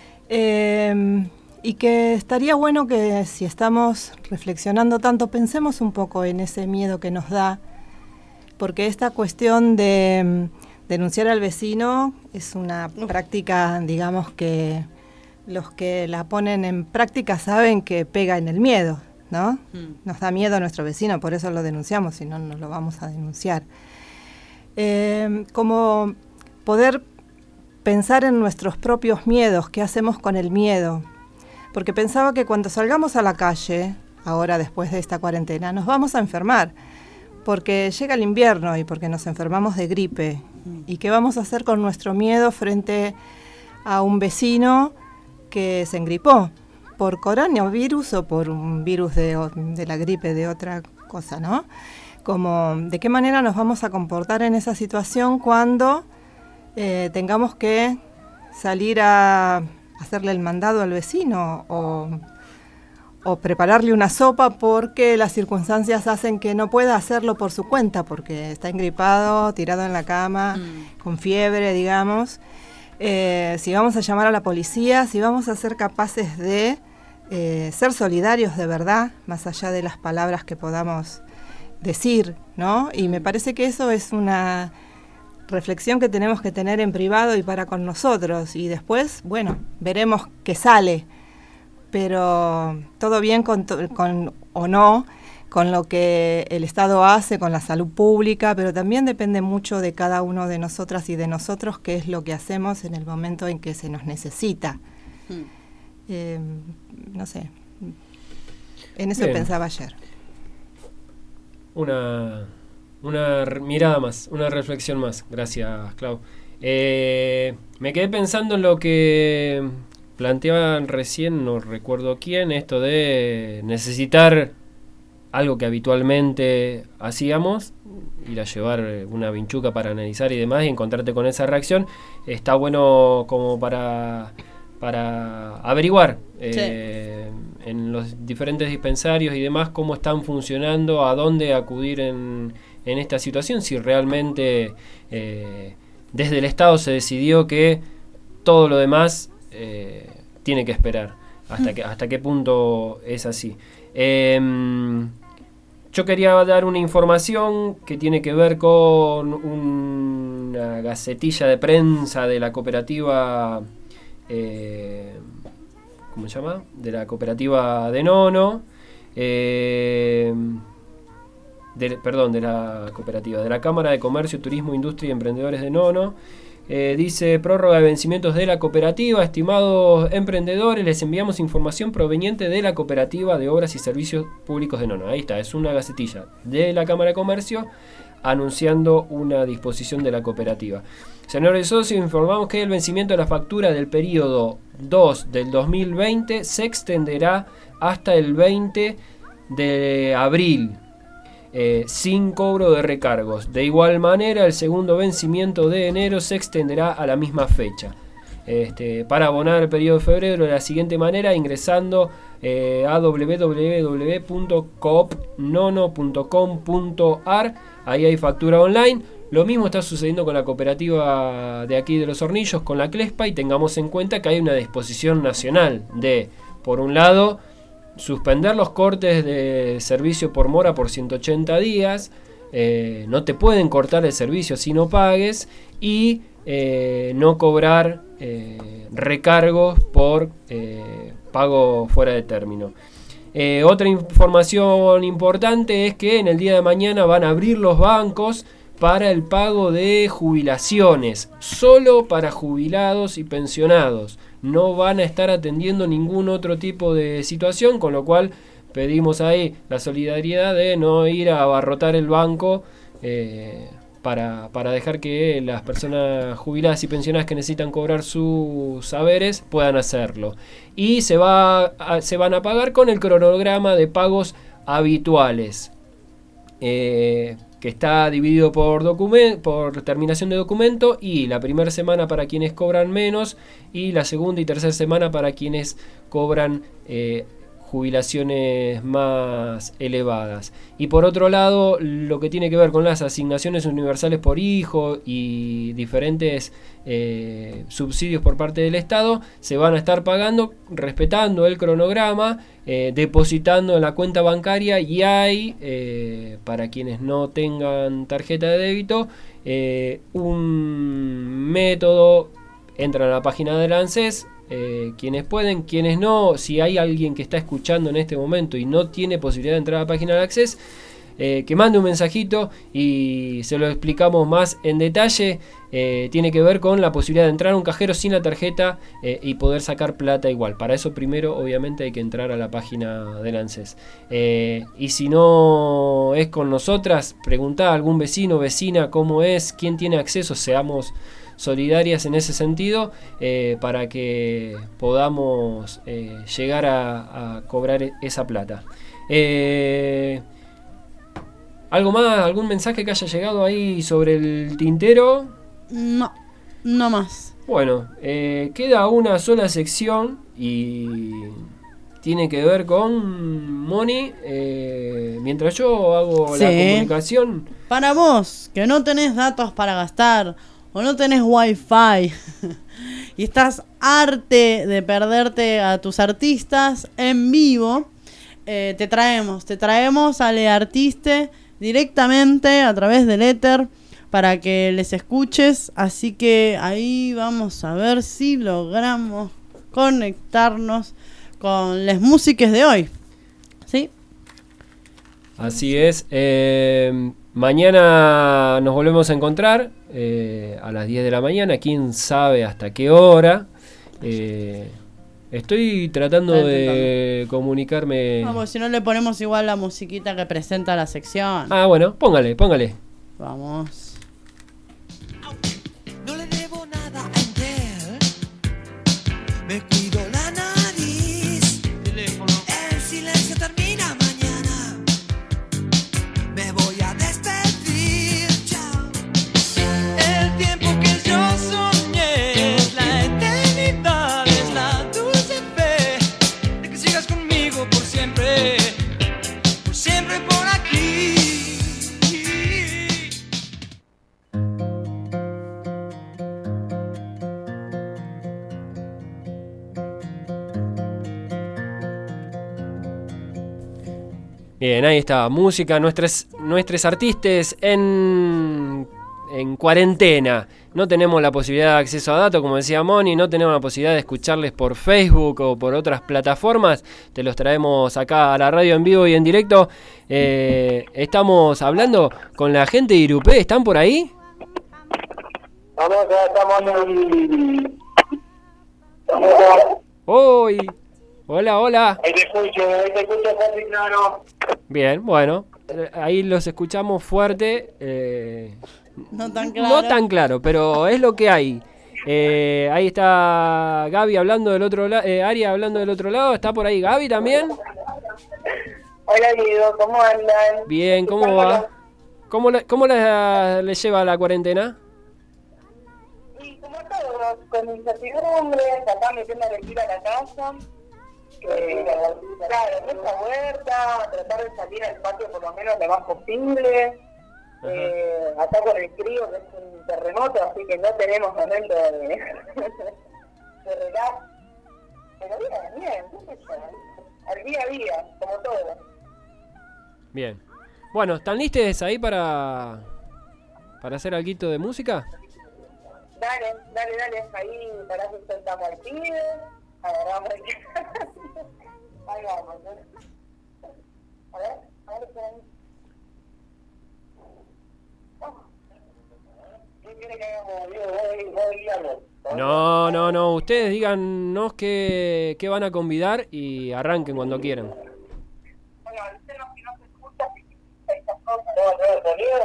Eh, y que estaría bueno que si estamos reflexionando tanto, pensemos un poco en ese miedo que nos da, porque esta cuestión de mm, denunciar al vecino es una práctica, digamos, que los que la ponen en práctica saben que pega en el miedo, ¿no? Mm. Nos da miedo a nuestro vecino, por eso lo denunciamos, si no, no lo vamos a denunciar. Eh, como poder pensar en nuestros propios miedos, qué hacemos con el miedo. Porque pensaba que cuando salgamos a la calle, ahora después de esta cuarentena, nos vamos a enfermar. Porque llega el invierno y porque nos enfermamos de gripe. ¿Y qué vamos a hacer con nuestro miedo frente a un vecino que se engripó por coronavirus o por un virus de, de la gripe, de otra cosa, ¿no? Como, ¿de qué manera nos vamos a comportar en esa situación cuando eh, tengamos que salir a hacerle el mandado al vecino o, o prepararle una sopa porque las circunstancias hacen que no pueda hacerlo por su cuenta, porque está engripado, tirado en la cama, Mm. con fiebre, digamos? Eh, si vamos a llamar a la policía, si vamos a ser capaces de eh, ser solidarios de verdad, más allá de las palabras que podamos decir, ¿no? Y me parece que eso es una reflexión que tenemos que tener en privado y para con nosotros, y después, bueno, veremos qué sale, pero todo bien con, to- con o no con lo que el Estado hace, con la salud pública, pero también depende mucho de cada uno de nosotras y de nosotros qué es lo que hacemos en el momento en que se nos necesita. Mm. Eh, no sé, en eso Bien. pensaba ayer. Una, una r- mirada más, una reflexión más. Gracias, Clau. Eh, me quedé pensando en lo que planteaban recién, no recuerdo quién, esto de necesitar algo que habitualmente hacíamos, ir a llevar una vinchuca para analizar y demás y encontrarte con esa reacción. Está bueno como para, para averiguar eh, en los diferentes dispensarios y demás cómo están funcionando, a dónde acudir en, en esta situación, si realmente eh, desde el Estado se decidió que todo lo demás eh, tiene que esperar, hasta, que, hasta qué punto es así. Eh, yo quería dar una información que tiene que ver con un una gacetilla de prensa de la cooperativa, eh, ¿cómo se llama? De la cooperativa de Nono, eh, de, perdón, de la cooperativa, de la Cámara de Comercio, Turismo, Industria y Emprendedores de Nono. Eh, dice: prórroga de vencimientos de la cooperativa. Estimados emprendedores, les enviamos información proveniente de la cooperativa de Obras y Servicios Públicos de Nono. Ahí está, es una gacetilla de la Cámara de Comercio anunciando una disposición de la cooperativa. Señores socios, informamos que el vencimiento de la factura del periodo dos del dos mil veinte se extenderá hasta el veinte de abril. Eh, sin cobro de recargos. De igual manera, el segundo vencimiento de enero se extenderá a la misma fecha. Este, para abonar el periodo de febrero de la siguiente manera, ingresando eh, a w w w punto coop nono punto com punto a r. Ahí hay factura online. Lo mismo está sucediendo con la cooperativa de aquí de Los Hornillos, con la Clespa, y tengamos en cuenta que hay una disposición nacional de, por un lado, suspender los cortes de servicio por mora por ciento ochenta días, eh, no te pueden cortar el servicio si no pagues, y eh, no cobrar eh, recargos por eh, pago fuera de término. Eh, otra información importante es que en el día de mañana van a abrir los bancos para el pago de jubilaciones, solo para jubilados y pensionados. No van a estar atendiendo ningún otro tipo de situación, con lo cual pedimos ahí la solidaridad de no ir a abarrotar el banco eh, para, para dejar que las personas jubiladas y pensionadas que necesitan cobrar sus saberes puedan hacerlo. Y se, va a, se van a pagar con el cronograma de pagos habituales, eh, que está dividido por, document- por terminación de documento, y la primera semana para quienes cobran menos y la segunda y tercera semana para quienes cobran eh, jubilaciones más elevadas. Y por otro lado, lo que tiene que ver con las asignaciones universales por hijo y diferentes eh, subsidios por parte del Estado, se van a estar pagando respetando el cronograma, eh, depositando en la cuenta bancaria, y hay, eh, para quienes no tengan tarjeta de débito, eh, un método. Entran a la página del ANSES, eh, quienes pueden, quienes no. Si hay alguien que está escuchando en este momento y no tiene posibilidad de entrar a la página del ANSES, eh, que mande un mensajito y se lo explicamos más en detalle. Eh, tiene que ver con la posibilidad de entrar a un cajero sin la tarjeta eh, y poder sacar plata igual. Para eso primero obviamente hay que entrar a la página del ANSES. Eh, y si no es con nosotras, preguntá a algún vecino o vecina cómo es, quién tiene acceso. Seamos solidarias en ese sentido, eh, para que podamos eh, llegar a, a cobrar esa plata. Eh, ¿Algo más? ¿Algún mensaje que haya llegado ahí sobre el tintero? No, no más. Bueno, eh, queda una sola sección y tiene que ver con Moni. Eh, mientras yo hago Sí. la comunicación. Para vos, que no tenés datos para gastar o no tenés wifi y estás arte de perderte a tus artistas en vivo, eh, te traemos, te traemos a Le Artiste directamente a través del éter para que les escuches. Así que ahí vamos a ver si logramos conectarnos con las músicas de hoy. ¿Sí? Así es. Eh, mañana nos volvemos a encontrar eh, a las diez de la mañana. Quién sabe hasta qué hora. Eh, estoy tratando de comunicarme. Vamos, si no le ponemos igual la musiquita que presenta la sección. Ah, bueno, póngale, póngale. Vamos. Me cuido la nariz. El silencio termina mañana. Me voy a despedir. Chao. El tiempo que yo soñé es la eternidad, es la dulce fe de que sigas conmigo por siempre, por siempre por aquí. Bien, ahí está, música, nuestros, nuestros artistas en, en cuarentena. No tenemos la posibilidad de acceso a datos, como decía Moni, no tenemos la posibilidad de escucharles por Facebook o por otras plataformas. Te los traemos acá a la radio en vivo y en directo. Eh, estamos hablando con la gente de Irupé, ¿están por ahí? Vamos, ya estamos en... Hoy. Hola, hola. Ahí te escucho, ahí te escucho casi claro. Bien, bueno, ahí los escuchamos fuerte. Eh, no tan claro. No tan claro, pero es lo que hay. Eh, ahí está Gaby hablando del otro lado, eh, Aria hablando del otro lado. ¿Está por ahí Gaby también? Hola Guido, ¿cómo andan? Bien, ¿cómo va? ¿Cómo, le, cómo les, les lleva la cuarentena? Y como todos, con incertidumbre, acá metiendo a ir a la casa. Eh, claro, mucha huerta, tratar de salir al patio por lo menos lo más posible. Eh, acá con el frío, que es un terremoto, así que no tenemos momento de, de relax. Pero bien, bien, qué sé yo, al día a día, como todo. Bien. Bueno, ¿están listos ahí para, para hacer algo de música? Dale, dale, dale, ahí para que soltamos al pibe, agarramos el... Ahí vamos, ¿no? A ver, a ver, espera. ¿Quién quiere que hagamos? Digo, voy, voy guiando. No, no, no, ustedes díganos qué, qué van a convidar y arranquen cuando quieran. Bueno, díganos que no se escucha, si estas cosas, no, no, sonido,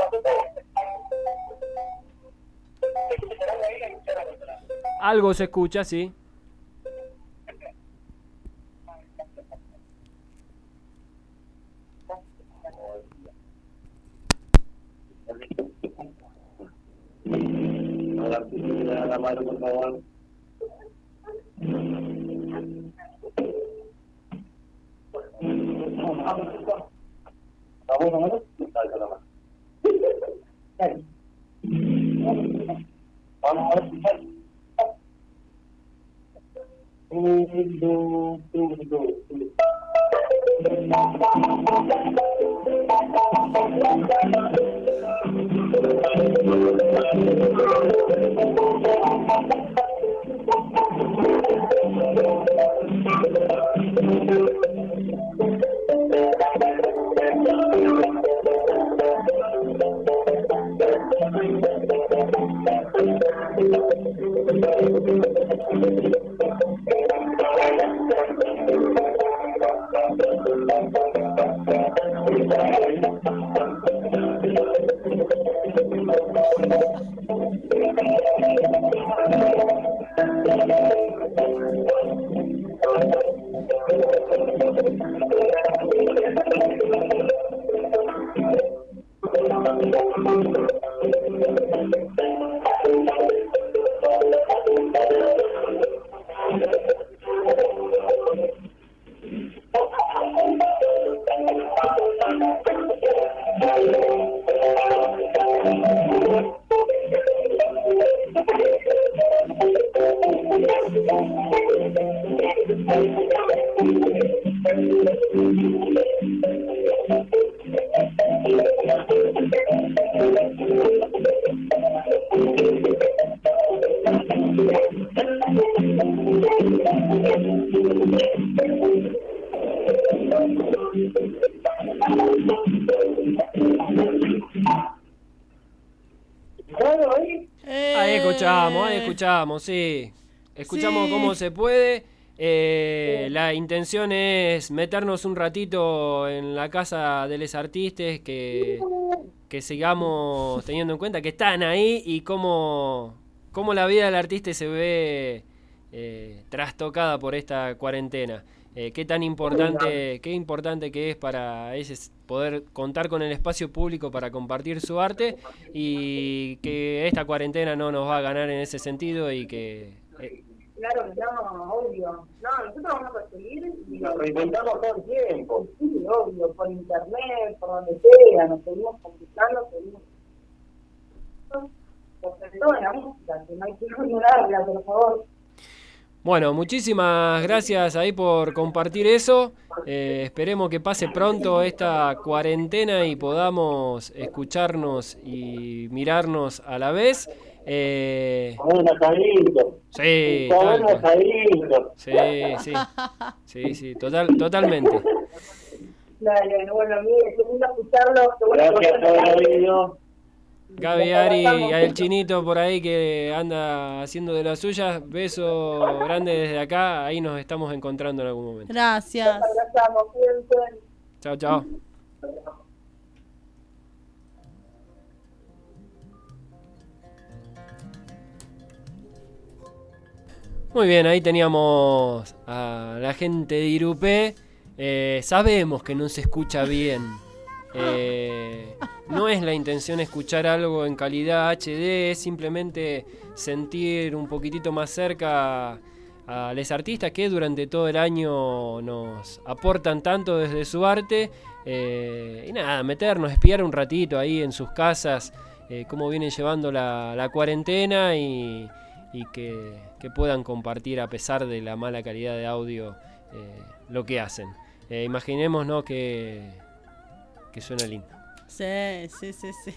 algo se escucha, sí. La mano, por favor. Vamos, vamos. Salta la mano. Dale. Vamos a ver. Un, dos, dos, dos. Ahí escuchamos, ahí escuchamos, sí. Escuchamos sí. Cómo se puede. Eh, la intención es meternos un ratito en la casa de los artistas, que, que sigamos teniendo en cuenta que están ahí y cómo, cómo la vida del artista se ve eh, trastocada por esta cuarentena. Eh, qué tan importante, qué importante que es para ellos poder contar con el espacio público para compartir su arte, y que esta cuarentena no nos va a ganar en ese sentido y que... Eh, Claro que no, obvio. No, nosotros vamos a seguir y lo reinventamos todo el tiempo. Sí, obvio, por internet, por donde sea, nos seguimos comunicando, seguimos... Sobre todo en la música, que no hay que ignorarla, por favor. Bueno, muchísimas gracias ahí por compartir eso. Eh, esperemos que pase pronto esta cuarentena y podamos escucharnos y mirarnos a la vez. Eh, Un asadito. Sí, Un tal cual. asadito. Sí, sí, sí, sí, total, totalmente. Dale, bueno, mire, qué lindo escucharlo. Qué bueno Gracias que por vos el video. Gaby, Ari, y al Chinito por ahí que anda haciendo de las suyas. Beso grande desde acá. Ahí nos estamos encontrando en algún momento. Gracias. abrazamos, cuídense. Chao, chao. Muy bien, ahí teníamos a la gente de Irupé. Eh, sabemos que no se escucha bien. Eh, no es la intención escuchar algo en calidad H D, es simplemente sentir un poquitito más cerca a los artistas que durante todo el año nos aportan tanto desde su arte. Eh, y nada, meternos, espiar un ratito ahí en sus casas, eh, cómo vienen llevando la, la cuarentena y, y que, que puedan compartir a pesar de la mala calidad de audio eh, lo que hacen. Eh, imaginemos, ¿no?, que, que suena lindo. Sí, sí, sí, sí.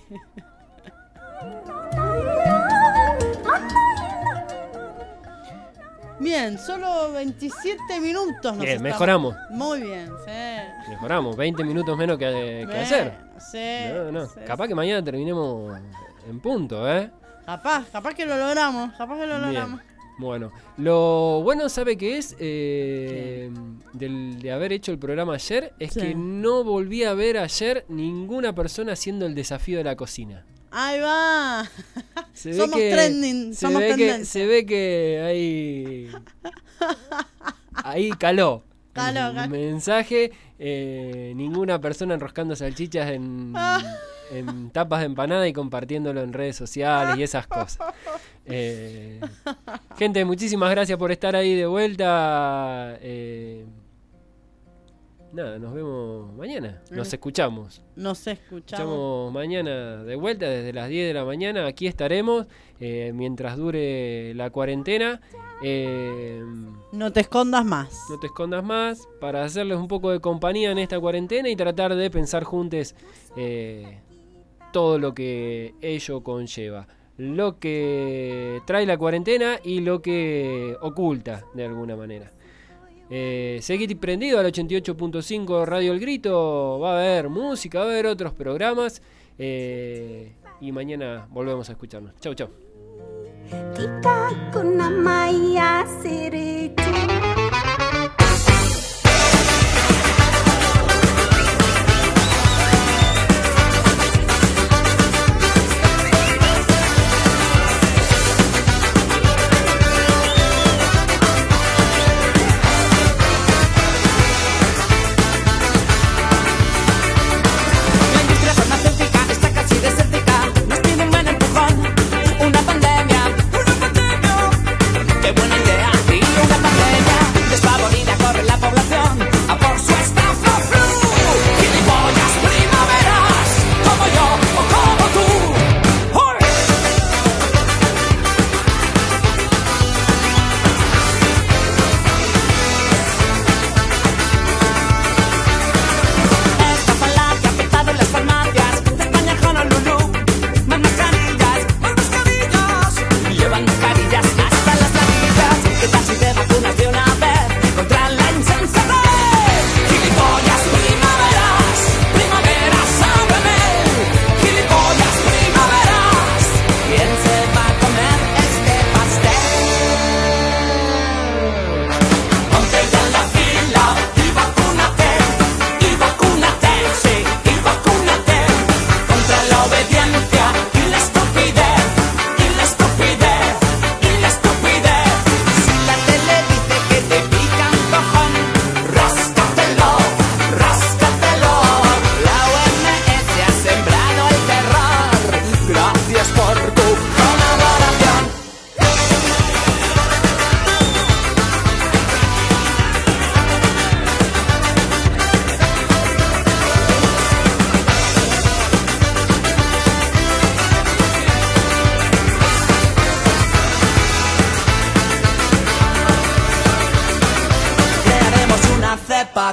Bien, solo veintisiete minutos nos Bien, estamos- mejoramos. Muy bien, sí. Mejoramos, veinte minutos menos que, que Bueno, hacer. sí, No, no. sí, Capaz que mañana terminemos en punto, ¿eh? Capaz, capaz que lo logramos, capaz que lo Bien. logramos. Bueno, lo bueno, ¿sabe qué es? Eh, del, de haber hecho el programa ayer, es Sí. que no volví a ver ayer ninguna persona haciendo el desafío de la cocina. Ahí va. Se ve Somos que, trending, se somos ve que, tendencia. se ve que ahí, ahí caló. Caló, el caló. mensaje, eh, ninguna persona enroscando salchichas en, en tapas de empanada y compartiéndolo en redes sociales y esas cosas. Eh, gente, muchísimas gracias por estar ahí de vuelta. Eh, nada, nos vemos mañana. Nos escuchamos. Nos escuchamos. Escuchamos mañana de vuelta desde las diez de la mañana. Aquí estaremos eh, mientras dure la cuarentena. Eh, No te escondas más. no te escondas más para hacerles un poco de compañía en esta cuarentena y tratar de pensar juntos eh, todo lo que ello conlleva. Lo que trae la cuarentena y lo que oculta de alguna manera. Eh, seguid prendido al ochenta y ocho punto cinco Radio El Grito. Va a haber música, va a haber otros programas. Eh, y mañana volvemos a escucharnos. Chau, chau. Kuna maya siritu. La industria farmacéutica está casi desértica. Nos tiene un buen empujón. Una pandemia. Una pandemia. Qué buena idea. Y una pandemia.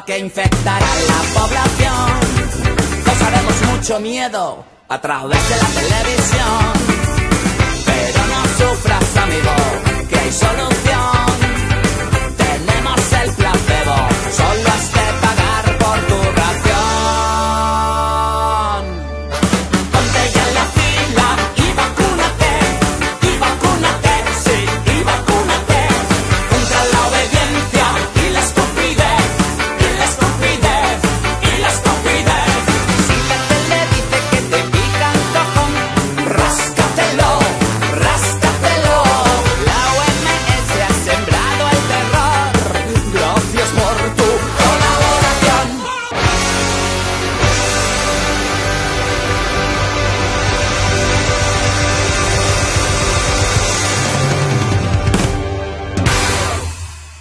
que infectará la población. Causaremos mucho miedo a través de la televisión. Pero no sufras, amigo, que hay solución.